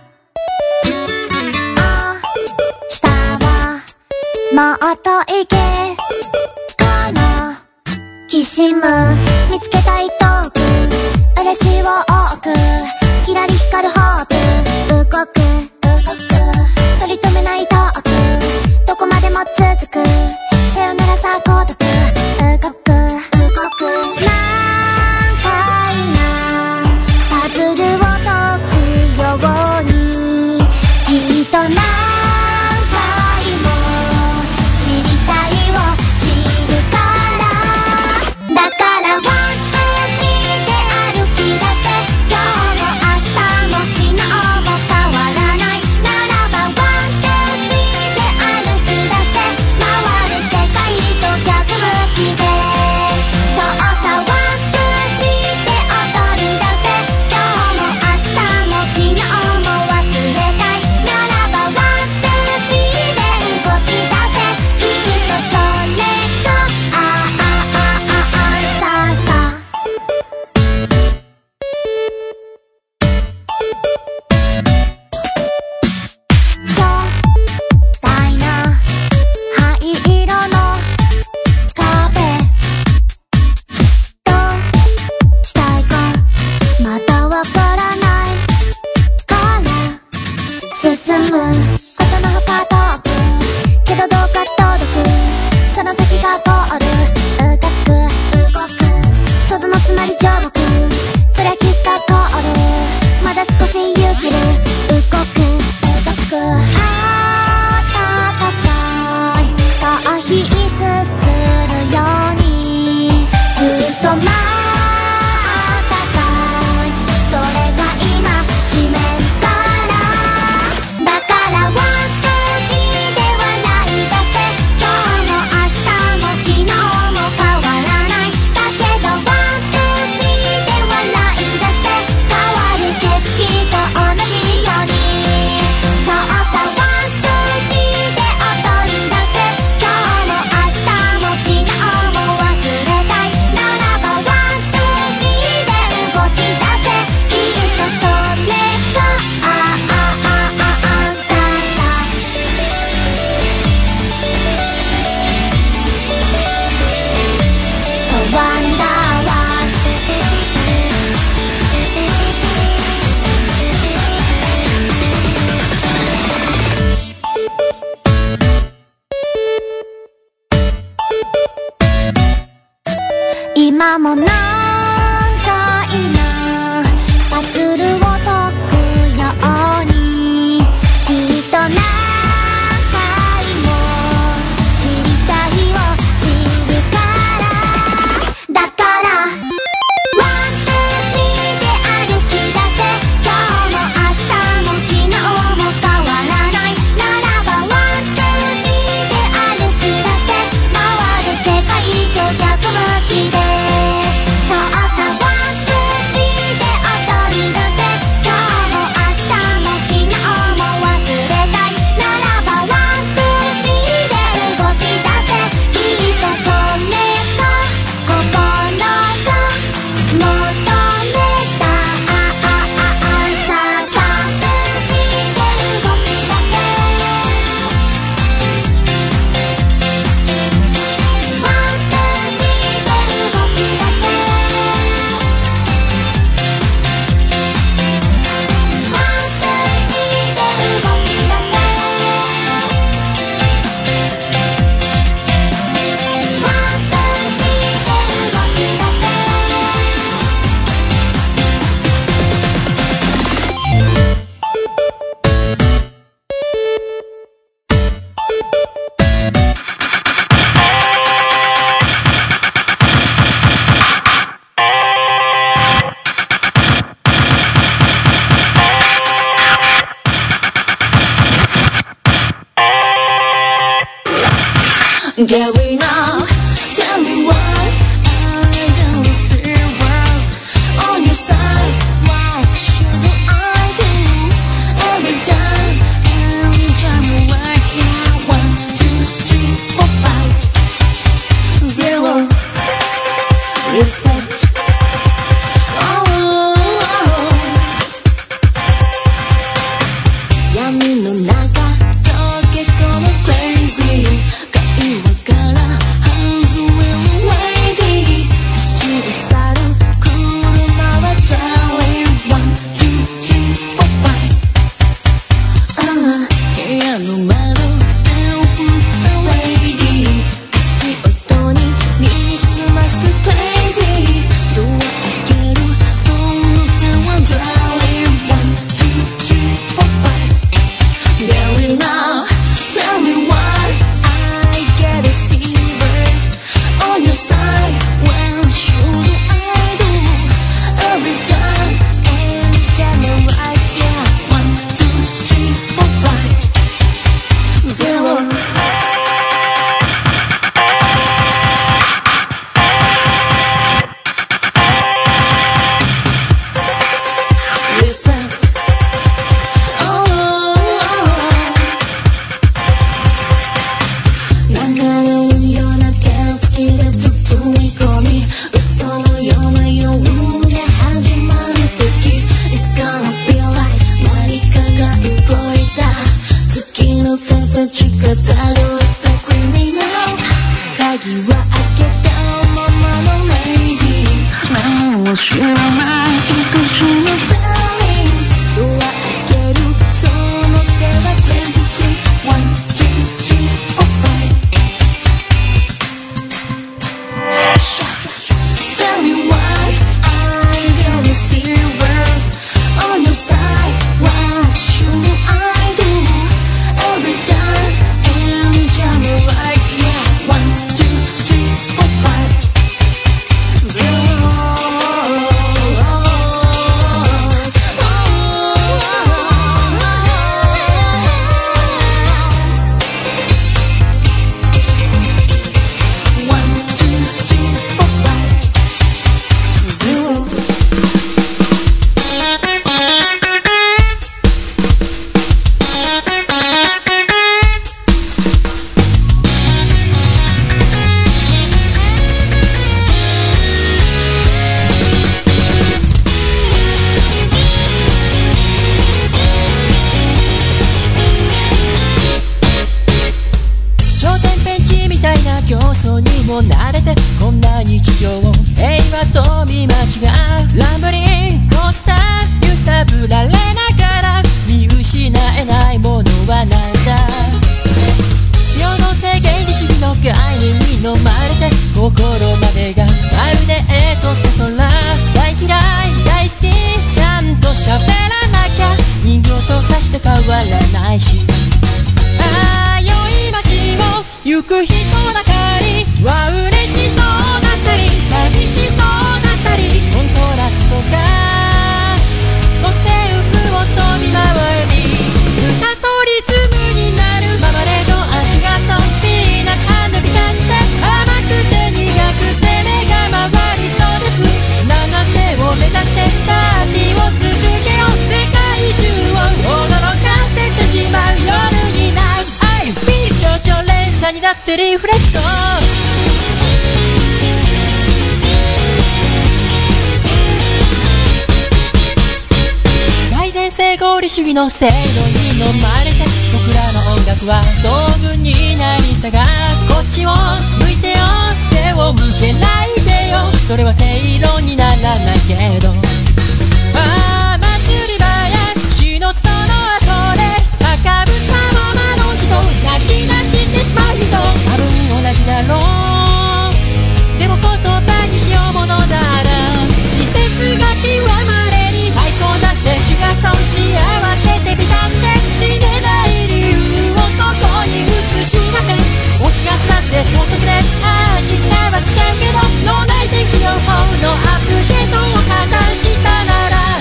明日はもっといけるかな。きしむ見つけたいトーク、嬉しいを多く、キラリ光るホープ動く動く、取り留めないトーク、どこまでも続く、さよならさ孤独動く動く。難解なパズルを解くように、きっと何回も知りたいを知るから。だからワンツースリーで歩き出せ、 むことのほか遠くけどどうか届くその先がゴール動く動くとどのつまり上目そりゃきっとゴールまだ少し勇気る動く動くあたたかい逃避するようにずっと待ったかいそれが今地面からだからワンツースリーで笑い出せ今日も明日も昨日も変わらないだけどワンツースリーで笑い出せ変わる景色と同じようにそうさワンツースリーで踊り出せ今日も明日も昨日も忘れたいならばワンツースリーで動き出せきっとそれがあああああんささそうワンダーワン今も何回なパズルを解くようにきっと何回も知りたいを知るからだからワンツースリーで歩き出せ今日も明日も昨日も変わらないならばワンツースリーで歩き出せ回る世界と逆向きでそうさワンツースリーで踊り出せ今日も明日も昨日も忘れたいならばワンツースリーで動き出せきっとそれが心が求めたああああんささワンツースリーで動き出せワンツースリーで動き出せワンツースリーで動き出せワンツースリーで動き出せ Going on, tell me why I don't feel well on your side. What should I do? Every time, every time we're here. One, two, three, four, five, zero, reset. Oh, oh, oh. 闇の中溶け込む crazy 会話からってリフレクト。性合理主義の制度に飲まれて、僕らの音楽は道具になりさが、こっちを向いてよ、手を向けないでよ、それは正論にならないけど。ああ祭り場や死のその後で赤ぶったままの人、泣き出してしまう人、多分同じだろう。でも言葉にしようものなら季節が極まれに最高だって主がそう幸せで満たせ、死ねない理由をそこに映しません。欲しがったって高速で走ってはつちゃうけど、脳内的両方のアップデートを破綻したなら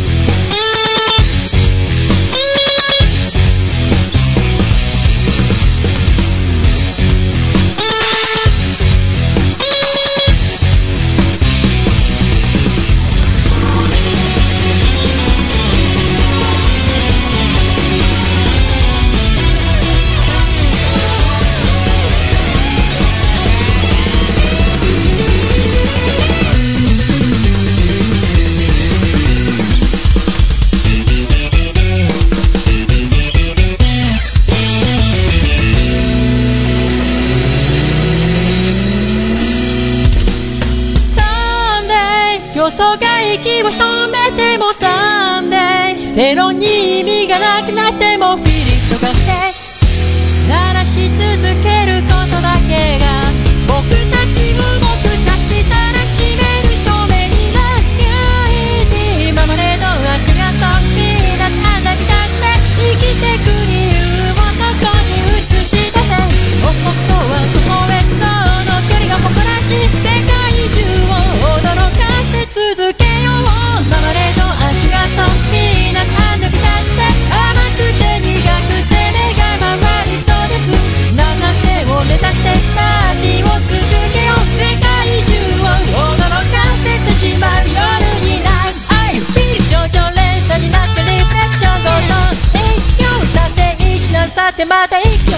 よそが息を潜めてもサンデー、ゼロに意味がなくなってもフィリストがして鳴らし続けることだけが僕たちを僕たちたらしめる証明になる。今までの足がそっぴりだったんだ満たして生きてく理由をそこに映し出せ。僕とはここへその距離が誇らしい、世界中を驚かせ続けよう。今までの足がそっぴりな感動満たして甘くて苦くて目が回りそうです。七瀬を目指してパーティーを続けよう。世界中を驚かせてしまう夜になる。I feel 上々連鎖になってリフレクションごと一挙さて一難さてまた一挙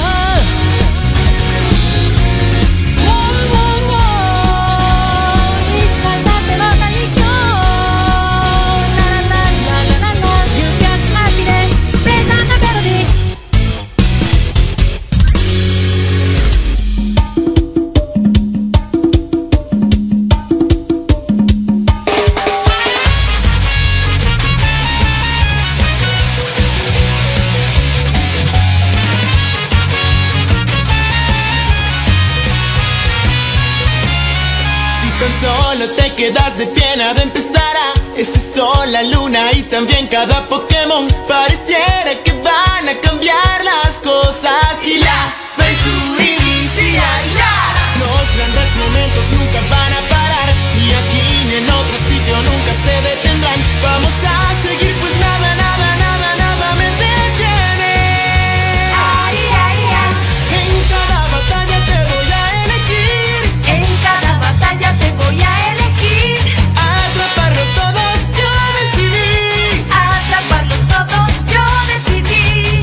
Solo te quedas de pie, nada empezará. Ese sol, la luna y también cada Pokémon. Pareciera que van a cambiar las cosas y la aventura iniciará. Los grandes momentos nunca van a parar, ni aquí ni en otro sitio nunca se detendrán. Vamos a seguir pues nada, nada, nada, nada me detiene. Ay, ay, ay. En cada batalla te voy a elegir. En cada batalla te voy a elegir. Atraparlos todos yo decidí. Atraparlos todos yo decidí.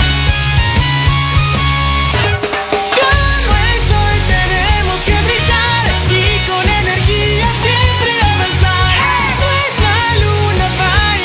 Como el sol tenemos que brillar y con energía siempre avanzar. Pues la luna va a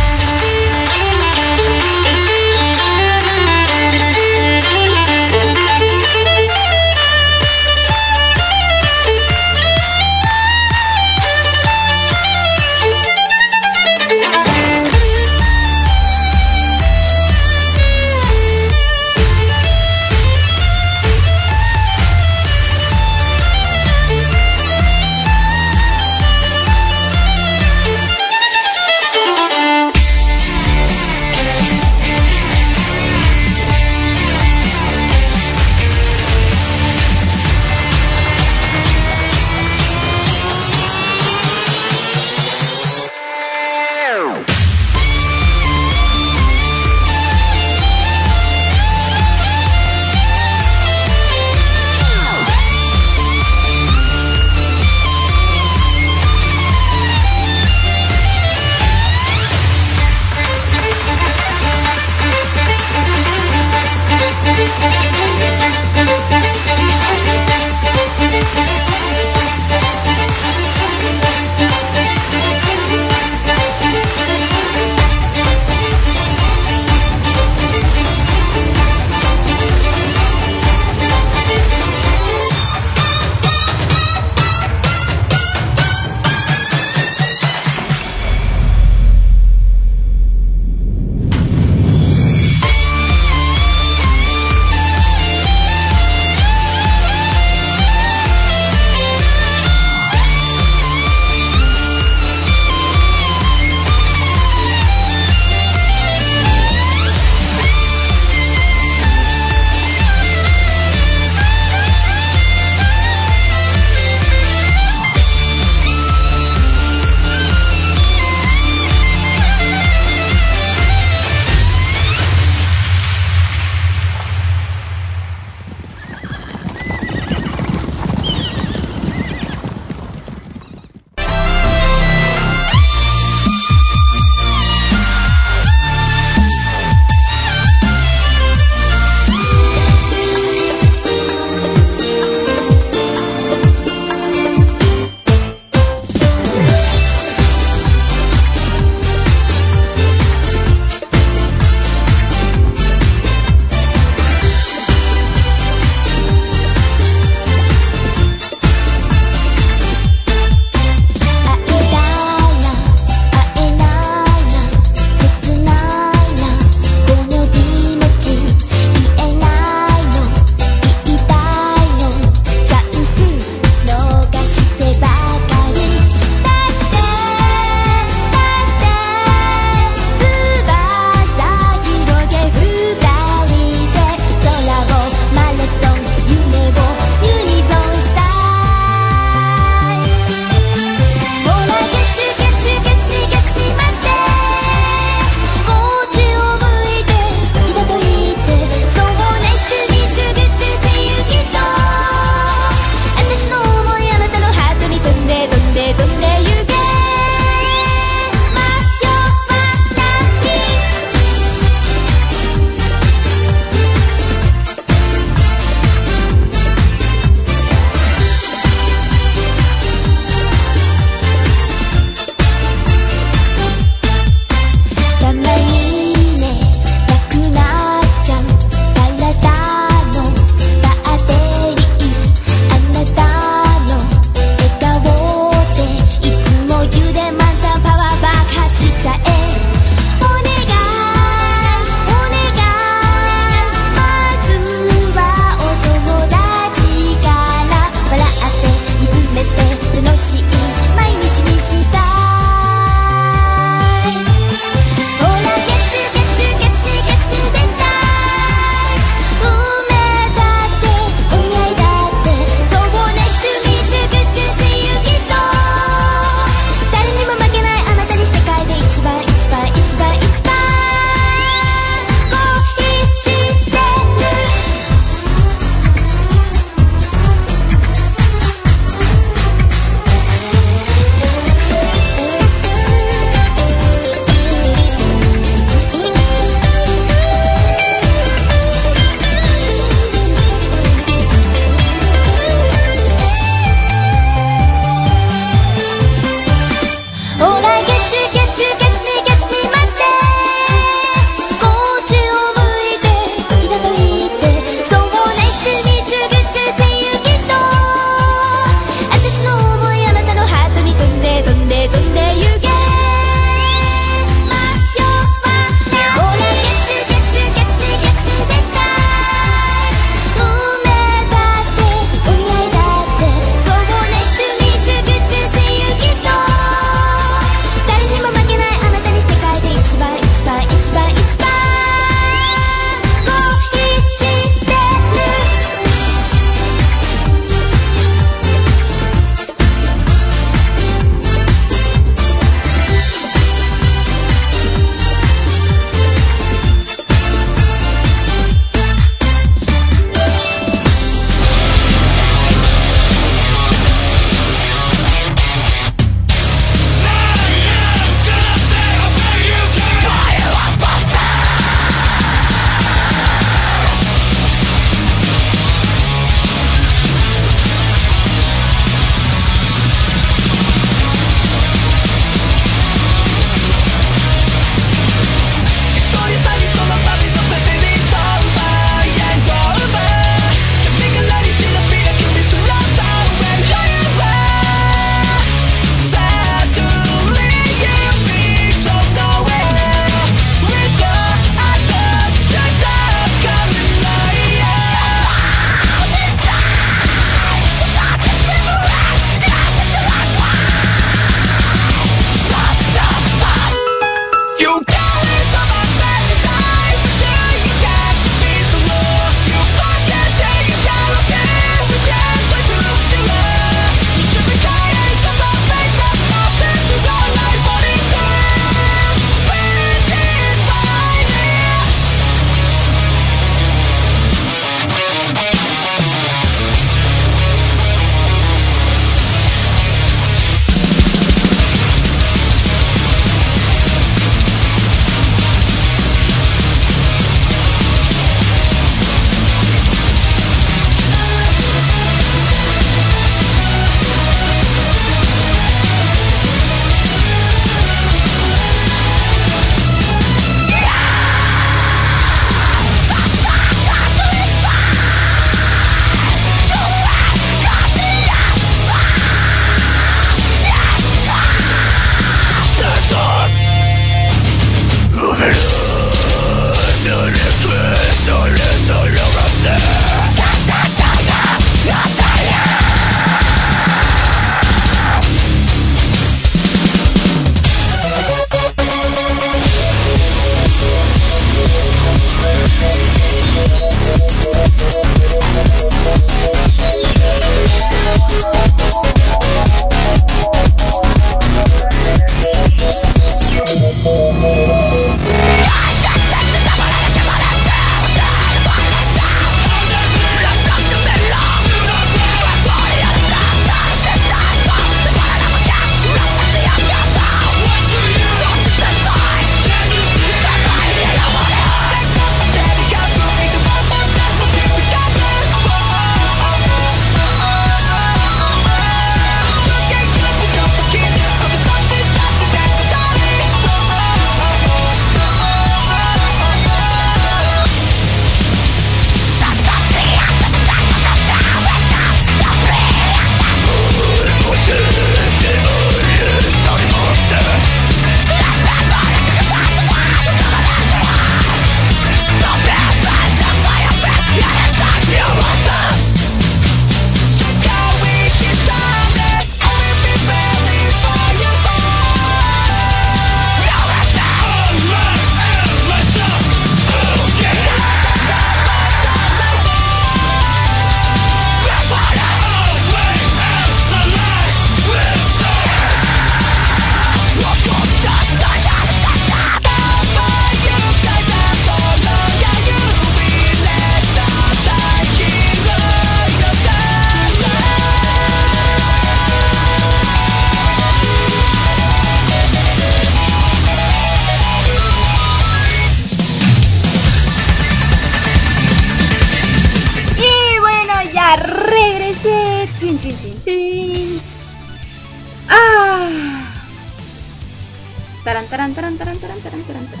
Taran, taran, taran, taran, taran, taran, taran, taran.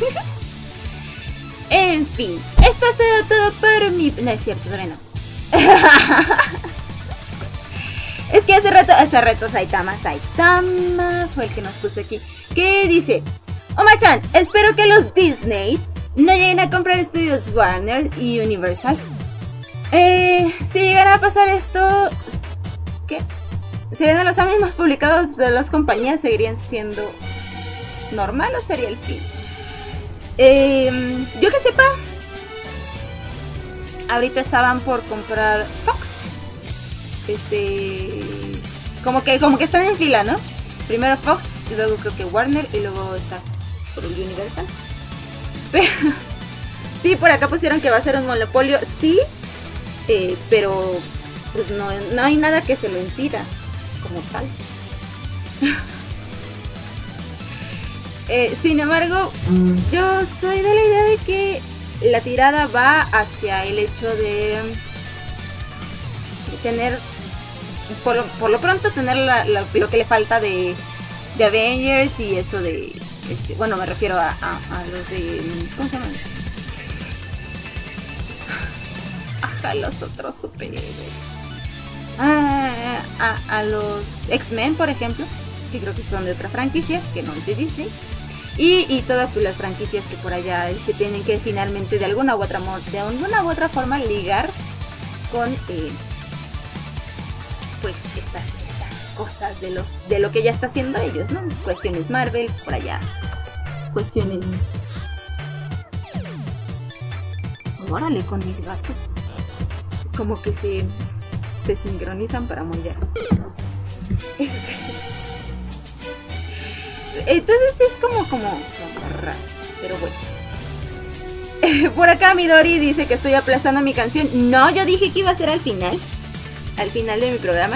En fin, esto ha sido todo por mi... No es cierto, todavía no. Es que hace rato, hace rato Saitama, Saitama fue el que nos puso aquí. ¿Qué dice? Oma-chan, espero que los Disneys no lleguen a comprar estudios Warner y Universal. Eh, si llegara a pasar esto, ¿qué? Si eran los animes publicados de las compañías, ¿seguirían siendo normal o sería el fin? Eh, yo que sepa, ahorita estaban por comprar Fox. Este, como que, como que están en fila, ¿no? Primero Fox, y luego creo que Warner, y luego está por el Universal. Pero sí, por acá pusieron que va a ser un monopolio, sí, eh, pero pues no, no hay nada que se lo impida como tal. eh, sin embargo, yo soy de la idea de que la tirada va hacia el hecho de, de tener, por lo, por lo pronto, tener la, la, lo que le falta de, de Avengers y eso de, este, bueno, me refiero a, a, a los de, ¿cómo se llaman? Ajá, los otros superhéroes. A, a, a los X-Men, por ejemplo, que creo que son de otra franquicia, que no es de Disney. Y, y todas las franquicias que por allá se tienen que finalmente de alguna u otra, de alguna u otra forma ligar con eh, pues estas, estas cosas de los de lo que ya está haciendo ellos, ¿no? Cuestiones Marvel, por allá. Cuestiones... Órale con mis gatos. Como que se, se sincronizan para mollar. Este... Entonces es como, como, como raro, pero bueno. Por acá Midori dice que estoy aplazando mi canción. No, yo dije que iba a ser al final. Al final de mi programa.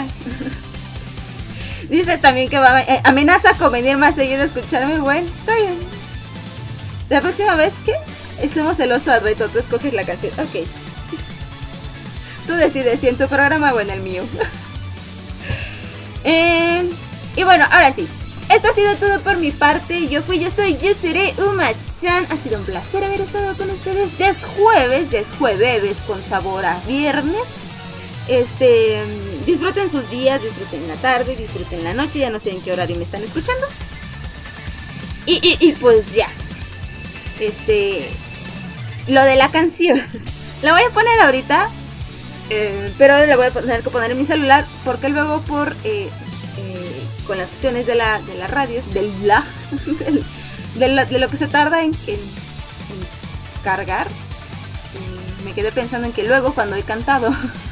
Dice también que va eh, amenaza con venir más seguido a escucharme. Bueno, está bien. La próxima vez que estemos el oso adreto, tú escoges la canción. Ok. Tú decides si en tu programa o en el mío. eh, y bueno, ahora sí. Esto ha sido todo por mi parte. Yo fui, yo soy, yo seré Uma-chan. Ha sido un placer haber estado con ustedes. Ya es jueves, ya es jueves con sabor a viernes. Este, disfruten sus días, disfruten la tarde, disfruten la noche. Ya no sé en qué horario me están escuchando. Y, y, y pues ya. Este, lo de la canción. La voy a poner ahorita. Eh, pero la voy a tener que poner en mi celular. Porque luego por... Eh, con las cuestiones de la, de la radio, del lag, del, de, la, de lo que se tarda en, en, en cargar, y me quedé pensando en que luego cuando he cantado,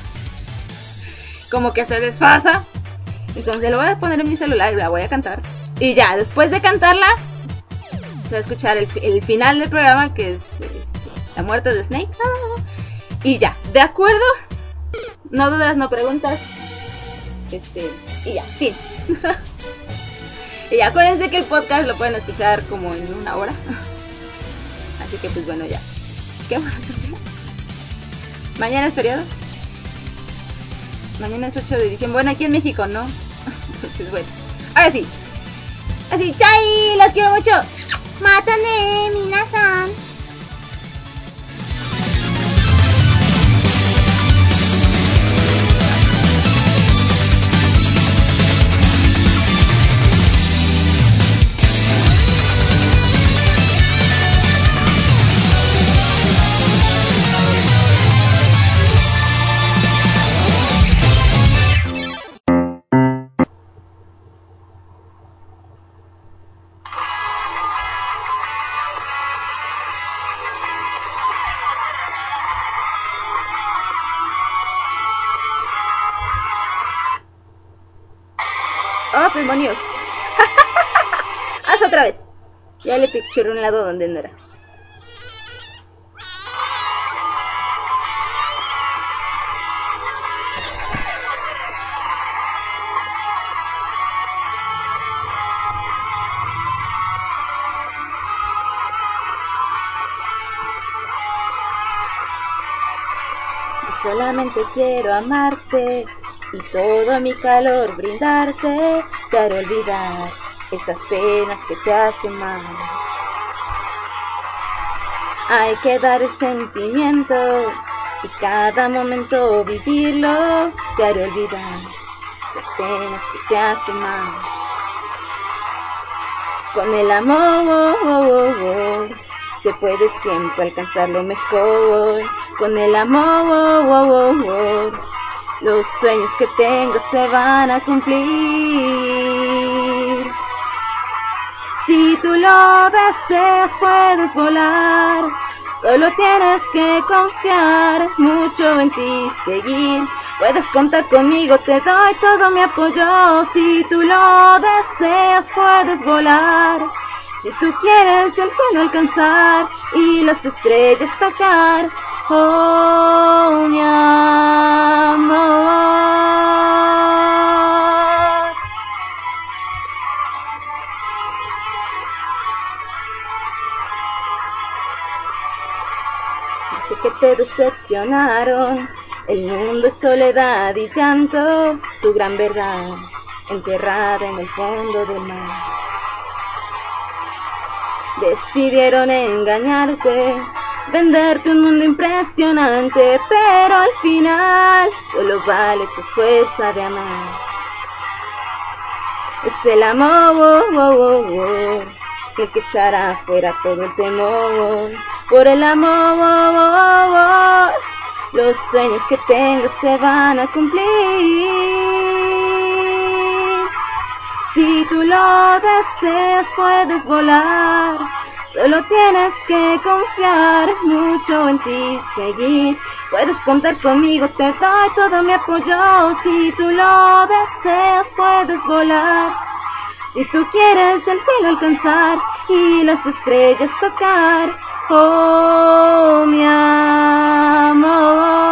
como que se desfasa, entonces lo voy a poner en mi celular y la voy a cantar, y ya, después de cantarla, se va a escuchar el, el final del programa, que es este, la muerte de Snake, y ya, ¿de acuerdo? No dudas, no preguntas, este, y ya, fin. Y acuérdense que el podcast lo pueden escuchar como en una hora. Así que pues bueno, ya. ¿Qué más? ¿Mañana es feriado? Mañana es ocho de diciembre. Bueno, aquí en México, ¿no? Entonces bueno. Ahora sí. Así, chai, los quiero mucho. Mátane, minasan. ¡Oh, demonios! ¡Haz otra vez! Ya le picturé un lado donde no era. Yo solamente quiero amarte y todo mi calor brindarte, te haré olvidar esas penas que te hacen mal. Hay que dar el sentimiento y cada momento vivirlo te hará olvidar esas penas que te hacen mal. Con el amor oh, oh, oh, se puede siempre alcanzar lo mejor. Con el amor oh, oh, oh, los sueños que tengas se van a cumplir. Si tú lo deseas puedes volar, solo tienes que confiar mucho en ti, seguir. Puedes contar conmigo, te doy todo mi apoyo. Si tú lo deseas puedes volar, si tú quieres el cielo alcanzar y las estrellas tocar. Oh, mi amor. Yo sé que te decepcionaron, el mundo es soledad y llanto, tu gran verdad enterrada en el fondo del mar. Decidieron engañarte, venderte un mundo impresionante, pero al final solo vale tu fuerza de amar. Es el amor oh, oh, oh, oh, el que echará fuera todo el temor. Por el amor oh, oh, oh, los sueños que tengas se van a cumplir. Si tú lo deseas puedes volar, solo tienes que confiar mucho en ti, seguir. Puedes contar conmigo, te doy todo mi apoyo. Si tú lo deseas puedes volar, si tú quieres el cielo alcanzar y las estrellas tocar. Oh, mi amor.